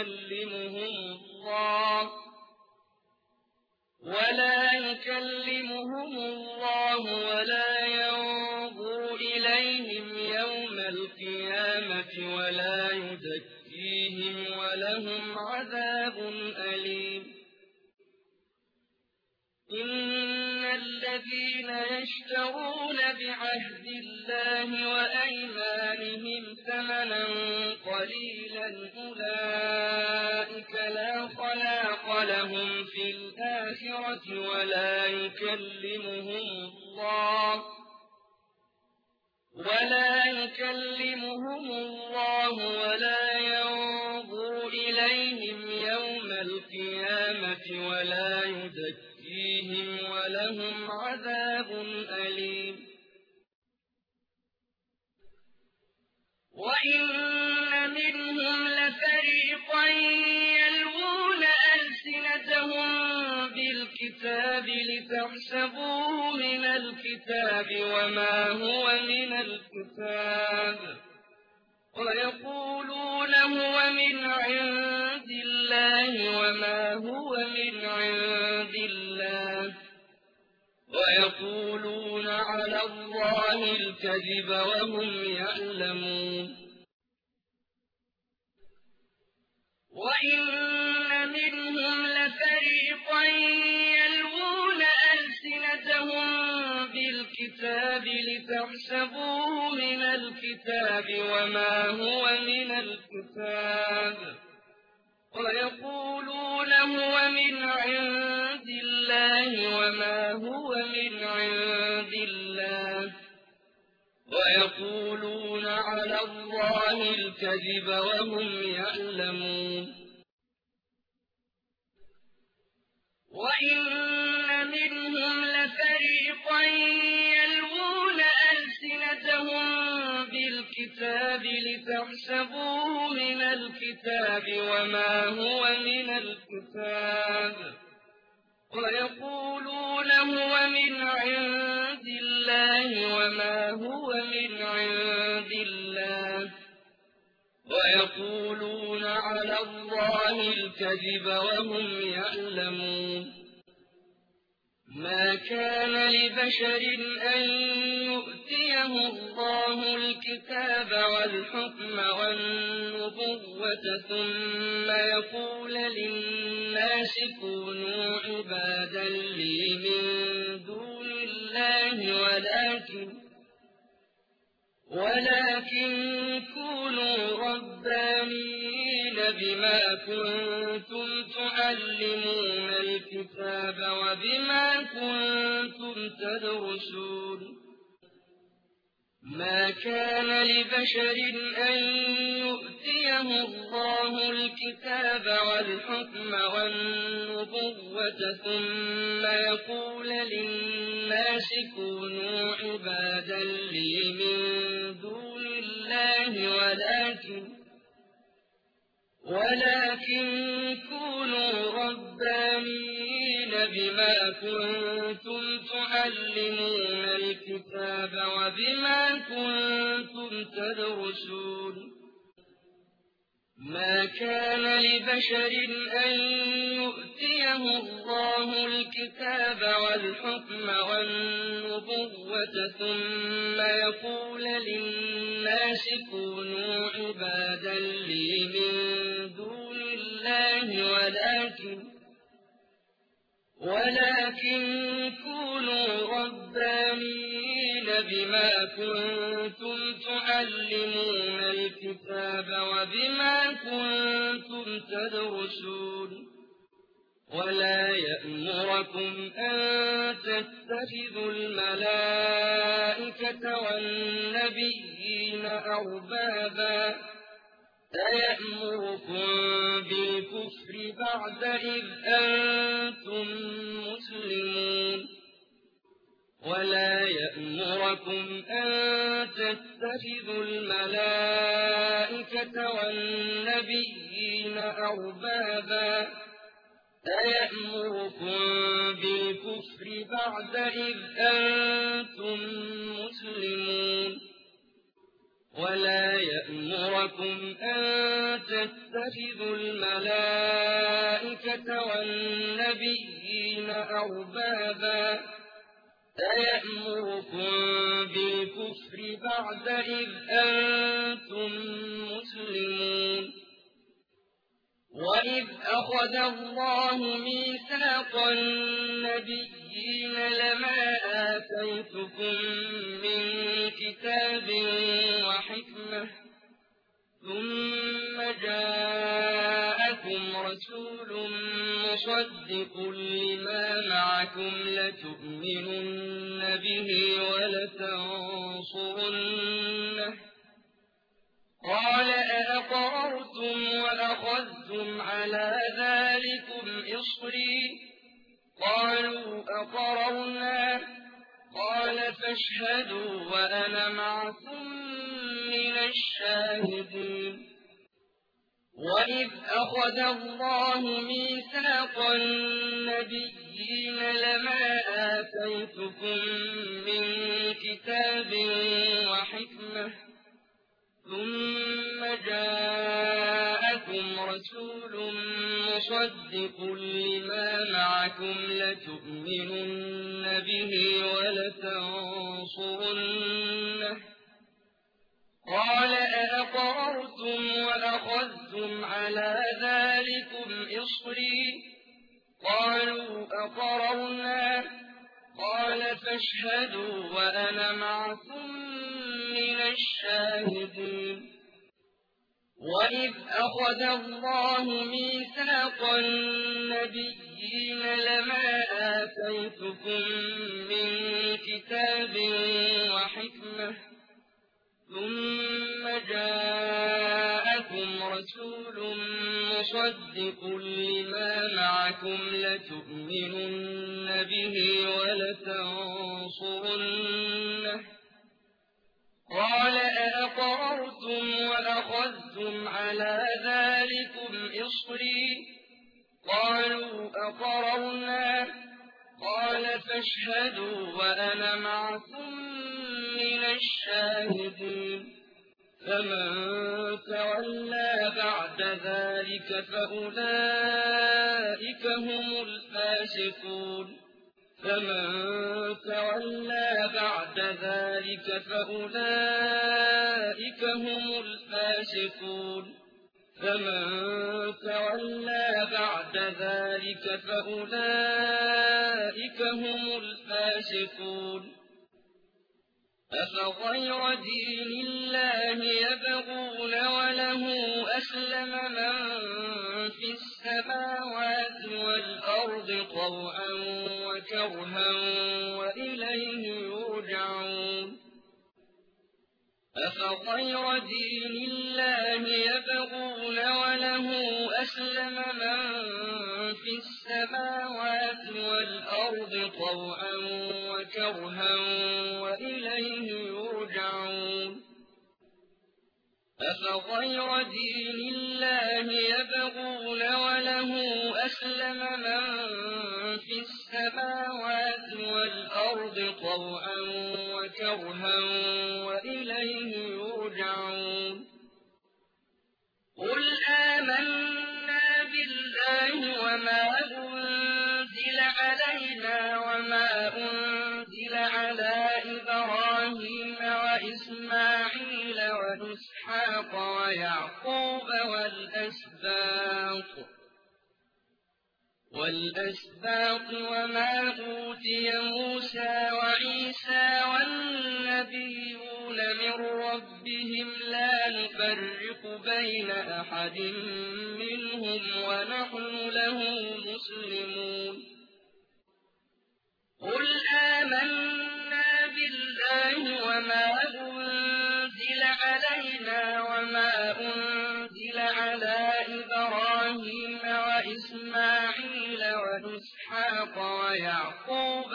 يكلمهم الله ولا ينظر إليهم يوم القيامة ولا يزكيهم ولهم عذاب أليم إن الذين يشترون بعهد الله وأيمانهم ثمنا قليلا أولئك لا خلاق لهم في الآخرة ولا يكلمهم الله ولا ينظر إليهم يوم القيامة ولا يزكيهم ولهم عذاب أليم وإن منهم لفريقا يلوون ألسنتهم بالكتاب لتحسبوه من الكتاب وما هو من الكتاب ويقولون هو من عند الله وما هو من عند الله ويقولون على الله الكذب وهم يعلمون وإن منهم لفريقا يلوون ألسنتهم بالكتاب لتحسبوه من الكتاب وما هو من الكتاب ويقولون هو من عند الله وما هو من عند الله ويقولون على الله الكذب وهم يعلمون وإن منهم لفريقا يلوون ألسنتهم بالكتاب لتحسبوه من الكتاب وما هو من الكتاب ويقولون هو من عند الله وما هو من عند الله ويقولون على الله الكذب وهم يعلمون ما كان لبشر أن يؤتيه الله الكتاب والحكم والنبوة ثم يقول للناس كونوا عبادا لي من دون الله ولكن كونوا ربانيين بما كنتم تعلمون الكتاب وبما كنتم تدرسون ما كان لبشر أن يؤتيه الله الكتاب والحكم والنبوة ثم يقول للناس كونوا عبادا لي من دون الله ولكن كونوا ربانيين بما كنتم تعلمون الكتاب وبما كنتم تدرسون ما كان لبشر أن يؤتيه الله الكتاب والحكم والنبوة ثم يقول للناس كونوا عبادا لي من دون الله ولكن كونوا ربانيين بما كنتم تعلمون الكتاب وبما كنتم تدرسون ولا يأمركم أن تتخذوا الملائكة والنبيين أربابا أيأمركم بالكفر بعد إذ أنتم مسلمون ولا يأمركم أن تتخذوا الملائكة والنبيين أربابا أيأمركم بالكفر بعد إذ أنتم مسلمون ولا يأمركم أن تتخذوا الملائكة والنبيين أربابا أيأمركم بالكفر بعد إذ أنتم مسلمون وإذ أخذ الله ميثاق النبيين لما آتيتكم من كتاب وحكمة ثم جاءكم رسول مصدق لما معكم لتؤمنن به ولتنصرنه قال أأقررتم وأخذتم على ذلكم إصري قالوا أقررنا قال فاشهدوا وأنا معكم من الشاهدين وإذ أخذ الله ميثاق النبيين لما آتيتكم من كتاب وحكمة ثم جاءكم رسول مصدق لما معكم لتؤمنن به ولتنصرنه قال أأقررتم وأخذتم على ذلكم إصري قالوا أقررنا قال فاشهدوا وأنا معكم من الشاهدين وإذ أخذ الله ميثاق النبيين لما آتيتكم من كتاب وحكمة ثم جاءكم رسول مصدق لما معكم لتؤمنن به ولتنصرنه قال أأقررتم وأخذتم على ذلكم إصري قالوا أقررنا قال فاشهدوا وأنا معكم من الشاهدين فمن تولى بعد ذلك فأولئك هم الفاسقون فمن تولى بعد ذلك فأولئك هم الفاسقون فمن تولى بعد ذلك فأولئك هم الفاسقون أفغير دين الله يبغون وله أسلم من في السماوات والأرض طوعا وكرها وإليه يرجعون أفغير دين الله يبغون وله أسلم من في السماوات والأرض طوعا وكرها وإليه يرجعون أفغير دين الله يبغون وله أسلم من في السماوات والأرض طوعا وكرها وإليه يرجعون قل آمنا بالله وما أنزل علينا وما أنزل على إبراهيم وإسماعيل وإسحاق ويعقوب والأسباط وما أوتي موسى وعيسى والنبيون ربهم لا نفرق بين أحد منهم ونحن له مسلمون قل آمنا بالله وما أنزل علينا وما أنزل على إبراهيم وإسماعيل وإسحاق ويعقوب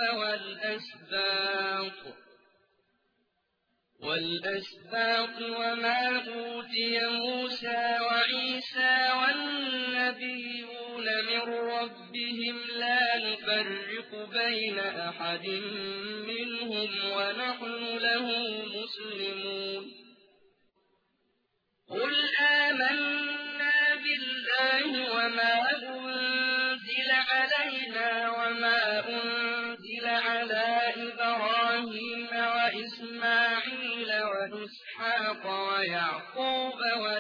والأسباط وما أوتي موسى وعيسى والنبيون من ربهم لا نفرق بين أحد منهم ونحن له مسلمون قل آمنا بالله وما أنزل علينا وما أنزل على إبراهيم وإسماعيل وإسحاق ويعقوب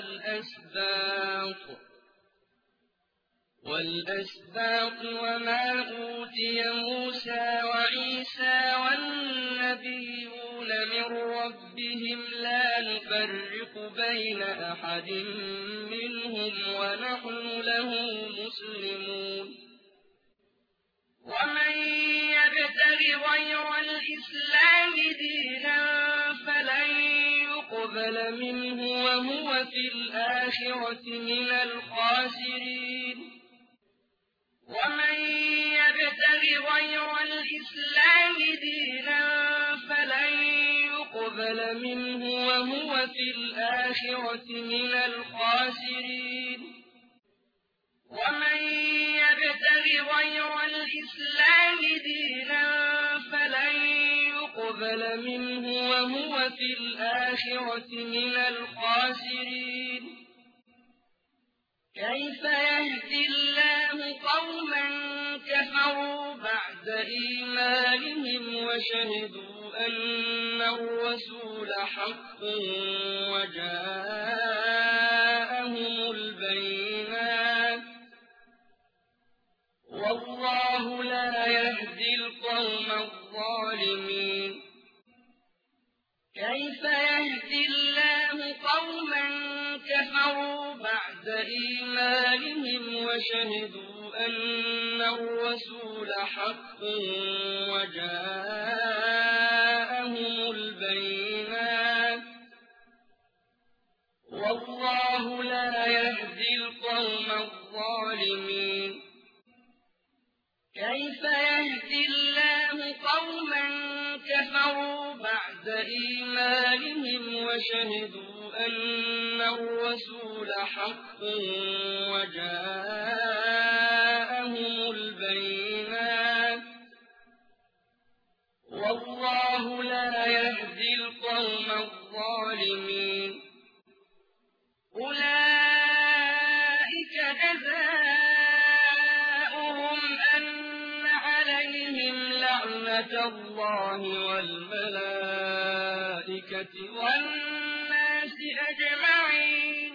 والأسباط وما أوتي موسى وعيسى والنبيون من ربهم لا نفرق بين أحد منهم ونحن له مسلمون ومن يبتغ غير الإسلام دينا فلن يقبل منه وهو في الآخرة من الخاسرين ومن يبتغ غير الإسلام دينا فلن يقبل منه وهو في الآخرة من الخاسرين ومن يبتغ غير الإسلام دينا فلن يقبل منه وهو في الآخرة من الخاسرين كيف يهدي الله قوما كفروا بعد إيمانهم وشهدوا أن الرسول حق وجاءهم البينات والله لا يهدي القوم الظالمين كيف يهدي الله قوما كفروا بعد إيمانهم وشهدوا أن الرسول حق وجاءهم البينات والله لا يهدي القوم الظالمين كيف يهدي الله قوما كفروا بعد إيمانهم وشهدوا أن الرسول حق وجاءهم البينات والله لا يهدي القوم الظالمين أولئك جزاؤهم أن عليهم لعنة الله والملائكة والناس أجمعين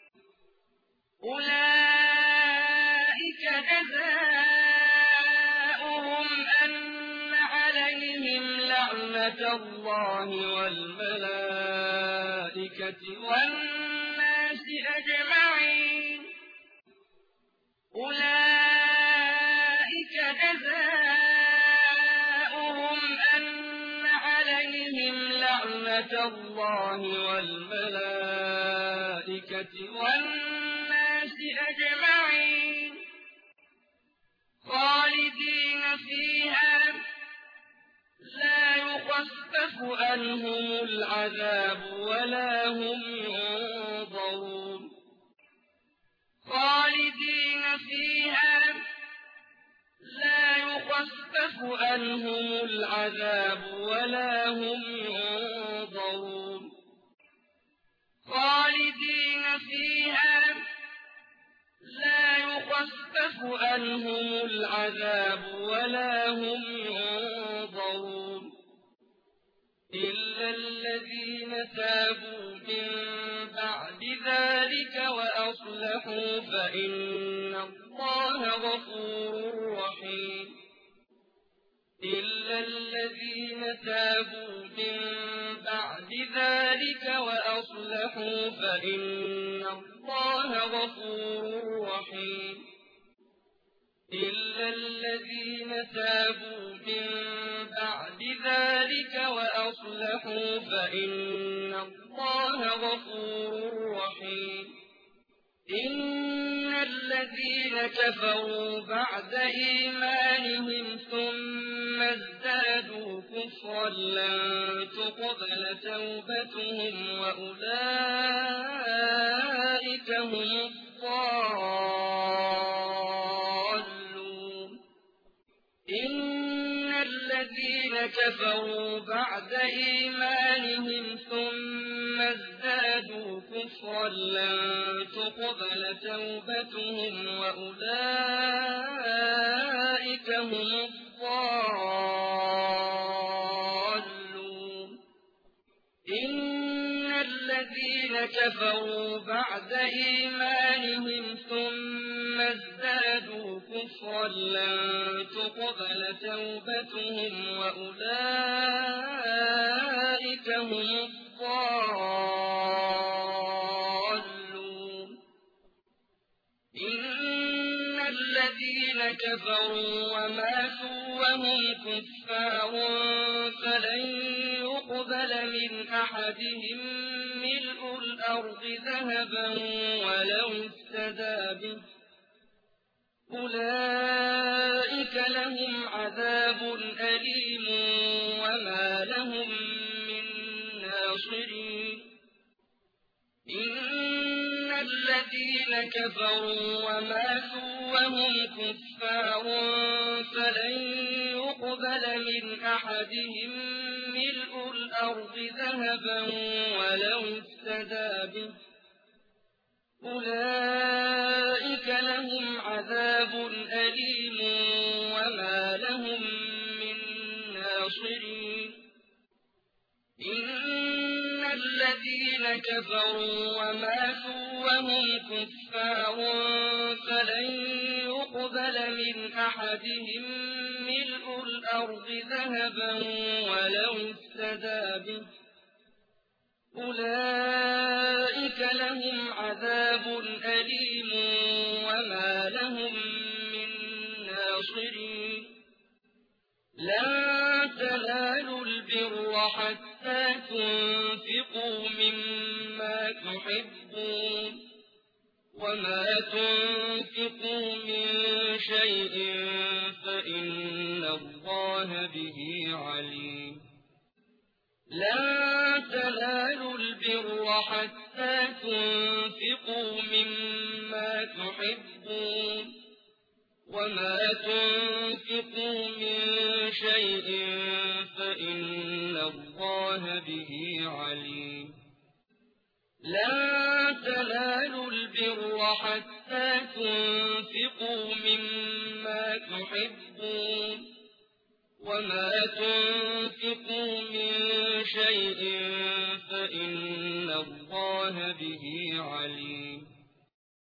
أولئك جزاؤهم أن عليهم لعنة الله والملائكة والناس أجمعين أولئك جزاؤهم أن عليهم لعنة الله والملائكة والناس أجمعين خالدين فيها لا يخفف عنهم العذاب ولا هم ينظرون خالدين فيها لا يخفف عنهم العذاب ولا هم ينظرون خالدين فيها لا يخفف عنهم العذاب ولا هم ينظرون إلا الذين تابوا من بعد ذلك وأصلحوا فإن الله غفور رحيم إلا الذين تابوا من بعد ذلك وأصلحوا فإن الله غفور رحيم إلا الذين تابوا من بعد ذلك وأصلحوا فإن الله غفور رحيم إن الذين كفروا بعد إيمانهم ثم ازدادوا كفرا لن تقبل توبتهم وأولئك هم الضالون إن الذين كفروا بعد إيمانهم ثم ازدادوا كفرا لن تقبل توبتهم وأولئك هم الضالون إن الذين كفروا بعد إيمانهم ثم ازدادوا كفرا لن تقبل توبتهم وأولئك هم الضالون إن الذين كفروا وماتوا وهم كفار فلن يقبل من أحدهم ملء الأرض ذهبا ولو افتدى به أولئك لهم عذاب أليم وما لهم من ناصرين إن الذين كفروا وماتوا وهم كفار فلن يقبل من أحدهم ملء الأرض ذهبا ولو افتدى به أولئك لهم عذاب أليم وما لهم من ناصرين إن الذين كفروا وماتوا وهم كفار فلن يقبل من أحدهم ملء الأرض ذهبا ولو افتدى به أولئك لهم عذاب أليم وما لهم من ناصرين لن تنالوا البر حتى تنفقوا مما تحبون وما تنفقوا من شيء فإن الله به عليم لن تنالوا البر حتى تنفقوا مما تحبون وما تنفقوا من شيء فإن الله به عليم لن تنالوا البر حتى تنفقوا مما تحبون وما تنفقوا من شيء فإن الله به عليم